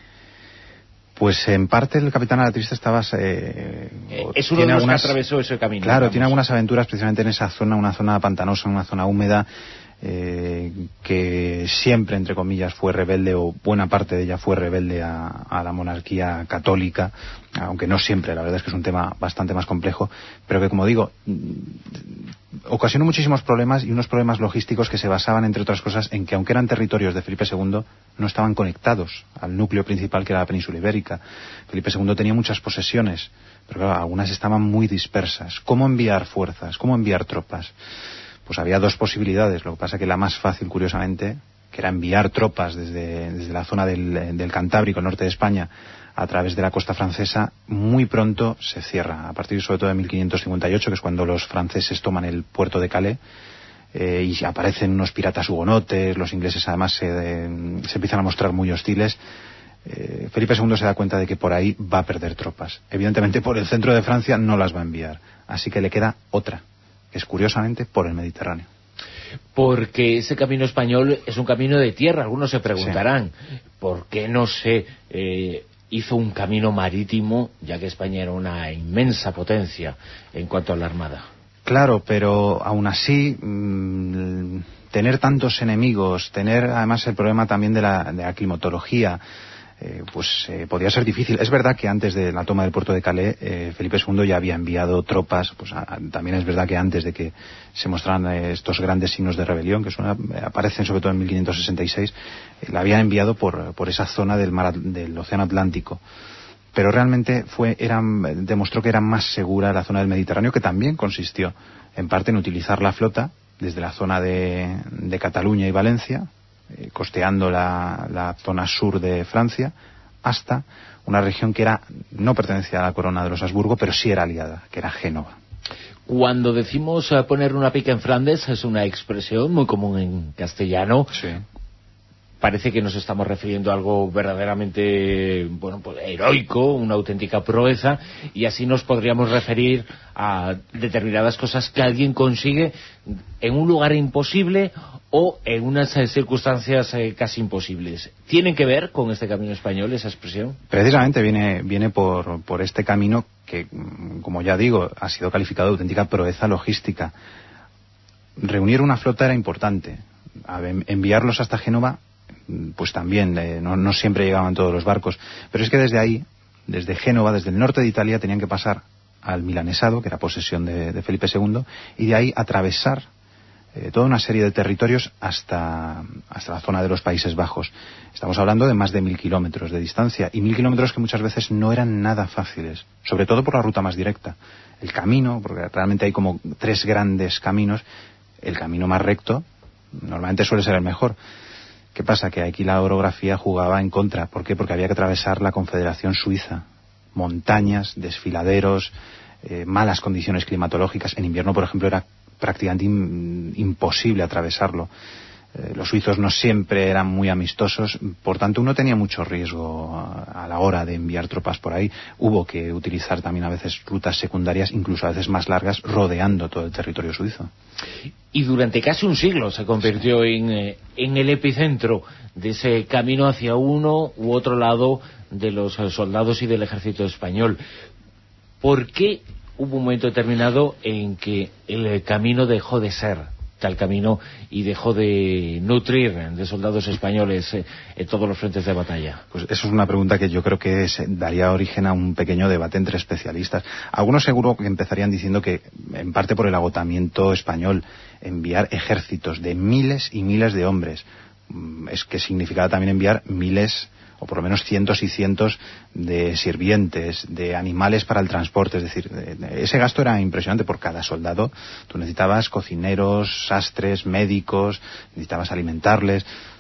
Pues en parte el Capitán Alatriste estaba... Eh, es uno de los algunas, que atravesó ese camino. Claro, digamos. Tiene algunas aventuras precisamente en esa zona, una zona pantanosa, una zona húmeda, eh, que siempre, entre comillas, fue rebelde, o buena parte de ella fue rebelde a, a la monarquía católica, aunque no siempre, la verdad es que es un tema bastante más complejo, pero que, como digo, ocasionó muchísimos problemas, y unos problemas logísticos que se basaban, entre otras cosas, en que aunque eran territorios de Felipe segundo, no estaban conectados al núcleo principal, que era la península ibérica. Felipe segundo tenía muchas posesiones, pero claro, algunas estaban muy dispersas. ¿Cómo enviar fuerzas? ¿Cómo enviar tropas? Pues había dos posibilidades. Lo que pasa que la más fácil, curiosamente, que era enviar tropas desde, desde la zona del, del Cantábrico, el norte de España, a través de la costa francesa, muy pronto se cierra. A partir sobre todo de mil quinientos cincuenta y ocho, que es cuando los franceses toman el puerto de Calais, eh, y aparecen unos piratas hugonotes, los ingleses además se, de, se empiezan a mostrar muy hostiles. Eh, Felipe segundo se da cuenta de que por ahí va a perder tropas. Evidentemente por el centro de Francia no las va a enviar, así que le queda otra, que es curiosamente por el Mediterráneo. Porque ese camino español es un camino de tierra. Algunos se preguntarán, sí, ¿por qué no se eh, hizo un camino marítimo, ya que España era una inmensa potencia en cuanto a la armada? Claro, pero aún así, mmm, tener tantos enemigos, tener además el problema también de la, de la climatología, Eh, pues eh, podía ser difícil. Es verdad que antes de la toma del puerto de Calais, eh, Felipe segundo ya había enviado tropas, pues a, a, también es verdad que antes de que se mostraran eh, estos grandes signos de rebelión, que son, eh, aparecen sobre todo en mil quinientos sesenta y seis, eh, la había enviado por, por esa zona del, mar, del Océano Atlántico. Pero realmente fue, era, demostró que era más segura la zona del Mediterráneo, que también consistió en parte en utilizar la flota desde la zona de, de Cataluña y Valencia, eh, costeando la, la zona sur de Francia, hasta una región que era no pertenecía a la corona de los Habsburgo, pero sí era aliada, que era Génova. Cuando decimos uh, poner una pica en Flandes, es una expresión muy común en castellano. Sí. Parece que nos estamos refiriendo a algo verdaderamente, bueno, pues heroico, una auténtica proeza, y así nos podríamos referir a determinadas cosas que alguien consigue en un lugar imposible o en unas eh, circunstancias eh, casi imposibles. ¿Tienen que ver con este camino español, esa expresión? Precisamente viene, viene por, por este camino que, como ya digo, ha sido calificado de auténtica proeza logística. Reunir una flota era importante. A ver, enviarlos hasta Génova, pues también, eh, no, no siempre llegaban todos los barcos, pero es que desde ahí, desde Génova, desde el norte de Italia, tenían que pasar al Milanesado, que era posesión de, de Felipe segundo, y de ahí atravesar eh, toda una serie de territorios hasta, hasta la zona de los Países Bajos. Estamos hablando de más de mil kilómetros de distancia, y mil kilómetros que muchas veces no eran nada fáciles, sobre todo por la ruta más directa. El camino, porque realmente hay como tres grandes caminos, el camino más recto normalmente suele ser el mejor. ¿Qué pasa? Que aquí la orografía jugaba en contra. ¿Por qué? Porque había que atravesar la Confederación Suiza. Montañas, desfiladeros, eh, malas condiciones climatológicas. En invierno, por ejemplo, era prácticamente in, imposible atravesarlo. Eh, los suizos no siempre eran muy amistosos, por tanto uno tenía mucho riesgo a, a la hora de enviar tropas por ahí. Hubo que utilizar también a veces rutas secundarias, incluso a veces más largas, rodeando todo el territorio suizo. Y durante casi un siglo se convirtió en, eh, en el epicentro de ese camino hacia uno u otro lado de los eh, soldados y del ejército español. ¿Por qué hubo un momento determinado en que el eh, camino dejó de ser tal camino y dejó de nutrir de soldados españoles eh, en todos los frentes de batalla? Pues eso es una pregunta que yo creo que es, daría origen a un pequeño debate entre especialistas. Algunos seguro que empezarían diciendo que, en parte por el agotamiento español, enviar ejércitos de miles y miles de hombres, es que significaba también enviar miles o por lo menos cientos y cientos de sirvientes, de animales para el transporte. Es decir, ese gasto era impresionante por cada soldado. Tú necesitabas cocineros, sastres, médicos, necesitabas alimentarles.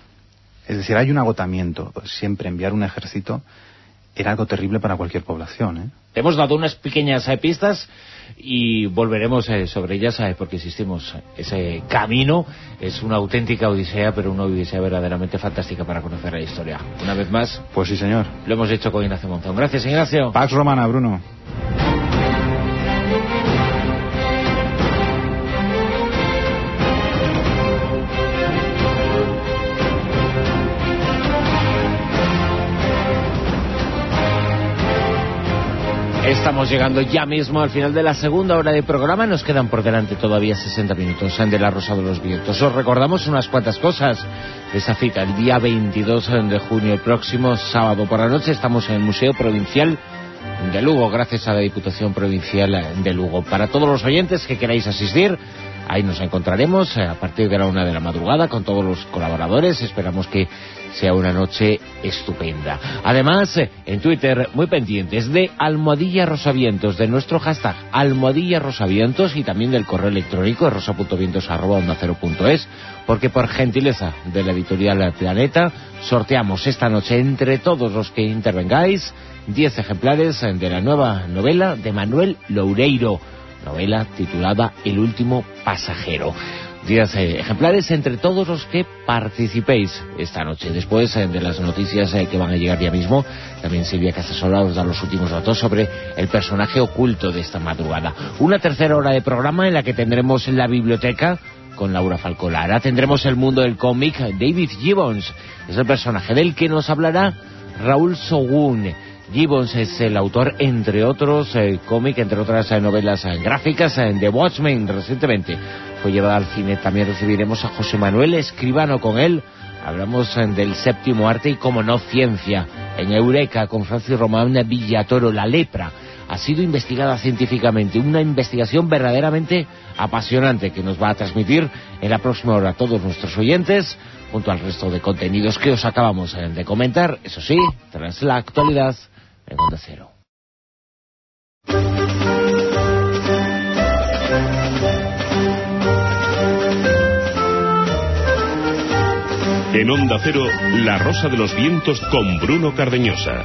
Es decir, hay un agotamiento. Siempre enviar un ejército era algo terrible para cualquier población, ¿eh? Hemos dado unas pequeñas eh, pistas y volveremos eh, sobre ellas eh, porque insistimos, ese camino es una auténtica odisea, pero una odisea verdaderamente fantástica para conocer la historia. Una vez más, pues sí, señor, lo hemos hecho con Ignacio Monzón. Gracias, Ignacio. Pax Romana, Bruno. Estamos llegando ya mismo al final de la segunda hora de programa. Nos quedan por delante todavía sesenta minutos de La Rosa de los Vientos. Os recordamos unas cuantas cosas. Esa cita, el día veintidós de junio, el próximo sábado por la noche, estamos en el Museo Provincial de Lugo, gracias a la Diputación Provincial de Lugo. Para todos los oyentes que queráis asistir, ahí nos encontraremos a partir de la una de la madrugada con todos los colaboradores. Esperamos que sea una noche estupenda. Además, en Twitter, muy pendientes de Almohadilla Rosavientos, de nuestro hashtag Almohadilla Rosavientos y también del correo electrónico rosa punto vientos arroba onda cero punto es, porque por gentileza de la editorial Planeta sorteamos esta noche entre todos los que intervengáis diez ejemplares de la nueva novela de Manuel Loureiro, novela titulada El último pasajero. diez eh, ejemplares entre todos los que participéis esta noche. Después eh, de las noticias eh, que van a llegar ya mismo, también Silvia Casasola os da los últimos datos sobre el personaje oculto de esta madrugada. Una tercera hora de programa en la que tendremos la biblioteca con Laura Falcolara. Tendremos el mundo del cómic. David Gibbons es el personaje del que nos hablará Raúl Sogún. Gibbons es el autor, entre otros, eh, cómic, entre otras eh, novelas eh, gráficas, eh, de Watchmen, recientemente fue llevada al cine. También recibiremos a José Manuel Escribano. Con él hablamos eh, del séptimo arte y, como no, ciencia. En Eureka, con Francis Román Villatoro, la lepra ha sido investigada científicamente, una investigación verdaderamente apasionante que nos va a transmitir en la próxima hora todos nuestros oyentes, junto al resto de contenidos que os acabamos eh, de comentar, eso sí, tras la actualidad en Onda Cero. En Onda Cero, La Rosa de los Vientos con Bruno Cardeñosa.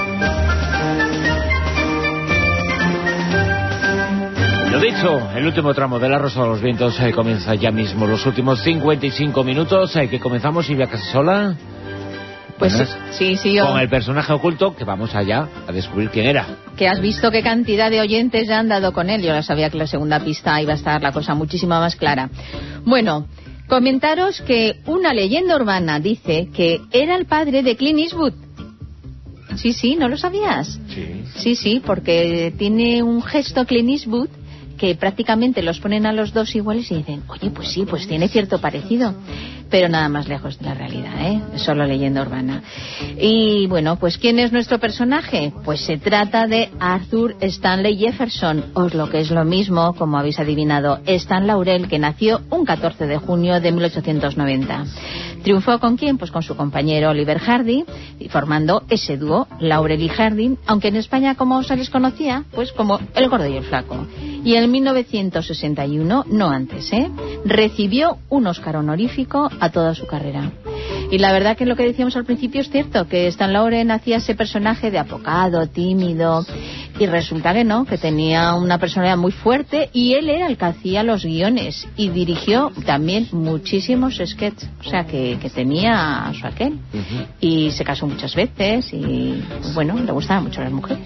Lo dicho, el último tramo de La Rosa de los Vientos eh, comienza ya mismo. Los últimos cincuenta y cinco minutos eh, que comenzamos, Silvia Casasola. Pues Buenas. sí, sí, yo... Con el personaje oculto que vamos allá a descubrir quién era. Que has visto qué cantidad de oyentes ya han dado con él. Yo ya sabía que la segunda pista iba a estar la cosa muchísimo más clara. Bueno, comentaros que una leyenda urbana dice que era el padre de Clint Eastwood. Sí, sí, ¿no lo sabías? Sí. Sí, sí, porque tiene un gesto Clint Eastwood que prácticamente los ponen a los dos iguales y dicen, oye, pues sí, pues tiene cierto parecido, pero nada más lejos de la realidad, ¿eh? Es solo leyenda urbana. Y bueno, pues ¿quién es nuestro personaje? Pues se trata de Arthur Stanley Jefferson, o lo que es lo mismo, como habéis adivinado, Stan Laurel, que nació un catorce de junio de mil ochocientos noventa. ¿Triunfó con quién? Pues con su compañero Oliver Hardy, formando ese dúo, Laurel y Hardy, aunque en España, como se les conocía, pues como el gordo y el flaco. Y en mil novecientos sesenta y uno, no antes, ¿eh?, recibió un Oscar honorífico a toda su carrera. Y la verdad que lo que decíamos al principio es cierto, que Stan Laurel hacía ese personaje de apocado, tímido, y resulta que no, que tenía una personalidad muy fuerte, y él era el que hacía los guiones, y dirigió también muchísimos sketches, o sea que, que tenía a su aquel. Uh-huh. Y se casó muchas veces, y bueno, le gustaban mucho las mujeres.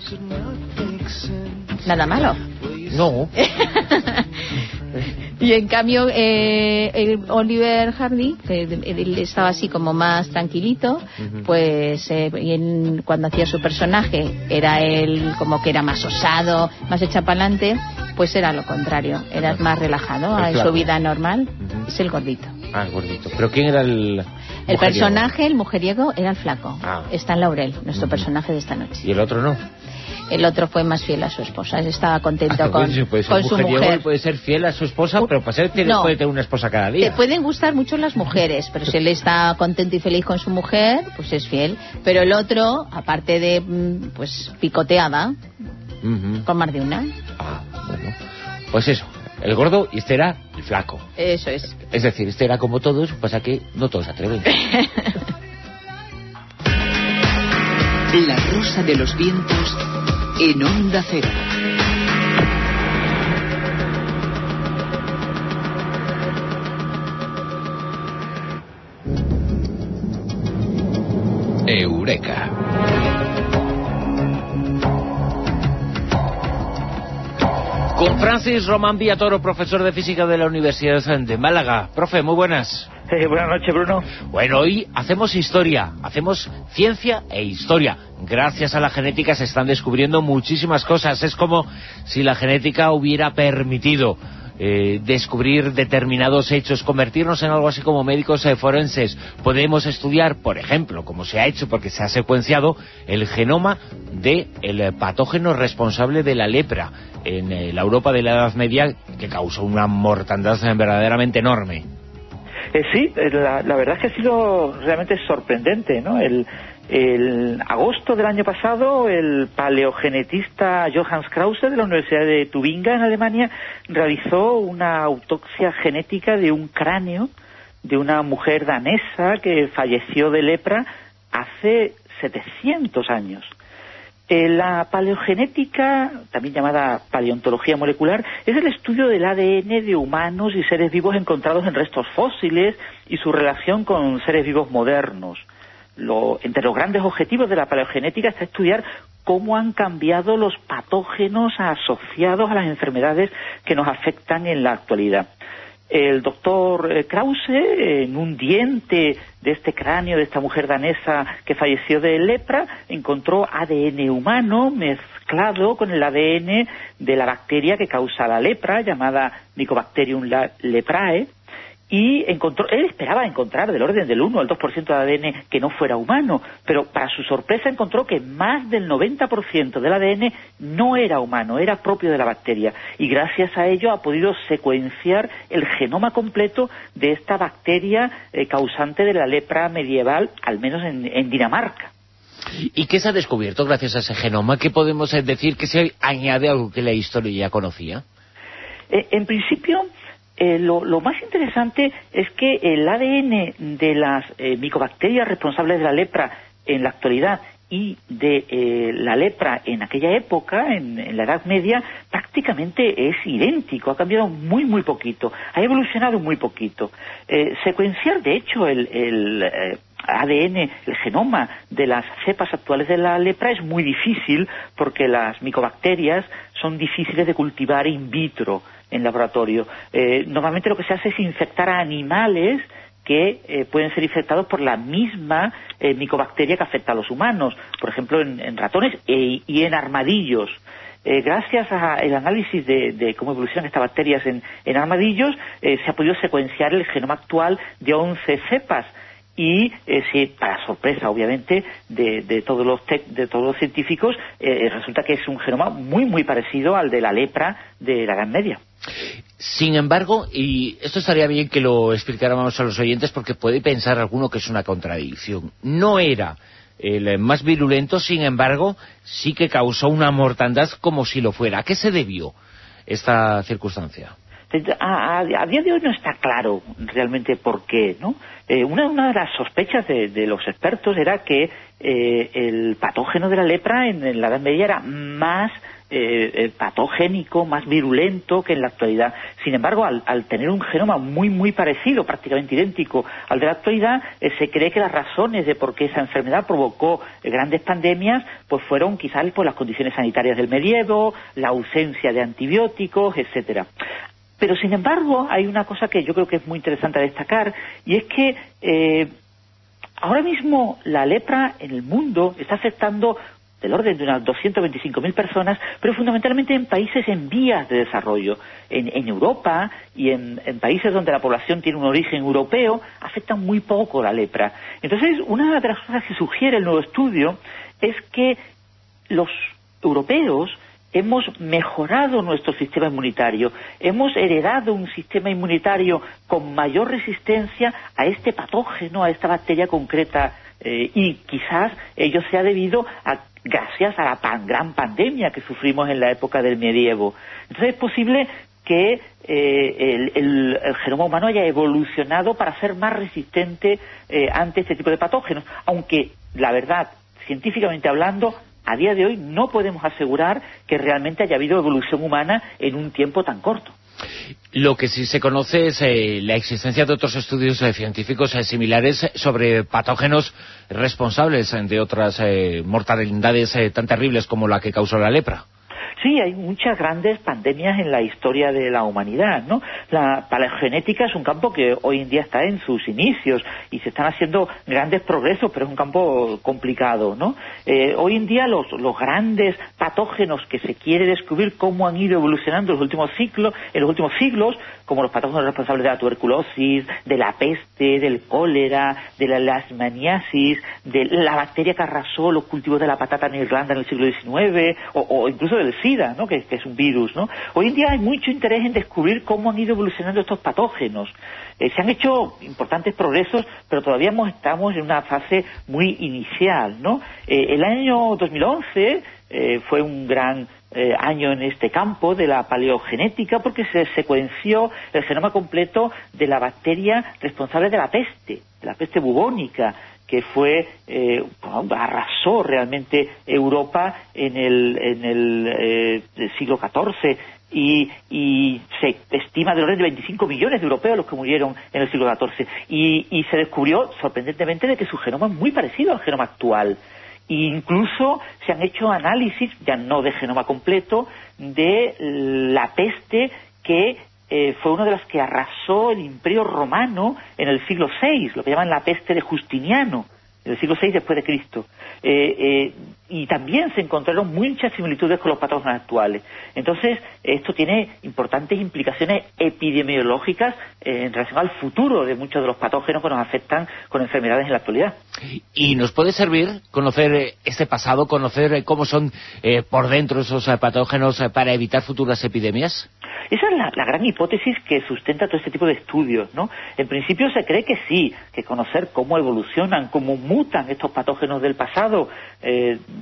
Nada malo. No. Y en cambio eh, el Oliver Hardy, que él estaba así como más tranquilito, uh-huh. pues eh, y en, cuando hacía su personaje era él como que era más osado, más echa pa'lante, pues era lo contrario, era más relajado en su vida normal. Uh-huh. Es el gordito. Ah, el gordito. ¿Pero quién era el El mujeriego? personaje, el mujeriego, era el flaco. Ah. Stan Laurel, nuestro uh-huh. personaje de esta noche. ¿Y el otro no? El otro fue más fiel a su esposa, estaba contento ah, con, puede ser, con su mujer. Puede ser fiel a su esposa, pero para ser tiene, no, puede tener una esposa cada día. Te pueden gustar mucho las mujeres, pero si él está contento y feliz con su mujer, pues es fiel. Pero el otro, aparte de, pues, picoteaba, uh-huh. con más de una. Ah, bueno. Pues eso, el gordo y este era el flaco. Eso es. Es decir, este era como todos, pasa que no todos se atreven. La Rosa de los Vientos en Onda Cero. Eureka. Con Francis Román Villatoro, profesor de física de la Universidad de Málaga. Profe, muy buenas. Eh, buenas noches, Bruno. Bueno, hoy hacemos historia, hacemos ciencia e historia. Gracias a la genética se están descubriendo muchísimas cosas. Es como si la genética hubiera permitido eh, descubrir determinados hechos, convertirnos en algo así como médicos eh, forenses. Podemos estudiar, por ejemplo, como se ha hecho porque se ha secuenciado, el genoma del patógeno responsable de la lepra en eh, la Europa de la Edad Media, que causó una mortandad verdaderamente enorme. Eh, sí, la, la verdad es que ha sido realmente sorprendente, ¿no? El, el agosto del año pasado, el paleogenetista Johannes Krause de la Universidad de Tubinga, en Alemania, realizó una autopsia genética de un cráneo de una mujer danesa que falleció de lepra hace setecientos años. Eh, la paleogenética, también llamada paleontología molecular, es el estudio del A D N de humanos y seres vivos encontrados en restos fósiles y su relación con seres vivos modernos. Lo, entre los grandes objetivos de la paleogenética está estudiar cómo han cambiado los patógenos asociados a las enfermedades que nos afectan en la actualidad. El doctor Krause, en un diente de este cráneo de esta mujer danesa que falleció de lepra, encontró A D N humano mezclado con el A D N de la bacteria que causa la lepra, llamada Mycobacterium leprae, y encontró, él esperaba encontrar del orden del uno al dos por ciento de A D N que no fuera humano, pero para su sorpresa encontró que más del noventa por ciento del A D N no era humano, era propio de la bacteria, y gracias a ello ha podido secuenciar el genoma completo de esta bacteria eh, causante de la lepra medieval, al menos en, en Dinamarca. ¿Y qué se ha descubierto gracias a ese genoma? ¿Qué podemos decir que se añade a algo que la historia ya conocía? Eh, en principio, Eh, lo, lo más interesante es que el A D N de las eh, micobacterias responsables de la lepra en la actualidad y de eh, la lepra en aquella época, en, en la Edad Media, prácticamente es idéntico, ha cambiado muy muy poquito, ha evolucionado muy poquito. Eh, secuenciar, de hecho, el, el eh, A D N, el genoma de las cepas actuales de la lepra es muy difícil porque las micobacterias son difíciles de cultivar in vitro en laboratorio. Eh, normalmente lo que se hace es infectar a animales que eh, pueden ser infectados por la misma eh, micobacteria que afecta a los humanos, por ejemplo en, en ratones e, y en armadillos. Eh, gracias al análisis de, de cómo evolucionan estas bacterias en, en armadillos, eh, se ha podido secuenciar el genoma actual de once cepas. Y, eh, sí, para sorpresa, obviamente, de, de, todos, los tec, de todos los científicos, eh, resulta que es un genoma muy, muy parecido al de la lepra de la Edad Media. Sin embargo, y esto estaría bien que lo explicáramos a los oyentes porque puede pensar alguno que es una contradicción, no era el más virulento, sin embargo, sí que causó una mortandad como si lo fuera. ¿A qué se debió esta circunstancia? A, a, a día de hoy no está claro realmente por qué, ¿no? Eh, una, una de las sospechas de, de los expertos era que eh, el patógeno de la lepra en, en la Edad Media era más eh, patogénico, más virulento que en la actualidad. Sin embargo, al, al tener un genoma muy muy parecido, prácticamente idéntico al de la actualidad, eh, se cree que las razones de por qué esa enfermedad provocó eh, grandes pandemias pues fueron quizás por las condiciones sanitarias del medievo, la ausencia de antibióticos, etcétera. Pero, sin embargo, hay una cosa que yo creo que es muy interesante a destacar, y es que eh, ahora mismo la lepra en el mundo está afectando del orden de unas doscientas veinticinco mil personas, pero fundamentalmente en países en vías de desarrollo. En, en Europa y en, en países donde la población tiene un origen europeo, afecta muy poco la lepra. Entonces, una de las cosas que sugiere el nuevo estudio es que los europeos hemos mejorado nuestro sistema inmunitario, hemos heredado un sistema inmunitario con mayor resistencia a este patógeno, a esta bacteria concreta, eh, y quizás ello sea debido a gracias a la pan, gran pandemia que sufrimos en la época del medievo. Entonces es posible que eh, el, el, el genoma humano haya evolucionado para ser más resistente eh, ante este tipo de patógenos, aunque la verdad, científicamente hablando, a día de hoy no podemos asegurar que realmente haya habido evolución humana en un tiempo tan corto. Lo que sí se conoce es eh, la existencia de otros estudios eh, científicos eh, similares sobre patógenos responsables de otras eh, mortandades eh, tan terribles como la que causó la lepra. Sí, hay muchas grandes pandemias en la historia de la humanidad, ¿no? La paleogenética es un campo que hoy en día está en sus inicios y se están haciendo grandes progresos, pero es un campo complicado, ¿no? Eh, hoy en día los, los grandes patógenos que se quiere descubrir cómo han ido evolucionando en los últimos siglos, en los últimos siglos, como los patógenos responsables de la tuberculosis, de la peste, del cólera, de la leishmaniasis, de la bacteria que arrasó los cultivos de la patata en Irlanda en el siglo diecinueve, o, o incluso del SIDA, ¿no? que, que es un virus, ¿no? Hoy en día hay mucho interés en descubrir cómo han ido evolucionando estos patógenos. Eh, se han hecho importantes progresos, pero todavía estamos en una fase muy inicial, ¿no? Eh, el año dos mil once eh, fue un gran eh, año en este campo de la paleogenética porque se secuenció el genoma completo de la bacteria responsable de la peste, de la peste bubónica, que fue eh, arrasó realmente Europa en el, en el eh, siglo catorce y, y se estima del orden de veinticinco millones de europeos los que murieron en el siglo catorce y, y se descubrió sorprendentemente de que su genoma es muy parecido al genoma actual. E incluso se han hecho análisis, ya no de genoma completo, de la peste que eh, fue una de las que arrasó el Imperio Romano en el siglo seis, lo que llaman la peste de Justiniano, en el siglo seis después de Cristo. Eh, eh, y también se encontraron muchas similitudes con los patógenos actuales. Entonces, esto tiene importantes implicaciones epidemiológicas eh, en relación al futuro de muchos de los patógenos que nos afectan con enfermedades en la actualidad. ¿Y nos puede servir conocer eh, este pasado, conocer eh, cómo son eh, por dentro esos eh, patógenos eh, para evitar futuras epidemias? Esa es la, la gran hipótesis que sustenta todo este tipo de estudios, ¿no? En principio se cree que sí, que conocer cómo evolucionan, cómo mutan estos patógenos del pasado, eh,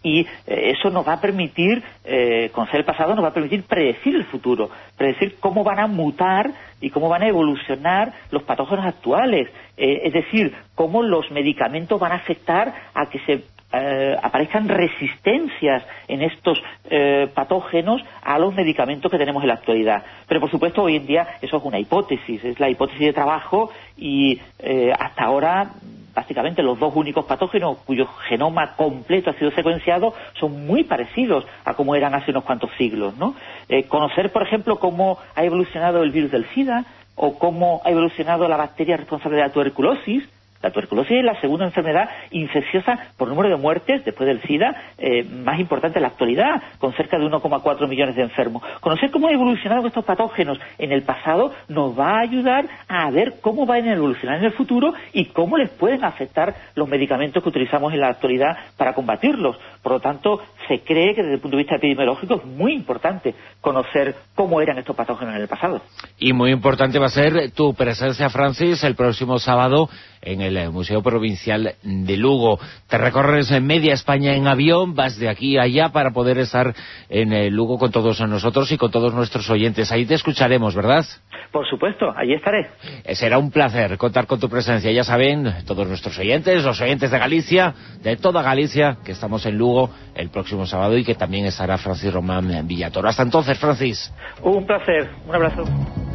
y eh, eso nos va a permitir, eh, conocer el pasado nos va a permitir predecir el futuro, predecir cómo van a mutar y cómo van a evolucionar los patógenos actuales, eh, es decir, cómo los medicamentos van a afectar a que se Eh, aparezcan resistencias en estos eh, patógenos a los medicamentos que tenemos en la actualidad. Pero por supuesto hoy en día eso es una hipótesis, es la hipótesis de trabajo y eh, hasta ahora básicamente los dos únicos patógenos cuyo genoma completo ha sido secuenciado son muy parecidos a como eran hace unos cuantos siglos, ¿no? Eh, conocer, por ejemplo, cómo ha evolucionado el virus del SIDA o cómo ha evolucionado la bacteria responsable de la tuberculosis. La tuberculosis es la segunda enfermedad infecciosa por número de muertes después del SIDA eh, más importante en la actualidad, con cerca de uno coma cuatro millones de enfermos. Conocer cómo han evolucionado estos patógenos en el pasado nos va a ayudar a ver cómo van a evolucionar en el futuro y cómo les pueden afectar los medicamentos que utilizamos en la actualidad para combatirlos. Por lo tanto, se cree que desde el punto de vista epidemiológico es muy importante conocer cómo eran estos patógenos en el pasado. Y muy importante va a ser tu presencia, Francis, el próximo sábado en el Museo Provincial de Lugo. Te recorres en media España en avión, vas de aquí a allá para poder estar en Lugo con todos nosotros y con todos nuestros oyentes. Ahí te escucharemos, ¿verdad? Por supuesto, allí estaré. Será un placer contar con tu presencia. Ya saben, todos nuestros oyentes, los oyentes de Galicia, de toda Galicia, que estamos en Lugo el próximo sábado y que también estará Francis Román en Villatoro. Hasta entonces, Francis. Un placer, un abrazo.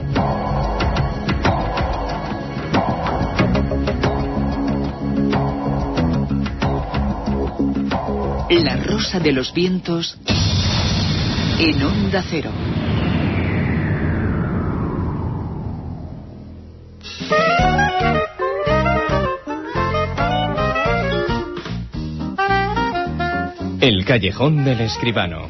La Rosa de los Vientos en Onda Cero. El callejón del escribano.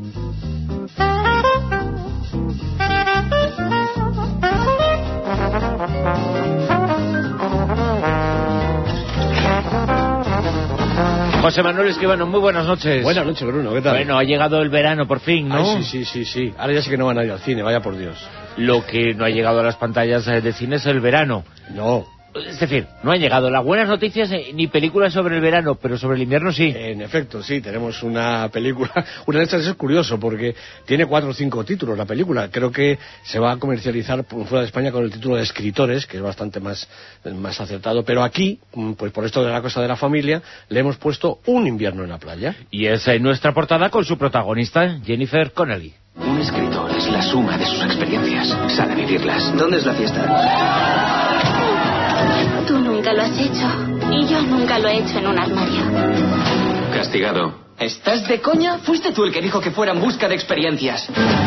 José Manuel Escribano, muy buenas noches. Buenas noches, Bruno, ¿qué tal? Bueno, ha llegado el verano por fin, ¿no? Ay, sí, sí, sí, sí. Ahora ya sé que no van a ir al cine, vaya por Dios. Lo que no ha llegado a las pantallas de cine es el verano. No. Es decir, no han llegado las buenas noticias ni películas sobre el verano, pero sobre el invierno sí. En efecto, sí, tenemos una película. Una de estas es curioso porque tiene cuatro o cinco títulos la película. Creo que se va a comercializar fuera de España con el título de Escritores, que es bastante más, más acertado. Pero aquí, pues por esto de la cosa de la familia, le hemos puesto Un invierno en la playa. Y es en nuestra portada con su protagonista, Jennifer Connelly. Un escritor es la suma de sus experiencias. Sabe vivirlas. ¿Dónde es la fiesta? Tú nunca lo has hecho y yo nunca lo he hecho en un armario. Castigado. ¿Estás de coña? Fuiste tú el que dijo que fuera en busca de experiencias.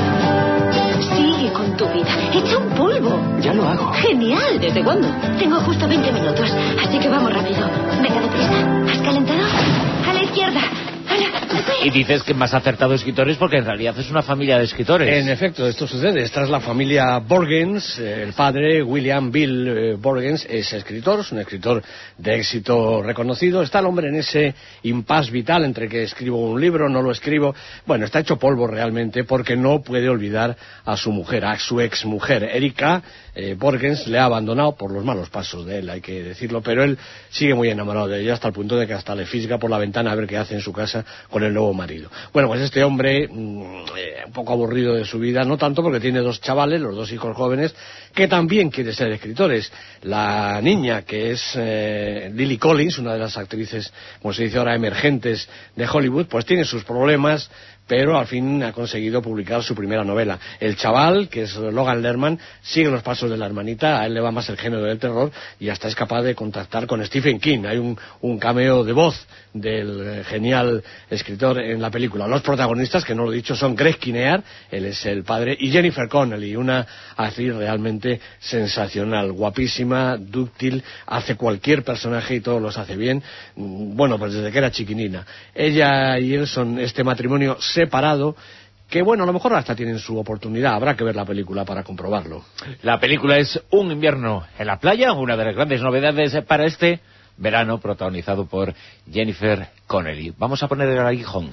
Sigue con tu vida. Echa un polvo. Ya lo hago. Genial. ¿Desde cuándo? Tengo justo veinte minutos, así que vamos rápido. Venga, deprisa. ¿Has calentado? A la izquierda. Y dices que más acertado escritores porque en realidad es una familia de escritores. En efecto, esto sucede. Esta es la familia Borgens. El padre, William Bill eh, Borgens, es escritor, es un escritor de éxito reconocido. Está el hombre en ese impasse vital entre que escribo un libro, no lo escribo. Bueno, está hecho polvo realmente porque no puede olvidar a su mujer, a su exmujer. Erika eh, Borgens le ha abandonado por los malos pasos de él, hay que decirlo, pero él sigue muy enamorado de ella hasta el punto de que hasta le fisga por la ventana a ver qué hace en su casa con el nuevo marido. Bueno, pues este hombre, mmm, eh, un poco aburrido de su vida, no tanto porque tiene dos chavales, los dos hijos jóvenes, que también quieren ser escritores. La niña, que es eh, Lily Collins, una de las actrices, como se dice ahora, emergentes de Hollywood, pues tiene sus problemas, pero al fin ha conseguido publicar su primera novela. El chaval, que es Logan Lerman, sigue los pasos de la hermanita, a él le va más el género del terror y hasta es capaz de contactar con Stephen King. Hay un, un cameo de voz del genial escritor en la película. Los protagonistas, que no lo he dicho, son Greg Kinnear, él es el padre, y Jennifer Connelly, una actriz realmente sensacional, guapísima, dúctil, hace cualquier personaje y todos los hace bien. Bueno, pues desde que era chiquinina. Ella y él son este matrimonio separado, que bueno, a lo mejor hasta tienen su oportunidad, habrá que ver la película para comprobarlo. La película es Un invierno en la playa, una de las grandes novedades para este verano, protagonizado por Jennifer Connelly. Vamos a poner el aguijón,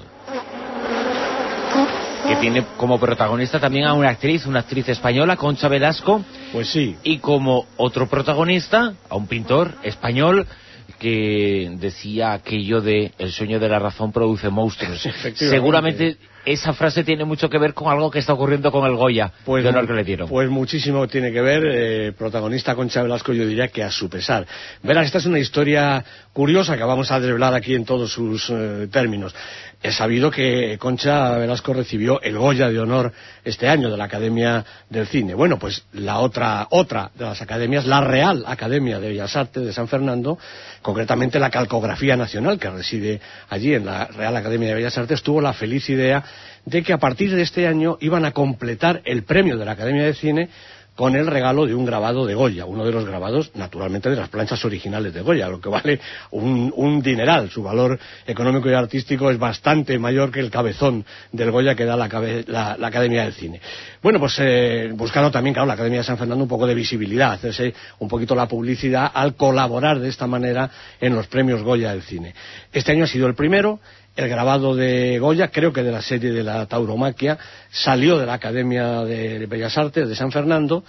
que tiene como protagonista también a una actriz, una actriz española, Concha Velasco. Pues sí. Y como otro protagonista, a un pintor español que decía aquello de el sueño de la razón produce monstruos. Seguramente esa frase tiene mucho que ver con algo que está ocurriendo con el Goya, pues, de honor que le dieron. Pues muchísimo tiene que ver, eh, protagonista Concha Velasco, yo diría que a su pesar. Verás, esta es una historia curiosa que vamos a desvelar aquí en todos sus eh, términos. He sabido que Concha Velasco recibió el Goya de honor este año de la Academia del Cine. Bueno, pues la otra, otra de las academias, la Real Academia de Bellas Artes de San Fernando, concretamente la Calcografía Nacional, que reside allí en la Real Academia de Bellas Artes, tuvo la feliz idea de que a partir de este año iban a completar el premio de la Academia de Cine con el regalo de un grabado de Goya, uno de los grabados, naturalmente, de las planchas originales de Goya, lo que vale un, un dineral. Su valor económico y artístico es bastante mayor que el cabezón del Goya que da la, la, la Academia del Cine. Bueno, pues eh, buscando también, claro, la Academia de San Fernando un poco de visibilidad, hacerse un poquito la publicidad al colaborar de esta manera en los premios Goya del cine. Este año ha sido el primero. El grabado de Goya, creo que de la serie de la tauromaquia, salió de la Academia de Bellas Artes de San Fernando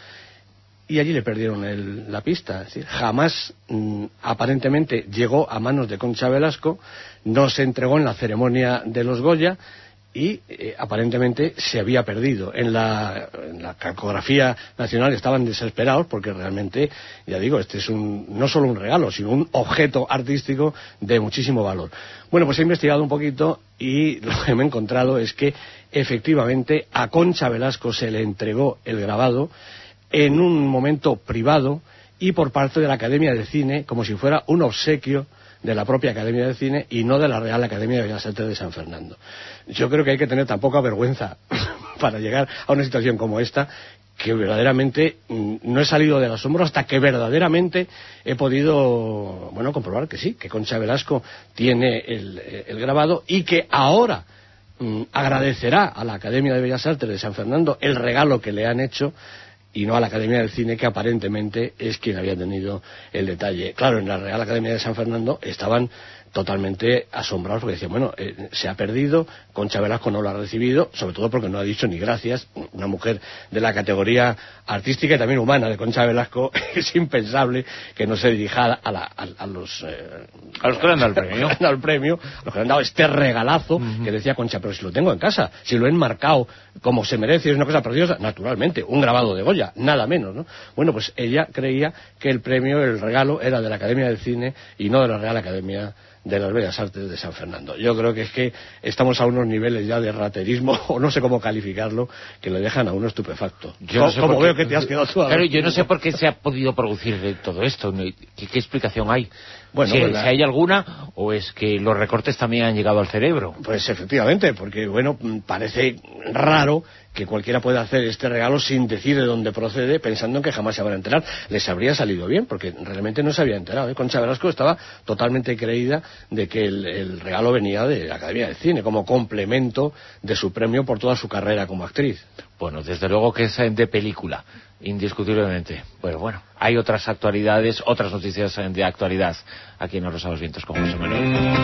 y allí le perdieron el, la pista. Es decir, jamás mmm, aparentemente llegó a manos de Concha Velasco, no se entregó en la ceremonia de los Goya y eh, aparentemente se había perdido. En la, en la Calcografía Nacional estaban desesperados porque realmente, ya digo, este es un, no solo un regalo, sino un objeto artístico de muchísimo valor. Bueno, pues he investigado un poquito y lo que me he encontrado es que efectivamente a Concha Velasco se le entregó el grabado en un momento privado y por parte de la Academia de Cine, como si fuera un obsequio de la propia Academia de Cine y no de la Real Academia de Bellas Artes de San Fernando. Yo creo que hay que tener tan poca vergüenza para llegar a una situación como esta, que verdaderamente no he salido del asombro hasta que verdaderamente he podido, bueno, comprobar que sí, que Concha Velasco tiene el, el grabado y que ahora mm, agradecerá a la Academia de Bellas Artes de San Fernando el regalo que le han hecho y no a la Academia del Cine, que aparentemente es quien había tenido el detalle. Claro, en la Real Academia de San Fernando estaban totalmente asombrados porque decían, bueno, eh, se ha perdido, Concha Velasco no lo ha recibido, sobre todo porque no ha dicho ni gracias. Una mujer de la categoría artística y también humana de Concha Velasco, es impensable que no se dirija a, la, a, a los eh, a los que le han dado el premio, a los, premio, a los que le han dado este regalazo, uh-huh. que decía Concha, pero si lo tengo en casa, si lo he enmarcado como se merece, es una cosa preciosa, naturalmente, un grabado de Goya, nada menos, ¿no? Bueno, pues ella creía que el premio, el regalo, era de la Academia del Cine y no de la Real Academia de las Bellas Artes de San Fernando. Yo creo que es que estamos a unos niveles ya de raterismo, o no sé cómo calificarlo, que le dejan a uno estupefacto. Yo no sé como qué, veo que te has quedado tú. Claro, yo no sé por qué se ha podido producir todo esto. ¿Qué, qué explicación hay? Bueno, si, pues la... si hay alguna, o es que los recortes también han llegado al cerebro. Pues efectivamente, porque bueno, parece raro que cualquiera pueda hacer este regalo sin decir de dónde procede, pensando en que jamás se van a enterar. Les habría salido bien, porque realmente no se había enterado, ¿eh? Concha Velasco estaba totalmente creída de que el, el regalo venía de la Academia de Cine, como complemento de su premio por toda su carrera como actriz. Bueno, desde luego que es de película, indiscutiblemente. Pues bueno, hay otras actualidades, otras noticias de actualidad aquí en Los Rosa de los Vientos con José Manuel.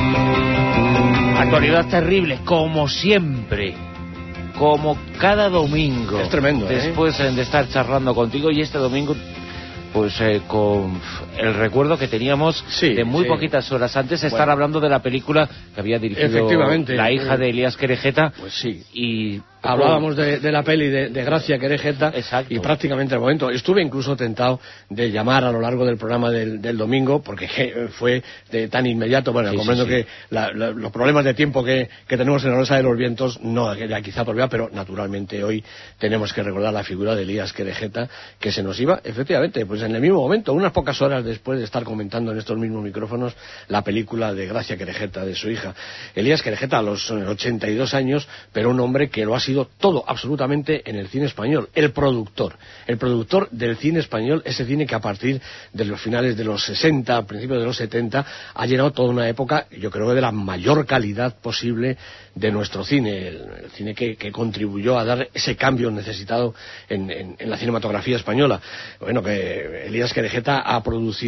Actualidad terrible, como siempre. Como cada domingo. Es tremendo, ¿eh? Después de estar charlando contigo, y este domingo, pues eh, con el recuerdo que teníamos sí, de muy sí. poquitas horas antes de estar bueno. hablando de la película que había dirigido la hija de Elías Querejeta. Pues sí. Y hablábamos de, de la peli de, de Gracia Querejeta. Exacto. Y prácticamente al momento estuve incluso tentado de llamar a lo largo del programa del, del domingo, porque fue de tan inmediato. Bueno, sí, comprendo sí, sí. que la, la, los problemas de tiempo que, que tenemos en la Rosa de los Vientos no era quizá por pero naturalmente hoy tenemos que recordar la figura de Elías Querejeta, que se nos iba, efectivamente, pues en el mismo momento, unas pocas horas después de estar comentando en estos mismos micrófonos la película de Gracia Querejeta, de su hija. Elías Querejeta a los ochenta y dos años, pero un hombre que lo ha sido todo absolutamente en el cine español, el productor, el productor del cine español, ese cine que a partir de los finales de los sesenta, principios de los setenta, ha llenado toda una época, yo creo, de la mayor calidad posible de nuestro cine, el, el cine que, que contribuyó a dar ese cambio necesitado en, en, en la cinematografía española. Bueno, que Elías Querejeta ha producido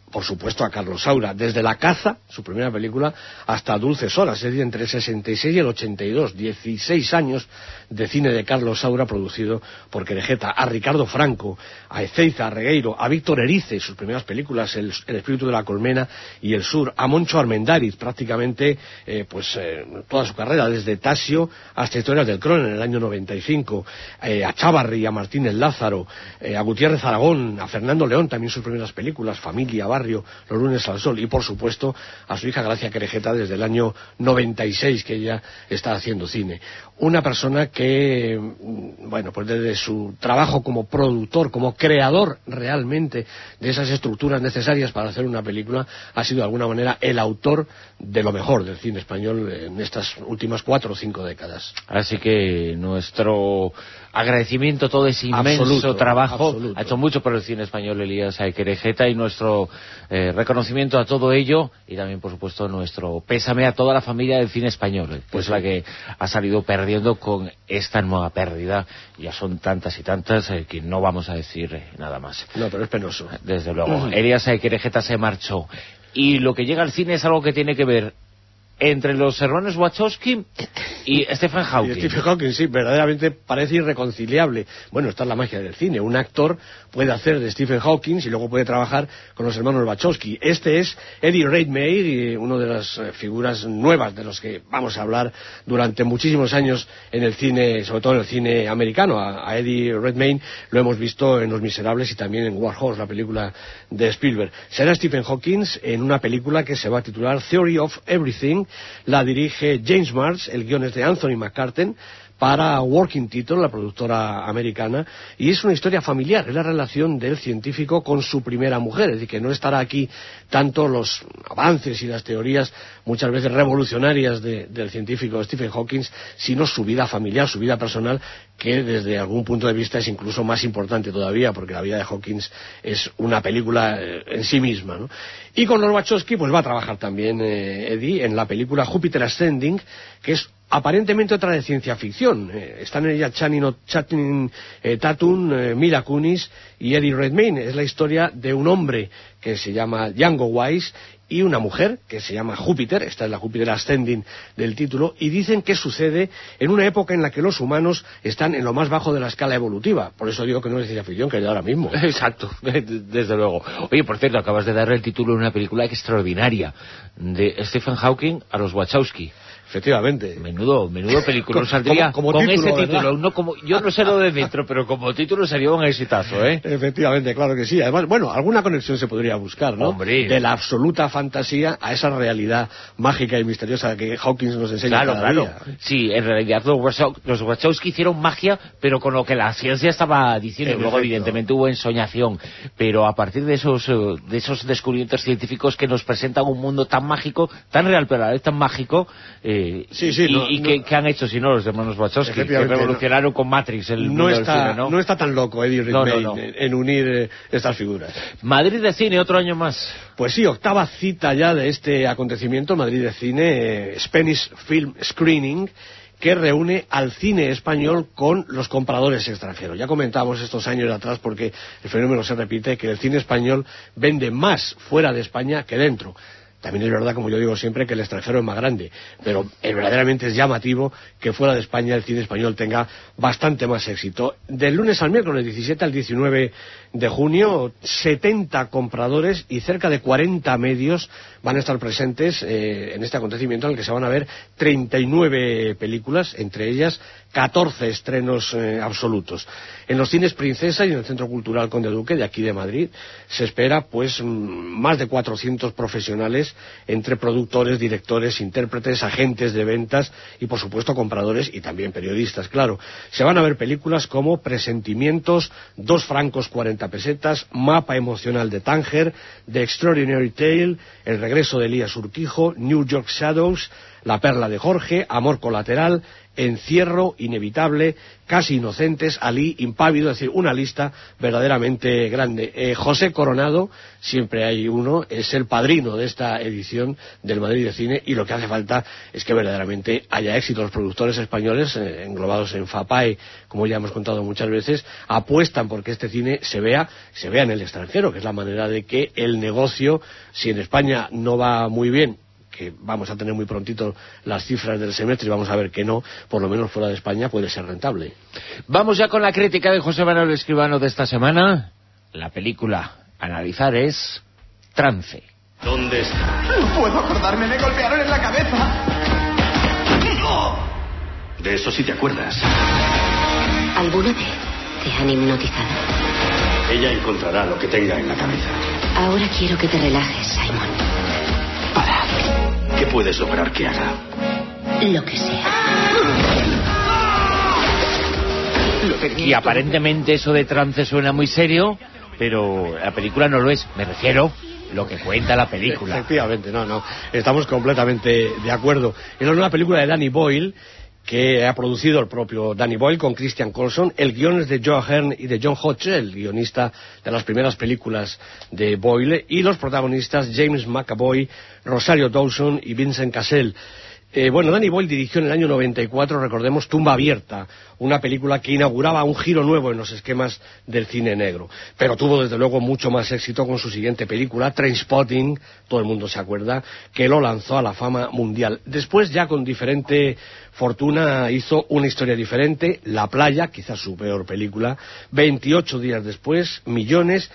por supuesto, a Carlos Saura, desde La caza, su primera película, hasta Dulces Horas, es decir, entre el sesenta y seis y el ochenta y dos, dieciséis años de cine de Carlos Saura producido por Querejeta, a Ricardo Franco, a Ezeiza, a Regueiro, a Víctor Erice, sus primeras películas, El, el espíritu de la colmena y El sur, a Moncho Armendáriz, prácticamente eh, pues eh, toda su carrera, desde Tasio hasta Historias del Cron en el año noventa y cinco, eh, a Chávarri, a Martínez Lázaro, eh, a Gutiérrez Aragón, a Fernando León, también sus primeras películas, Familia, Barrio, Los lunes al sol, y por supuesto a su hija Gracia Querejeta desde el año noventa y seis que ella está haciendo cine. Una persona que, bueno, pues desde su trabajo como productor, como creador realmente de esas estructuras necesarias para hacer una película, ha sido de alguna manera el autor de lo mejor del cine español en estas últimas cuatro o cinco décadas. Así que nuestro agradecimiento a todo ese inmenso absoluto, trabajo. Absoluto. Ha hecho mucho por el cine español Elías Querejeta, y nuestro eh, reconocimiento a todo ello, y también por supuesto nuestro pésame a toda la familia del cine español, pues, pues la que ha salido perdiendo con esta nueva pérdida. Ya son tantas y tantas eh, que no vamos a decir eh, nada más. No, pero es penoso. Desde luego. Uh-huh. Elías Querejeta se marchó, y lo que llega al cine es algo que tiene que ver entre los hermanos Wachowski y Stephen Hawking. Y Stephen Hawking, sí, verdaderamente parece irreconciliable. Bueno, esta es la magia del cine. Un actor puede hacer de Stephen Hawking y luego puede trabajar con los hermanos Wachowski. Este es Eddie Redmayne, una de las figuras nuevas de los que vamos a hablar durante muchísimos años en el cine, sobre todo en el cine americano. A, a Eddie Redmayne lo hemos visto en Los Miserables y también en War Horse, la película de Spielberg. Será Stephen Hawking en una película que se va a titular Theory of Everything. La dirige James Marsh, el guion es de Anthony McCarten, para Working Title, la productora americana, y es una historia familiar, es la relación del científico con su primera mujer, es decir, que no estará aquí tanto los avances y las teorías muchas veces revolucionarias de, del científico Stephen Hawking, sino su vida familiar, su vida personal, que desde algún punto de vista es incluso más importante todavía, porque la vida de Hawking es una película eh, en sí misma, ¿no? Y con los Wachowski pues va a trabajar también eh, Eddie en la película Júpiter Ascending, que es aparentemente otra de ciencia ficción. Eh, están en ella Channing, Channing eh, Tatum, eh, Mila Kunis y Eddie Redmayne. Es la historia de un hombre que se llama Django Wise y una mujer que se llama Júpiter. Esta es la Júpiter Ascending del título, y dicen que sucede en una época en la que los humanos están en lo más bajo de la escala evolutiva. Por eso digo que no es ciencia ficción, que es de ahora mismo. Exacto, desde luego. Oye, por cierto, acabas de darle el título de una película extraordinaria de Stephen Hawking a los Wachowski. Efectivamente. Menudo, menudo película. Saldría como, como con título, ese título. No como, yo no sé lo de dentro, pero como título sería un exitazo, ¿eh? Efectivamente, claro que sí. Además, bueno, alguna conexión se podría buscar, ¿no? Hombre. De la absoluta fantasía a esa realidad mágica y misteriosa que Hawking nos enseña claro, cada claro. día. Sí, en realidad los Wachowski, los Wachowski hicieron magia, pero con lo que la ciencia estaba diciendo. En Luego, efecto. evidentemente, hubo ensoñación. Pero a partir de esos, de esos descubrimientos científicos que nos presentan un mundo tan mágico, tan real, pero a la vez tan mágico, eh, sí, sí, y, no, y no, que, que han hecho, si no, los hermanos Wachowski, que revolucionaron no, con Matrix el mundo no está, del cine, ¿no? No está tan loco Eddie Redmayne no, no, no. En, en unir eh, estas figuras. Madrid de Cine, otro año más. Pues sí, octava cita ya de este acontecimiento, Madrid de Cine, eh, Spanish Film Screening, que reúne al cine español con los compradores extranjeros. Ya comentamos estos años atrás, porque el fenómeno se repite, que el cine español vende más fuera de España que dentro. También es verdad, como yo digo siempre, que el extranjero es más grande, pero eh, verdaderamente es llamativo que fuera de España el cine español tenga bastante más éxito. Del lunes al miércoles, diecisiete al diecinueve de junio, setenta compradores y cerca de cuarenta medios van a estar presentes eh, en este acontecimiento, en el que se van a ver treinta y nueve películas, entre ellas catorce estrenos eh, absolutos. En los cines Princesa y en el Centro Cultural Conde Duque, de aquí de Madrid, se espera pues más de cuatrocientos profesionales entre productores, directores, intérpretes, agentes de ventas y por supuesto compradores y también periodistas, claro. Se van a ver películas como Presentimientos, Dos francos cuarenta pesetas, Mapa emocional de Tánger, The Extraordinary Tale, El regreso de Elías Urquijo, New York Shadows, La perla de Jorge, Amor colateral, Encierro, Inevitable, Casi inocentes, Alí, Impávido, es decir, una lista verdaderamente grande. Eh, José Coronado, siempre hay uno, es el padrino de esta edición del Madrid de Cine, y lo que hace falta es que verdaderamente haya éxito. Los productores españoles, eh, englobados en FAPAE, como ya hemos contado muchas veces, apuestan porque este cine se vea, se vea en el extranjero, que es la manera de que el negocio, si en España no va muy bien, que vamos a tener muy prontito las cifras del semestre y vamos a ver que no, por lo menos fuera de España puede ser rentable. Vamos ya con la crítica de José Manuel Escribano de esta semana. La película a analizar es Trance. ¿Dónde está? No puedo acordarme, me golpearon en la cabeza. De eso sí te acuerdas. ¿Alguna vez te han hipnotizado? Ella encontrará lo que tenga en la cabeza. Ahora quiero que te relajes, Simon. Para. ¿Qué puedes lograr que haga? Lo que sea. Y aparentemente eso de Trance suena muy serio, pero la película no lo es. Me refiero lo que cuenta la película. Efectivamente, no, no. Estamos completamente de acuerdo. Es una película de Danny Boyle, que ha producido el propio Danny Boyle con Christian Colson. El guion es de Joe Ahern y de John Hodge, el guionista de las primeras películas de Boyle, y los protagonistas James McAvoy, Rosario Dawson y Vincent Cassel. Eh, bueno, Danny Boyle dirigió en el año noventa y cuatro, recordemos, Tumba Abierta, una película que inauguraba un giro nuevo en los esquemas del cine negro. Pero tuvo, desde luego, mucho más éxito con su siguiente película, Trainspotting, todo el mundo se acuerda, que lo lanzó a la fama mundial. Después, ya con diferente fortuna, hizo Una historia diferente, La playa, quizás su peor película, veintiocho días después, Millones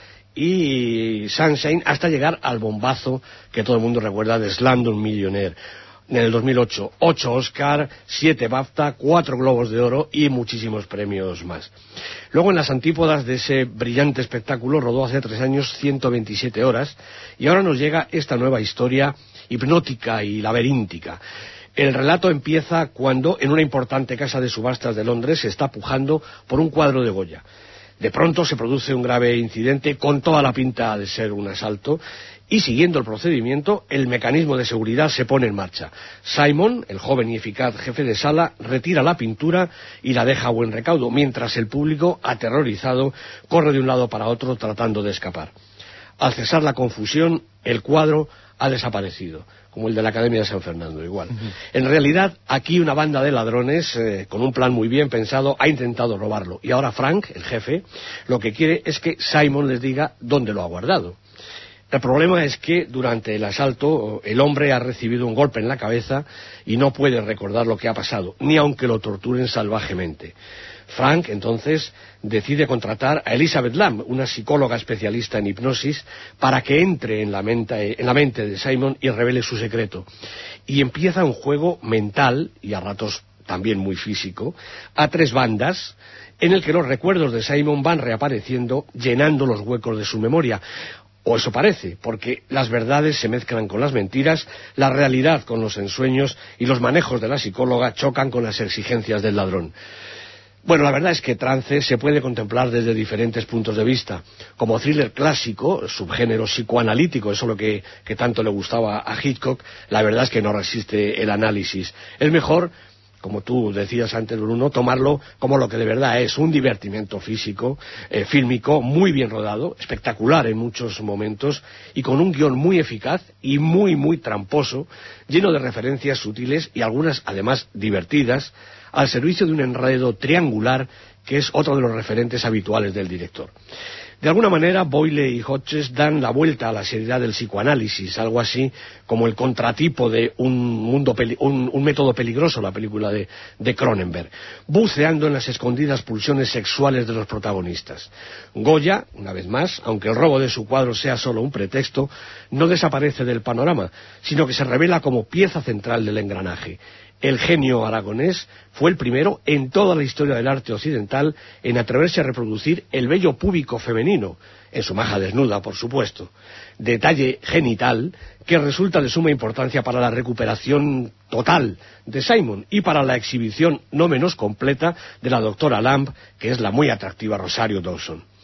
y Sunshine, hasta llegar al bombazo que todo el mundo recuerda de Slumdog Millionaire. En el dos mil ocho, ocho Oscar, siete BAFTA, cuatro Globos de Oro y muchísimos premios más. Luego, en las antípodas de ese brillante espectáculo, rodó hace tres años ciento veintisiete horas, y ahora nos llega esta nueva historia hipnótica y laberíntica. El relato empieza cuando, en una importante casa de subastas de Londres, se está pujando por un cuadro de Goya. De pronto se produce un grave incidente con toda la pinta de ser un asalto, y siguiendo el procedimiento, el mecanismo de seguridad se pone en marcha. Simon, el joven y eficaz jefe de sala, retira la pintura y la deja a buen recaudo, mientras el público, aterrorizado, corre de un lado para otro tratando de escapar. Al cesar la confusión, el cuadro ha desaparecido, como el de la Academia de San Fernando, igual. Uh-huh. En realidad, aquí una banda de ladrones, eh, con un plan muy bien pensado, ha intentado robarlo. Y ahora Frank, el jefe, lo que quiere es que Simon les diga dónde lo ha guardado. El problema es que durante el asalto el hombre ha recibido un golpe en la cabeza y no puede recordar lo que ha pasado, ni aunque lo torturen salvajemente. Frank, entonces, decide contratar a Elizabeth Lamb, una psicóloga especialista en hipnosis, para que entre en la mente, en la mente de Simon y revele su secreto. Y empieza un juego mental, y a ratos también muy físico, a tres bandas, en el que los recuerdos de Simon van reapareciendo, llenando los huecos de su memoria. O eso parece, porque las verdades se mezclan con las mentiras, la realidad con los ensueños y los manejos de la psicóloga chocan con las exigencias del ladrón. Bueno, la verdad es que Trance se puede contemplar desde diferentes puntos de vista. Como thriller clásico, subgénero psicoanalítico, eso es lo que, que tanto le gustaba a Hitchcock, la verdad es que no resiste el análisis. Es mejor, como tú decías antes, Bruno, tomarlo como lo que de verdad es, un divertimento físico, eh, fílmico, muy bien rodado, espectacular en muchos momentos, y con un guión muy eficaz y muy, muy tramposo, lleno de referencias sutiles y algunas, además, divertidas, al servicio de un enredo triangular que es otro de los referentes habituales del director. De alguna manera, Boyle y Hodges dan la vuelta a la seriedad del psicoanálisis, algo así como el contratipo de un, mundo peli un, un método peligroso, la película de, de Cronenberg, buceando en las escondidas pulsiones sexuales de los protagonistas. Goya, una vez más, aunque el robo de su cuadro sea solo un pretexto, no desaparece del panorama, sino que se revela como pieza central del engranaje. El genio aragonés fue el primero en toda la historia del arte occidental en atreverse a reproducir el vello púbico femenino, en su maja desnuda, por supuesto, detalle genital que resulta de suma importancia para la recuperación total de Simon y para la exhibición no menos completa de la doctora Lamb, que es la muy atractiva Rosario Dawson.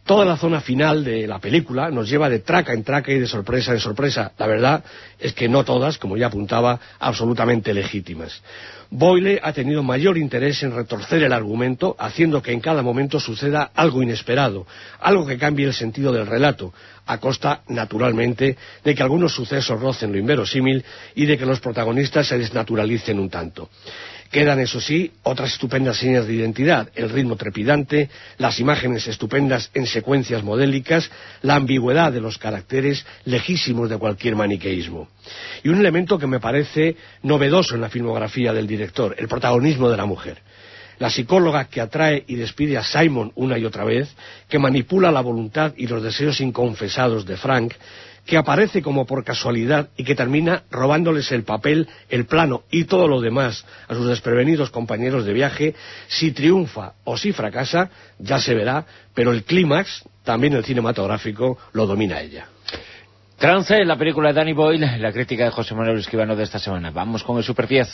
Toda la zona final de la película nos lleva de traca en traca y de sorpresa en sorpresa. La verdad es que no todas, como ya apuntaba, absolutamente legítimas. Boyle ha tenido mayor interés en retorcer el argumento, haciendo que en cada momento suceda algo inesperado, algo que cambie el sentido del relato, a costa, naturalmente, de que algunos sucesos rocen lo inverosímil y de que los protagonistas se desnaturalicen un tanto. Quedan, eso sí, otras estupendas señas de identidad, el ritmo trepidante, las imágenes estupendas en secuencias modélicas, la ambigüedad de los caracteres lejísimos de cualquier maniqueísmo. Y un elemento que me parece novedoso en la filmografía del director, el protagonismo de la mujer. La psicóloga que atrae y despide a Simon una y otra vez, que manipula la voluntad y los deseos inconfesados de Frank, que aparece como por casualidad y que termina robándoles el papel, el plano y todo lo demás a sus desprevenidos compañeros de viaje. Si triunfa o si fracasa, ya se verá, pero el clímax, también el cinematográfico, lo domina ella. Trance, la película de Danny Boyle, la crítica de José Manuel Escribano de esta semana. Vamos con el Super diez.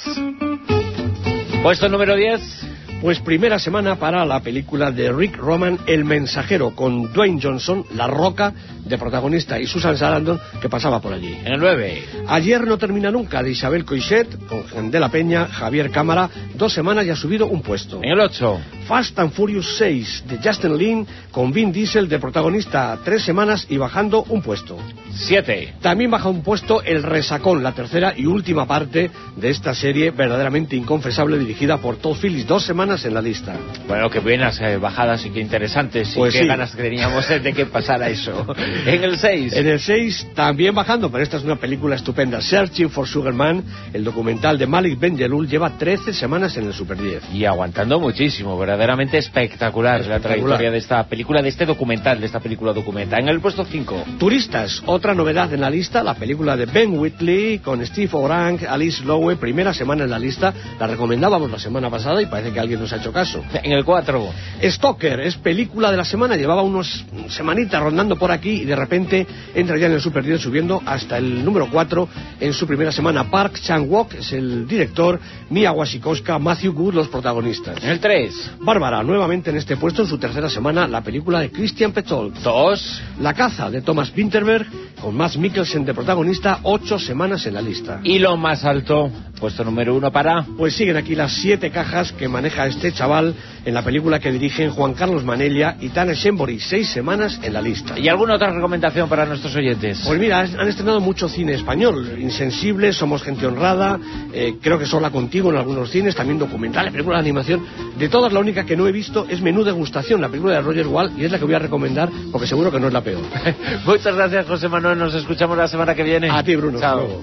Puesto número diez. Pues primera semana para la película de Rick Roman, El Mensajero, con Dwayne Johnson, La Roca, de protagonista, y Susan Sarandon, que pasaba por allí. En el nueve. Ayer no termina nunca, de Isabel Coixet, con Jean de la Peña, Javier Cámara, dos semanas y ha subido un puesto. En el ocho. Fast and Furious seis, de Justin Lin, con Vin Diesel de protagonista, tres semanas y bajando un puesto. siete. También baja un puesto El Resacón, la tercera y última parte de esta serie verdaderamente inconfesable, dirigida por Todd Phillips, dos semanas en la lista. Bueno, qué buenas eh, bajadas y qué interesantes, pues y qué sí. ganas teníamos de que pasara eso. En el seis. En el seis también bajando, pero esta es una película estupenda, Searching for Sugar Man, el documental de Malik Benjelloul, lleva trece semanas en el Super diez. Y aguantando muchísimo, verdaderamente espectacular, espectacular la trayectoria de esta película, de este documental, de esta película documental. En el puesto cinco. Turistas, otra novedad en la lista, la película de Ben Wheatley con Steve Orange, Alice Lowe, primera semana en la lista, la recomendábamos la semana pasada y parece que alguien nos ha hecho caso. En el cuatro. Stalker, es película de la semana, llevaba unos semanitas rondando por aquí y de repente entra ya en el Super diez subiendo hasta el número cuatro en su primera semana. Park Chan-wook es el director, Mia Wasikowska, Matthew Good los protagonistas. En el tres. Bárbara, nuevamente en este puesto en su tercera semana, la película de Christian Petzold. dos. La caza de Thomas Vinterberg con Mads Mikkelsen de protagonista, ocho semanas en la lista. Y lo más alto, puesto número uno para... Pues siguen aquí las siete cajas que maneja este chaval en la película que dirigen Juan Carlos Manella y Tana Shembori, seis semanas en la lista. ¿Y alguna otra recomendación para nuestros oyentes? Pues mira, han estrenado mucho cine español, Insensibles, Somos gente honrada, eh, creo que Sola contigo en algunos cines, también documentales, películas de animación. De todas, la única que no he visto es Menú Degustación, la película de Roger Wall, y es la que voy a recomendar porque seguro que no es la peor. Muchas gracias, José Manuel, nos escuchamos la semana que viene. A ti, Bruno. Chao. Hasta luego.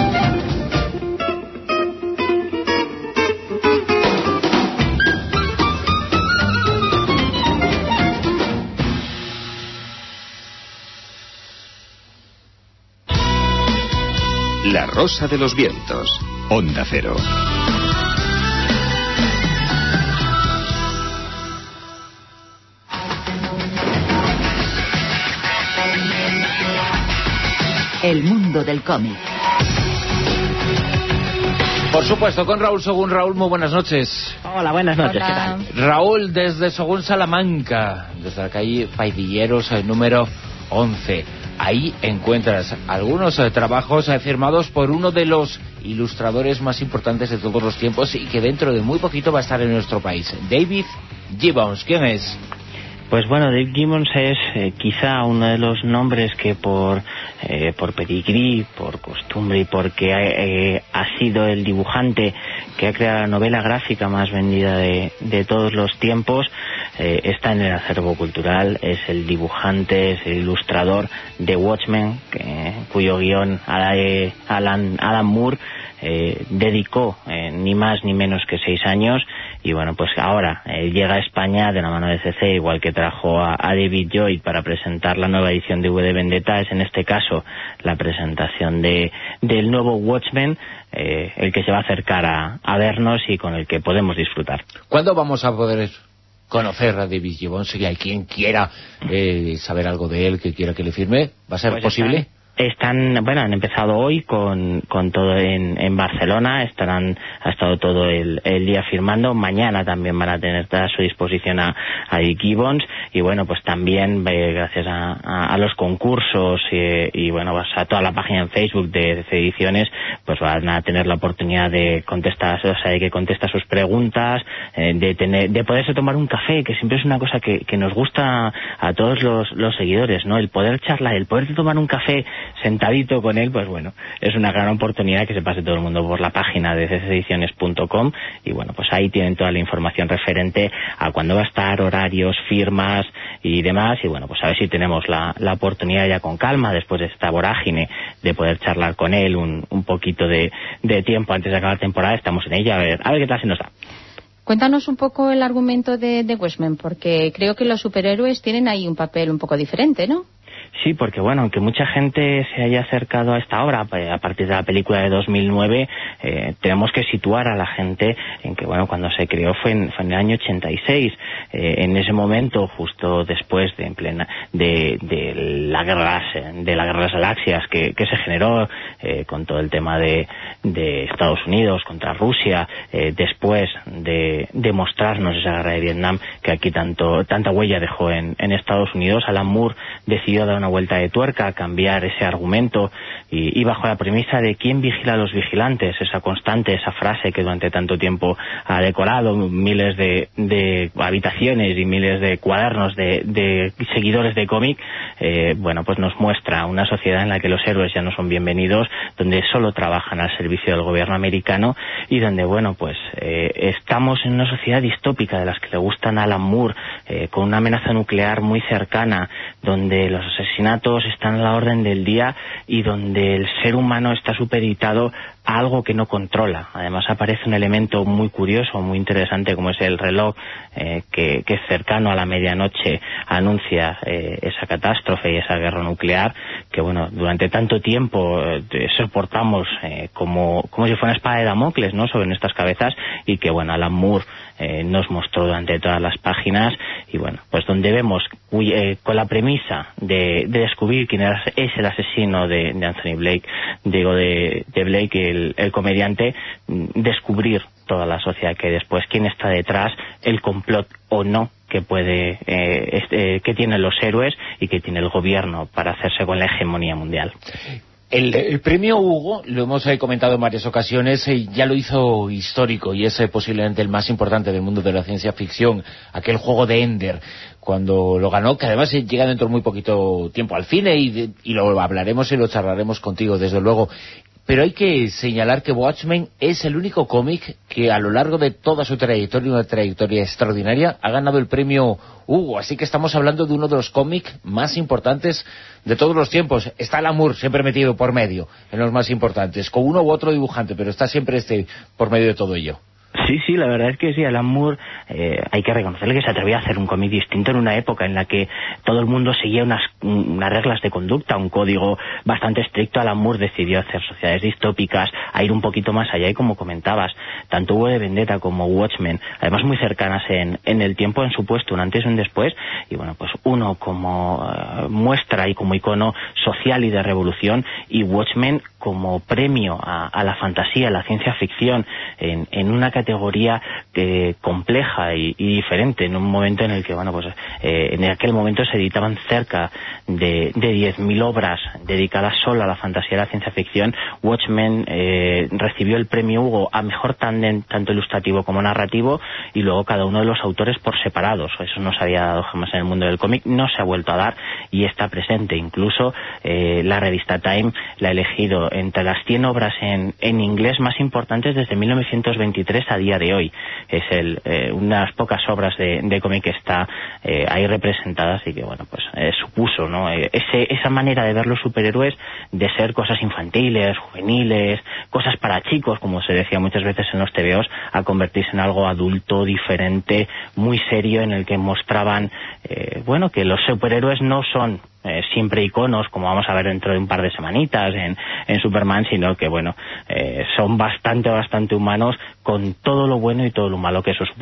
La Rosa de los Vientos, Onda Cero. El mundo del cómic. Por supuesto, con Raúl Sogún. Raúl, muy buenas noches. Hola, buenas noches. Hola. ¿Qué tal? Raúl, desde Sogún Salamanca, desde la calle Paidilleros, el número once. Ahí encuentras algunos eh, trabajos eh, firmados por uno de los ilustradores más importantes de todos los tiempos y que dentro de muy poquito va a estar en nuestro país, David Gibbons. ¿Quién es? Pues bueno, Dave Gibbons es eh, quizá uno de los nombres que por eh, por pedigrí, por costumbre y porque ha, eh, ha sido el dibujante que ha creado la novela gráfica más vendida de, de todos los tiempos, eh, está en el acervo cultural. Es el dibujante, es el ilustrador de Watchmen, que, cuyo guión Alan, Alan Moore eh, dedicó eh, ni más ni menos que seis años. Y bueno, pues ahora eh, llega a España de la mano de C C, igual que trajo a, a David Lloyd para presentar la nueva edición de V de Vendetta. Es en este caso la presentación de del nuevo Watchmen, eh, el que se va a acercar a, a vernos y con el que podemos disfrutar. ¿Cuándo vamos a poder conocer a David Gibbons? Si hay quien quiera eh, saber algo de él, que quiera que le firme, ¿va a ser pues posible? Está, Están, bueno, han empezado hoy con, con todo en, en Barcelona, estarán, ha estado todo el, el día firmando, mañana también van a tener a su disposición a, a Dick Gibbons, y bueno, pues también eh, gracias a, a, a los concursos y, y bueno, pues a toda la página en Facebook de D C Ediciones, pues van a tener la oportunidad de contestar, o sea, de que contesta sus preguntas, eh, de tener, de poderse tomar un café, que siempre es una cosa que, que nos gusta a todos los, los seguidores, ¿no? El poder charlar, el poder tomar un café sentadito con él, pues bueno, es una gran oportunidad que se pase todo el mundo por la página de d c ediciones punto com, y bueno, pues ahí tienen toda la información referente a cuándo va a estar, horarios, firmas y demás, y bueno, pues a ver si tenemos la, la oportunidad ya con calma, después de esta vorágine, de poder charlar con él un, un poquito de, de tiempo antes de acabar la temporada. Estamos en ella, a ver, a ver qué tal se nos da. Cuéntanos un poco el argumento de, de Watchmen, porque creo que los superhéroes tienen ahí un papel un poco diferente, ¿no? Sí, porque bueno, aunque mucha gente se haya acercado a esta obra a partir de la película de dos mil nueve, eh, tenemos que situar a la gente en que bueno, cuando se creó fue en, fue en el año ochenta y seis, eh, en ese momento, justo después de en plena de, de la guerra de la guerra de las galaxias que, que se generó eh, con todo el tema de, de Estados Unidos contra Rusia, eh, después de, de mostrarnos esa guerra de Vietnam que aquí tanto tanta huella dejó en, en Estados Unidos, Alan Moore decidió dar una vuelta de tuerca, cambiar ese argumento y, y bajo la premisa de quién vigila a los vigilantes, esa constante, esa frase que durante tanto tiempo ha decorado miles de, de habitaciones y miles de cuadernos de, de seguidores de cómic, eh, bueno, pues nos muestra una sociedad en la que los héroes ya no son bienvenidos, donde solo trabajan al servicio del gobierno americano y donde, bueno, pues eh, estamos en una sociedad distópica de las que le gustan a Alan Moore, eh, con una amenaza nuclear muy cercana, donde los asesinatos están a la orden del día y donde el ser humano está supeditado a algo que no controla. Además aparece un elemento muy curioso, muy interesante, como es el reloj eh, que, que es cercano a la medianoche, anuncia eh, esa catástrofe y esa guerra nuclear que bueno, durante tanto tiempo eh, soportamos eh, como, como si fuera una espada de Damocles, ¿no?, sobre nuestras cabezas, y que bueno, Alan Moore eh, nos mostró durante todas las páginas, y bueno, pues donde vemos eh, con la premisa de, de descubrir quién es el asesino de, de Anthony Blake, digo de, de Blake, el, el comediante, descubrir toda la sociedad que hay después, quién está detrás, el complot o no que puede eh, este, que tienen los héroes y que tiene el gobierno para hacerse con la hegemonía mundial. El, el premio Hugo, lo hemos eh, comentado en varias ocasiones, eh, ya lo hizo histórico y es eh, posiblemente el más importante del mundo de la ciencia ficción, aquel juego de Ender, cuando lo ganó, que además eh, llega dentro de muy poquito tiempo al cine y, de, y lo hablaremos y lo charlaremos contigo, desde luego. Pero hay que señalar que Watchmen es el único cómic que a lo largo de toda su trayectoria, una trayectoria extraordinaria, ha ganado el premio Hugo. Así que estamos hablando de uno de los cómics más importantes de todos los tiempos. Está Alan Moore siempre metido por medio en los más importantes, con uno u otro dibujante, pero está siempre este por medio de todo ello. Sí, sí, la verdad es que sí, Alan Moore, eh, hay que reconocerle que se atrevía a hacer un cómic distinto en una época en la que todo el mundo seguía unas, unas reglas de conducta, un código bastante estricto. Alan Moore decidió hacer sociedades distópicas, a ir un poquito más allá, y como comentabas, tanto V de Vendetta como Watchmen, además muy cercanas en, en el tiempo, en su puesto, un antes y un después, y bueno, pues uno como uh, muestra y como icono social y de revolución, y Watchmen como premio a, a la fantasía, a la ciencia ficción, en, en una categoría eh, compleja y, y diferente, en un momento en el que, bueno, pues eh, en aquel momento se editaban cerca de, de diez mil obras dedicadas solo a la fantasía y a la ciencia ficción. Watchmen eh, recibió el premio Hugo a mejor tándem, tanto ilustrativo como narrativo, y luego cada uno de los autores por separados. Eso no se había dado jamás en el mundo del cómic, no se ha vuelto a dar y está presente. Incluso eh, la revista Time la ha elegido entre las cien obras en, en inglés más importantes desde mil novecientos veintitrés a día de hoy. Es el, eh, unas pocas obras de, de cómic que está eh, ahí representadas, y que bueno, pues eh, supuso, ¿no?, eh, ese, esa manera de ver los superhéroes, de ser cosas infantiles, juveniles, cosas para chicos, como se decía muchas veces en los tebeos, a convertirse en algo adulto, diferente, muy serio, en el que mostraban eh, bueno, que los superhéroes no son Eh, siempre iconos, como vamos a ver dentro de un par de semanitas en, en Superman, sino que bueno, eh, son bastante, bastante humanos, con todo lo bueno y todo lo malo que eso supone.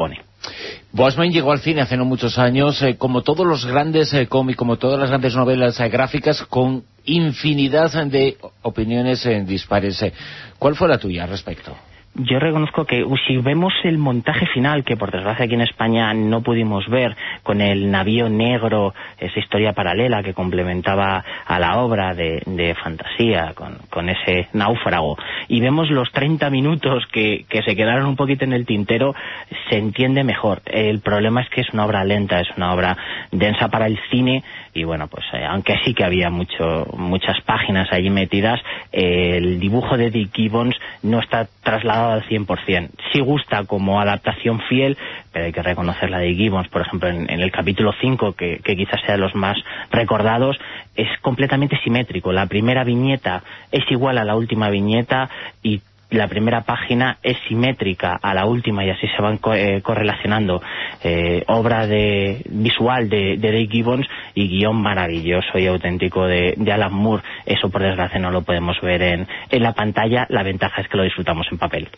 Watchmen llegó al cine hace no muchos años, eh, como todos los grandes eh, cómics, como todas las grandes novelas eh, gráficas, con infinidad de opiniones eh, dispares. Eh. ¿Cuál fue la tuya al respecto? Yo reconozco que uh, si vemos el montaje final, que por desgracia aquí en España no pudimos ver, con el navío negro, esa historia paralela que complementaba a la obra de, de fantasía, con, con ese náufrago, y vemos los treinta minutos que, que se quedaron un poquito en el tintero, se entiende mejor. El problema es que es una obra lenta, es una obra densa para el cine, y bueno, pues eh, aunque sí que había mucho, muchas páginas allí metidas, eh, el dibujo de Dick Gibbons no está trasladado al cien por cien. Sí gusta como adaptación fiel, pero hay que reconocer la de Gibbons, por ejemplo, en, en el capítulo cinco, que, que quizás sea de los más recordados, es completamente simétrico. La primera viñeta es igual a la última viñeta y la primera página es simétrica a la última, y así se van co eh, correlacionando. Eh, obra de visual de, de Dave Gibbons y guión maravilloso y auténtico de, de Alan Moore. Eso por desgracia no lo podemos ver en, en la pantalla. La ventaja es que lo disfrutamos en papel.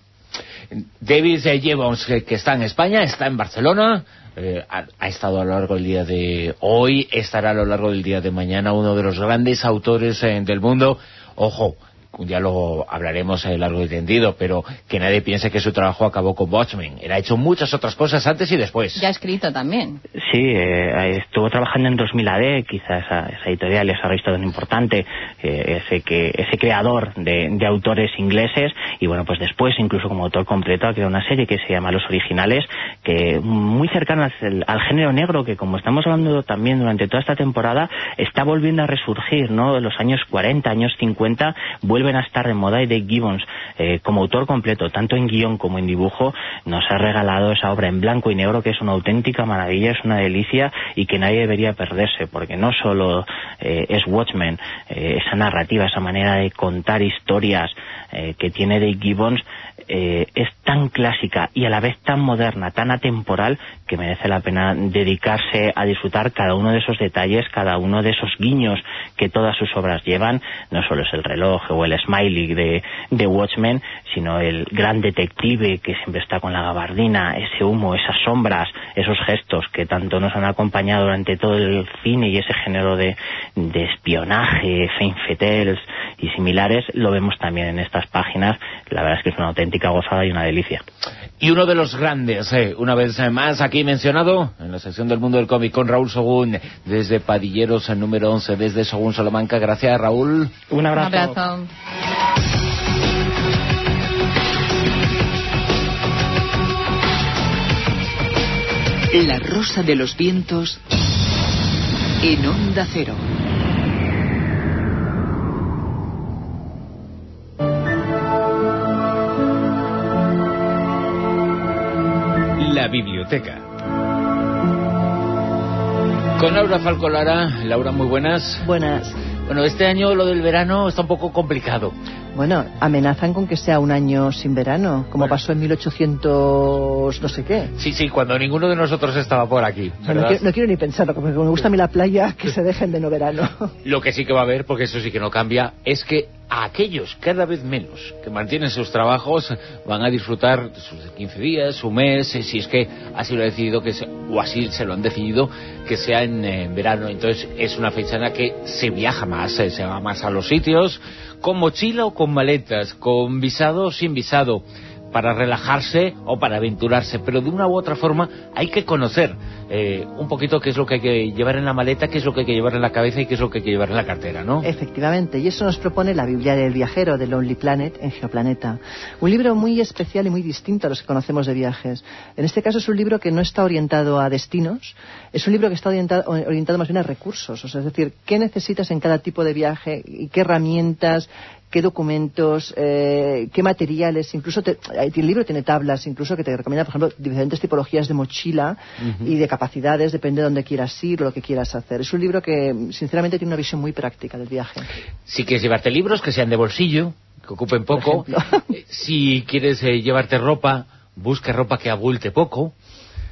David Gibbons, que, que está en España, está en Barcelona, eh, ha, ha estado a lo largo del día de hoy, estará a lo largo del día de mañana, uno de los grandes autores eh, del mundo. Ojo, ya lo hablaremos a largo y tendido, pero que nadie piense que su trabajo acabó con Watchmen. Él ha hecho muchas otras cosas antes y después. Ya ha escrito también. Sí, eh, estuvo trabajando en dos mil A D, quizás esa, esa editorial, esa revista tan importante, eh, ese que ese creador de, de autores ingleses, y bueno, pues después, incluso como autor completo, ha creado una serie que se llama Los Originales, que muy cercana al, al género negro, que como estamos hablando también durante toda esta temporada, está volviendo a resurgir, ¿no? De los años cuarenta, años cincuenta, vuelven a estar de moda, y Dave Gibbons, eh, como autor completo, tanto en guión como en dibujo, nos ha regalado esa obra en blanco y negro que es una auténtica maravilla, es una delicia, y que nadie debería perderse, porque no solo eh, es Watchmen, eh, esa narrativa, esa manera de contar historias eh, que tiene Dave Gibbons, eh, es tan clásica y a la vez tan moderna, tan atemporal, que merece la pena dedicarse a disfrutar cada uno de esos detalles, cada uno de esos guiños que todas sus obras llevan. No solo es el reloj o el smiley de, de Watchmen, sino el gran detective que siempre está con la gabardina, ese humo, esas sombras, esos gestos que tanto nos han acompañado durante todo el cine, y ese género de, de espionaje, femme fatales y similares, lo vemos también en estas páginas. La verdad es que es una auténtica gozada y una delicia. Y uno de los grandes, eh, una vez más aquí mencionado, en la sección del mundo del cómic, con Raúl Sogún, desde Padilleros, el número once, desde Sogún, Salamanca. Gracias, Raúl. Un abrazo. Un abrazo. La Rosa de los Vientos en Onda Cero. La biblioteca. Con Laura Falcolara. Laura, muy buenas. Buenas. Bueno, este año lo del verano está un poco complicado. Bueno, amenazan con que sea un año sin verano, como bueno. pasó en mil ochocientos no sé qué. Sí, sí, cuando ninguno de nosotros estaba por aquí, o sea, no, quiero, no quiero ni pensarlo, porque me gusta a mí la playa, que se dejen de no verano. Lo que sí que va a haber, porque eso sí que no cambia, es que a aquellos, cada vez menos, que mantienen sus trabajos, van a disfrutar sus quince días, su mes, si es que así lo ha decidido, que se, o así se lo han decidido, que sea en, en verano. Entonces es una fecha en la que se viaja más, eh, se va más a los sitios, con mochila o con maletas, con visado o sin visado, para relajarse o para aventurarse, pero de una u otra forma hay que conocer eh, un poquito qué es lo que hay que llevar en la maleta, qué es lo que hay que llevar en la cabeza y qué es lo que hay que llevar en la cartera, ¿no? Efectivamente, y eso nos propone la Biblia del Viajero de Lonely Planet en Geoplaneta, un libro muy especial y muy distinto a los que conocemos de viajes. En este caso es un libro que no está orientado a destinos, es un libro que está orientado, orientado más bien a recursos, o sea, es decir, qué necesitas en cada tipo de viaje y qué herramientas, qué documentos, eh, qué materiales, incluso te, el libro tiene tablas, incluso que te recomienda, por ejemplo, diferentes tipologías de mochila uh-huh. y de capacidades, depende de dónde quieras ir o lo que quieras hacer. Es un libro que, sinceramente, tiene una visión muy práctica del viaje. Si quieres llevarte libros, que sean de bolsillo, que ocupen poco. Si quieres eh, llevarte ropa, busca ropa que abulte poco.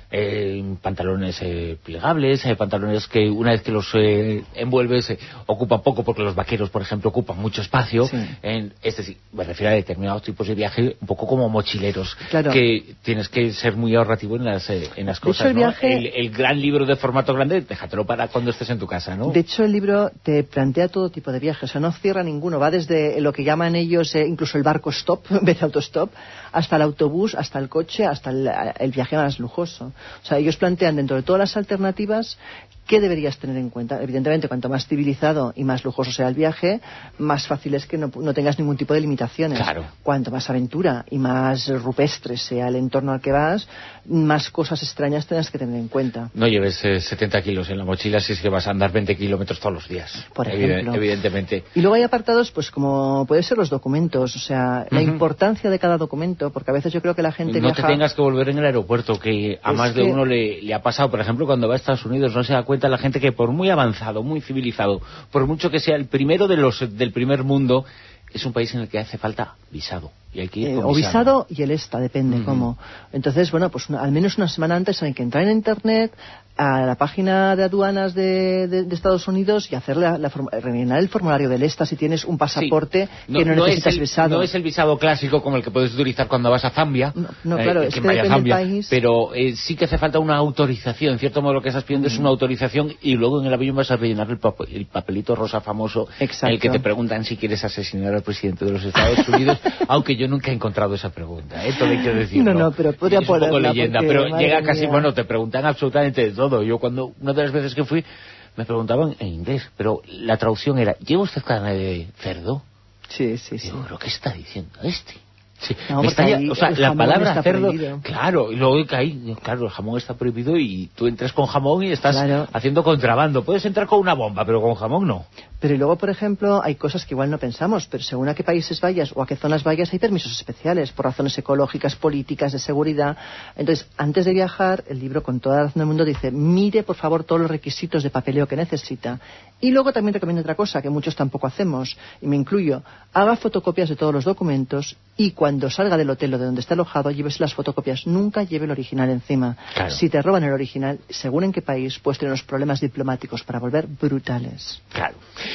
eh, pantalones eh, plegables, eh, pantalones que una vez que los eh, envuelves eh, ocupan poco, porque los vaqueros, por ejemplo, ocupan mucho espacio. Sí. En, es decir, me refiero a determinados tipos de viaje, un poco como mochileros, claro. que tienes que ser muy ahorrativo en las, eh, en las cosas. De hecho, el, ¿no? viaje... el, el gran libro de formato grande, déjatelo para cuando estés en tu casa, ¿no? De hecho, el libro te plantea todo tipo de viajes, o sea, no cierra ninguno, va desde lo que llaman ellos, eh, incluso el barco stop, en vez de autostop, hasta el autobús, hasta el coche, hasta el, el viaje más lujoso. O sea, ellos plantean dentro de todas las alternativas ¿qué deberías tener en cuenta? Evidentemente, cuanto más civilizado y más lujoso sea el viaje, más fácil es que no, no tengas ningún tipo de limitaciones. Claro. Cuanto más aventura y más rupestre sea el entorno al que vas, más cosas extrañas tendrás que tener en cuenta. No lleves eh, setenta kilos en la mochila si es que vas a andar veinte kilómetros todos los días. Por ejemplo. Evidentemente. Y luego hay apartados, pues como puede ser los documentos, o sea, uh-huh. la importancia de cada documento, porque a veces yo creo que la gente no viaja... te tengas que volver en el aeropuerto, que a es más de que... uno le, le ha pasado. Por ejemplo, cuando va a Estados Unidos no se da cuenta la gente que por muy avanzado, muy civilizado, por mucho que sea el primero de los del primer mundo, es un país en el que hace falta visado. Y hay que ir eh, con o visado. visado y el ESTA, depende uh-huh. cómo. Entonces, bueno, pues una, al menos una semana antes hay que entrar en Internet, a la página de aduanas de, de, de Estados Unidos y hacer la, la, rellenar el formulario del ESTA si tienes un pasaporte sí. no, que no, no necesitas es el, visado. No es el visado clásico como el que puedes utilizar cuando vas a Zambia, no, no claro, eh, es que, que vaya depende a Zambia, del país. Pero eh, sí que hace falta una autorización. En cierto modo lo que estás pidiendo uh-huh. es una autorización y luego en el avión vas a rellenar el, papel, el papelito rosa famoso Exacto. en el que te preguntan si quieres asesinar al presidente de los Estados Unidos, aunque yo nunca he encontrado esa pregunta, ¿eh? Todo hay que decirlo. No, no, pero podría es un poco leyenda, porque, pero llega casi, mía. bueno, te preguntan absolutamente de todo. Yo cuando, una de las veces que fui, me preguntaban en inglés, pero la traducción era, ¿lleva usted carne de cerdo? Sí, sí, sí. Yo, ¿pero qué está diciendo este? Sí, no, está ya, o sea, la palabra cerdo, prohibido. Claro, y luego caí, claro, el jamón está prohibido y tú entras con jamón y estás claro. haciendo contrabando. Puedes entrar con una bomba, pero con jamón no. Pero y luego, por ejemplo, hay cosas que igual no pensamos, pero según a qué países vayas o a qué zonas vayas hay permisos especiales por razones ecológicas, políticas, de seguridad. Entonces, antes de viajar, el libro con toda la razón del mundo dice, mire por favor todos los requisitos de papeleo que necesita. Y luego también recomiendo otra cosa que muchos tampoco hacemos, y me incluyo, haga fotocopias de todos los documentos y cuando salga del hotel o de donde está alojado, llévese las fotocopias, nunca lleve el original encima. Claro. Si te roban el original, según en qué país, puedes tener unos problemas diplomáticos para volver brutales. Claro.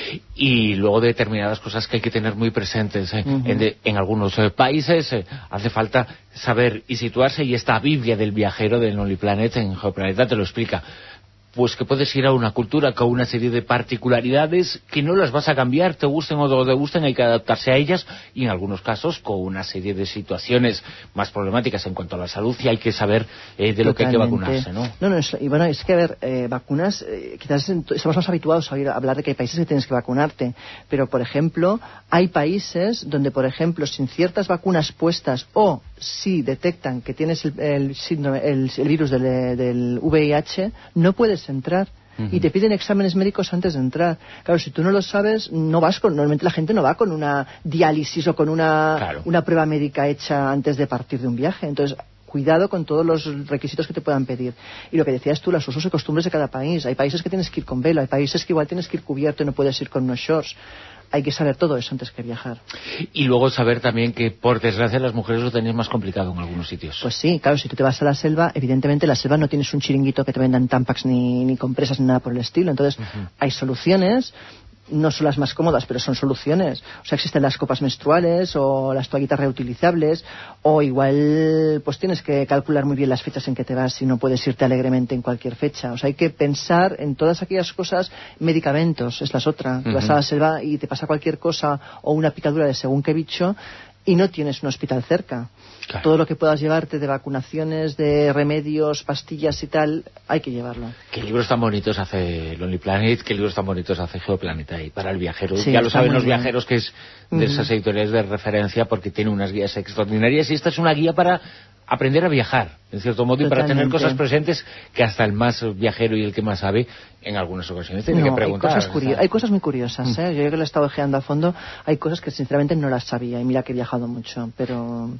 Y luego determinadas cosas que hay que tener muy presentes. ¿eh? Uh-huh. en, de, en algunos eh, países eh, hace falta saber y situarse, y esta Biblia del viajero de Lonely Planet en Geoplaneta te lo explica. Pues que puedes ir a una cultura con una serie de particularidades que no las vas a cambiar, te gusten o no te gusten, hay que adaptarse a ellas, y en algunos casos con una serie de situaciones más problemáticas en cuanto a la salud, y hay que saber eh, de lo que hay que vacunarse, ¿no? No, no, es, y bueno, es que a ver, eh, vacunas, eh, quizás estamos más habituados a oír hablar de que hay países que tienes que vacunarte, pero por ejemplo, hay países donde, por ejemplo, sin ciertas vacunas puestas o si detectan que tienes el, el, síndrome, el, el virus del, del V I H, no puedes entrar. Uh-huh. Y te piden exámenes médicos antes de entrar. Claro, si tú no lo sabes, no vas con... Normalmente la gente no va con una diálisis o con una, claro. una prueba médica hecha antes de partir de un viaje. Entonces, cuidado con todos los requisitos que te puedan pedir. Y lo que decías tú, los usos y costumbres de cada país. Hay países que tienes que ir con velo, hay países que igual tienes que ir cubierto y no puedes ir con unos shorts. Hay que saber todo eso antes que viajar. Y luego saber también que, por desgracia, las mujeres lo tenéis más complicado en algunos sitios. Pues sí, claro, si tú te vas a la selva, evidentemente en la selva no tienes un chiringuito que te vendan tampax ni, ni compresas ni nada por el estilo. Entonces, uh-huh. hay soluciones, no son las más cómodas, pero son soluciones. O sea, existen las copas menstruales o las toallitas reutilizables, o igual pues tienes que calcular muy bien las fechas en que te vas y no puedes irte alegremente en cualquier fecha. O sea, hay que pensar en todas aquellas cosas. Medicamentos, esta es otra. Uh-huh. Te vas a la selva y te pasa cualquier cosa o una picadura de según qué bicho y no tienes un hospital cerca. Claro. Todo lo que puedas llevarte de vacunaciones, de remedios, pastillas y tal, hay que llevarlo. ¿Qué libros tan bonitos hace Lonely Planet? ¿Qué libros tan bonitos hace Geoplaneta? Y para el viajero, sí, ya lo saben los bien. viajeros que es de uh-huh. esas editoriales de referencia, porque tiene unas guías extraordinarias, y esta es una guía para aprender a viajar, en cierto modo, Totalmente. y para tener cosas presentes que hasta el más viajero y el que más sabe, en algunas ocasiones tiene no, que preguntar. Hay cosas, curio- hay cosas muy curiosas, ¿eh? Yo que lo he estado ojeando a fondo, hay cosas que sinceramente no las sabía, y mira que he viajado mucho, pero...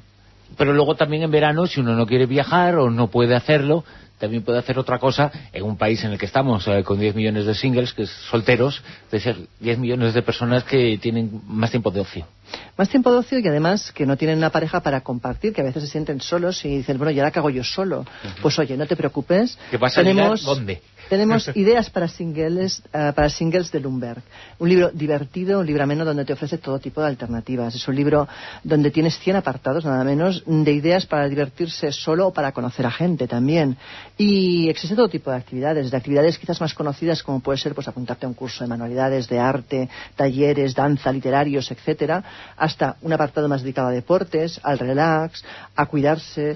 Pero luego también en verano, si uno no quiere viajar o no puede hacerlo, también puede hacer otra cosa en un país en el que estamos, eh, con diez millones de singles, que es solteros, es decir, diez millones de personas que tienen más tiempo de ocio. Más tiempo de ocio y además que no tienen una pareja para compartir, que a veces se sienten solos y dicen, bueno, ¿y ahora qué hago yo solo? Uh-huh. Pues oye, no te preocupes. ¿Qué vas a tenemos, ligar? ¿Dónde? Tenemos ideas para singles, uh, para singles de Lumberg. Un libro divertido, un libro ameno donde te ofrece todo tipo de alternativas. Es un libro donde tienes cien apartados, nada menos, de ideas para divertirse solo o para conocer a gente también. Y existe todo tipo de actividades, de actividades quizás más conocidas como puede ser pues apuntarte a un curso de manualidades, de arte, talleres, danza, literarios, etcétera, hasta un apartado más dedicado a deportes, al relax, a cuidarse,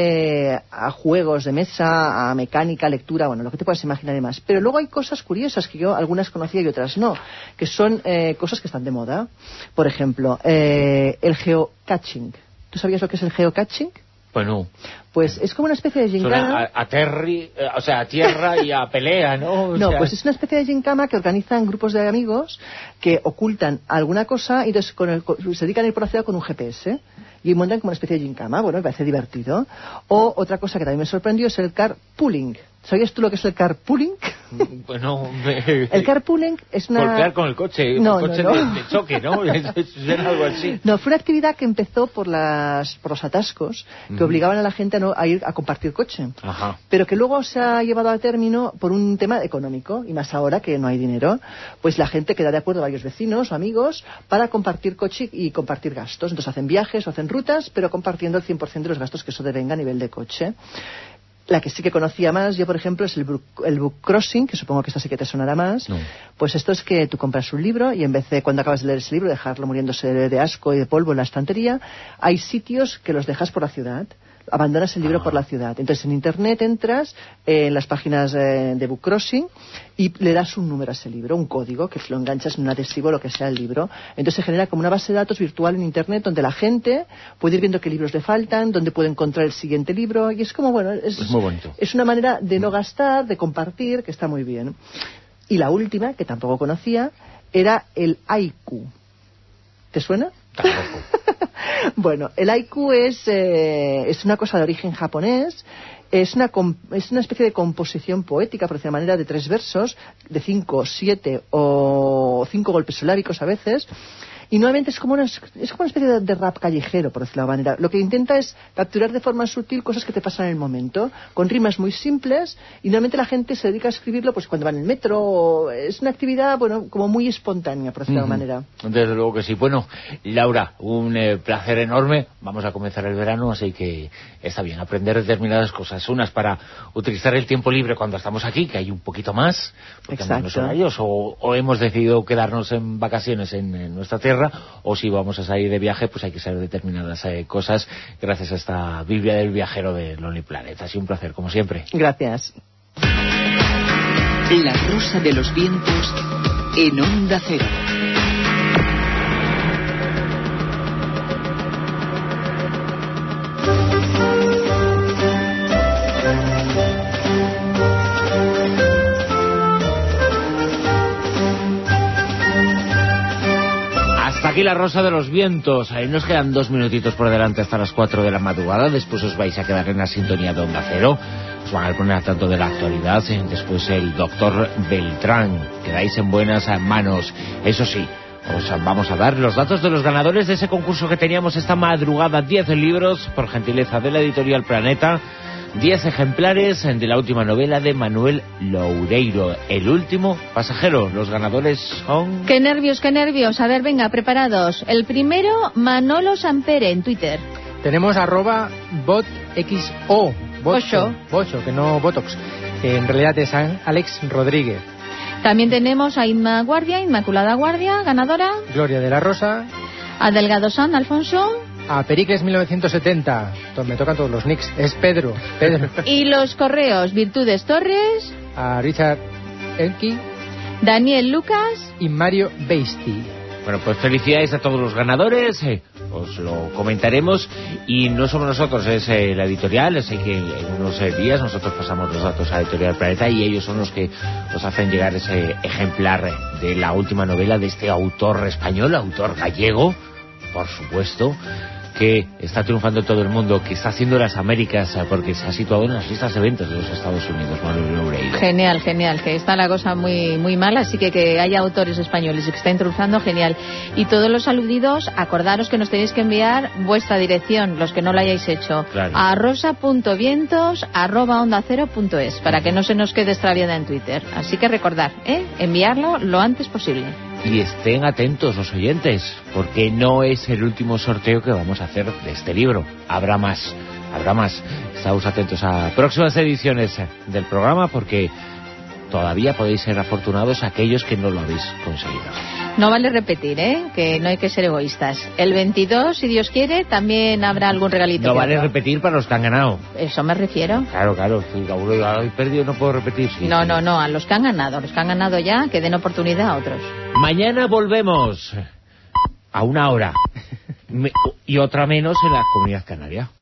eh, a juegos de mesa, a mecánica, lectura, bueno, lo que te puedas imaginar y más. Pero luego hay cosas curiosas que yo algunas conocía y otras no, que son eh, cosas que están de moda. Por ejemplo, eh, el geocaching. ¿Tú sabías lo que es el geocaching? Bueno, pues es como una especie de gincana. A, a, terri, eh, o sea, a tierra y a pelea, ¿no? O no, sea... pues es una especie de gincana que organizan grupos de amigos que ocultan alguna cosa y entonces con el, se dedican a ir por la ciudad con un G P S y montan como una especie de gincana. Bueno, me parece divertido. O otra cosa que también me sorprendió es el carpooling. ¿Sabías tú lo que es el carpooling? Bueno, me... el carpooling es una... Golpear con el coche, no, un coche no, no. De, de choque, ¿no? Es algo así. No, fue una actividad que empezó por, las, por los atascos que mm. obligaban a la gente a, no, a ir a compartir coche. Ajá. Pero que luego se ha llevado a término por un tema económico, y más ahora que no hay dinero, pues la gente queda de acuerdo, varios vecinos o amigos, para compartir coche y compartir gastos. Entonces hacen viajes o hacen rutas, pero compartiendo el cien por ciento de los gastos que eso devenga a nivel de coche. La que sí que conocía más, yo por ejemplo, es el book, el book crossing, que supongo que esta sí que te sonará más. No. Pues esto es que tú compras un libro y en vez de cuando acabas de leer ese libro dejarlo muriéndose de asco y de polvo en la estantería, hay sitios que los dejas por la ciudad. Abandonas el libro ah. por la ciudad. Entonces en internet entras eh, en las páginas eh, de Book Crossing y le das un número a ese libro, un código, que lo enganchas en un adhesivo, lo que sea el libro. Entonces se genera como una base de datos virtual en internet donde la gente puede ir viendo qué libros le faltan, dónde puede encontrar el siguiente libro, y es como, bueno, es, es muy bonito. Es una manera de no gastar, de compartir, que está muy bien. Y la última, que tampoco conocía, era el haiku. ¿Te suena? Tampoco. Bueno, el haiku es, eh, es una cosa de origen japonés. Es una, es una especie de composición poética, por decirlo de manera, de tres versos, de cinco, siete o cinco golpes silábicos a veces. Y nuevamente es como una, es como una especie de, de rap callejero, por decirlo de manera. Lo que intenta es capturar de forma sutil cosas que te pasan en el momento, con rimas muy simples, y normalmente la gente se dedica a escribirlo pues cuando va en el metro. O es una actividad, bueno, como muy espontánea, por decirlo de uh-huh. manera. Desde luego que sí. Bueno, Laura, un eh, placer enorme. Vamos a comenzar el verano, así que está bien aprender determinadas cosas. Unas para utilizar el tiempo libre cuando estamos aquí, que hay un poquito más, porque hay menos horarios, o, o hemos decidido quedarnos en vacaciones en, en nuestra tierra, o si vamos a salir de viaje, pues hay que saber determinadas eh, cosas gracias a esta Biblia del viajero de Lonely Planet. Ha sido un placer, como siempre. Gracias. La rosa de los vientos en Onda Cero. Aquí la Rosa de los Vientos. Ahí nos quedan dos minutitos por delante hasta las cuatro de la madrugada. Después os vais a quedar en la sintonía de Onda Cero. Os van a poner a tanto de la actualidad. Después el doctor Beltrán. Quedáis en buenas manos. Eso sí, os vamos a dar los datos de los ganadores de ese concurso que teníamos esta madrugada. Diez libros, por gentileza de la editorial Planeta. Diez ejemplares de la última novela de Manuel Loureiro, El último pasajero. Los ganadores son... ¡Qué nervios, qué nervios! A ver, venga, preparados. El primero, Manolo Sampere, en Twitter. Tenemos arroba botxo, Bocho, Bocho, que no Botox, que en realidad es Alex Rodríguez. También tenemos a Inma Guardia, Inmaculada Guardia, ganadora. Gloria de la Rosa. A Delgado San Alfonso. A Pericles mil novecientos setenta, me tocan todos los nicks, es Pedro, Pedro. Y los correos, Virtudes Torres. A Richard Elki. Daniel Lucas. Y Mario Beisti. Bueno, pues felicidades a todos los ganadores, eh, os lo comentaremos, y no somos nosotros, es eh, la editorial, así que en unos eh, días nosotros pasamos los datos a la editorial Planeta y ellos son los que nos hacen llegar ese ejemplar de la última novela de este autor español, autor gallego, por supuesto, que está triunfando en todo el mundo, que está haciendo las Américas, porque se ha situado en las listas de ventas de los Estados Unidos, Manuel Loureiro. Genial, genial, que está la cosa muy muy mala, así que que haya autores españoles que estén triunfando, genial. Y todos los aludidos, acordaros que nos tenéis que enviar vuestra dirección, los que no lo hayáis hecho, claro, a rosa punto vientos arroba onda cero punto es, para que no se nos quede extraviada en Twitter. Así que recordad, ¿eh? enviarlo lo antes posible. Y estén atentos los oyentes, porque no es el último sorteo que vamos a hacer de este libro. Habrá más, habrá más. Estáos atentos a próximas ediciones del programa, porque todavía podéis ser afortunados aquellos que no lo habéis conseguido. No vale repetir, ¿eh? Que no hay que ser egoístas. El veintidós, si Dios quiere, también habrá algún regalito. No vale otro. repetir para los que han ganado. Eso me refiero. Claro, claro. Si he perdido, no puedo repetir. Sí, no, sí. no, no. A los que han ganado. Los que han ganado ya, que den oportunidad a otros. Mañana volvemos a una hora. Y otra menos en la Comunidad Canaria.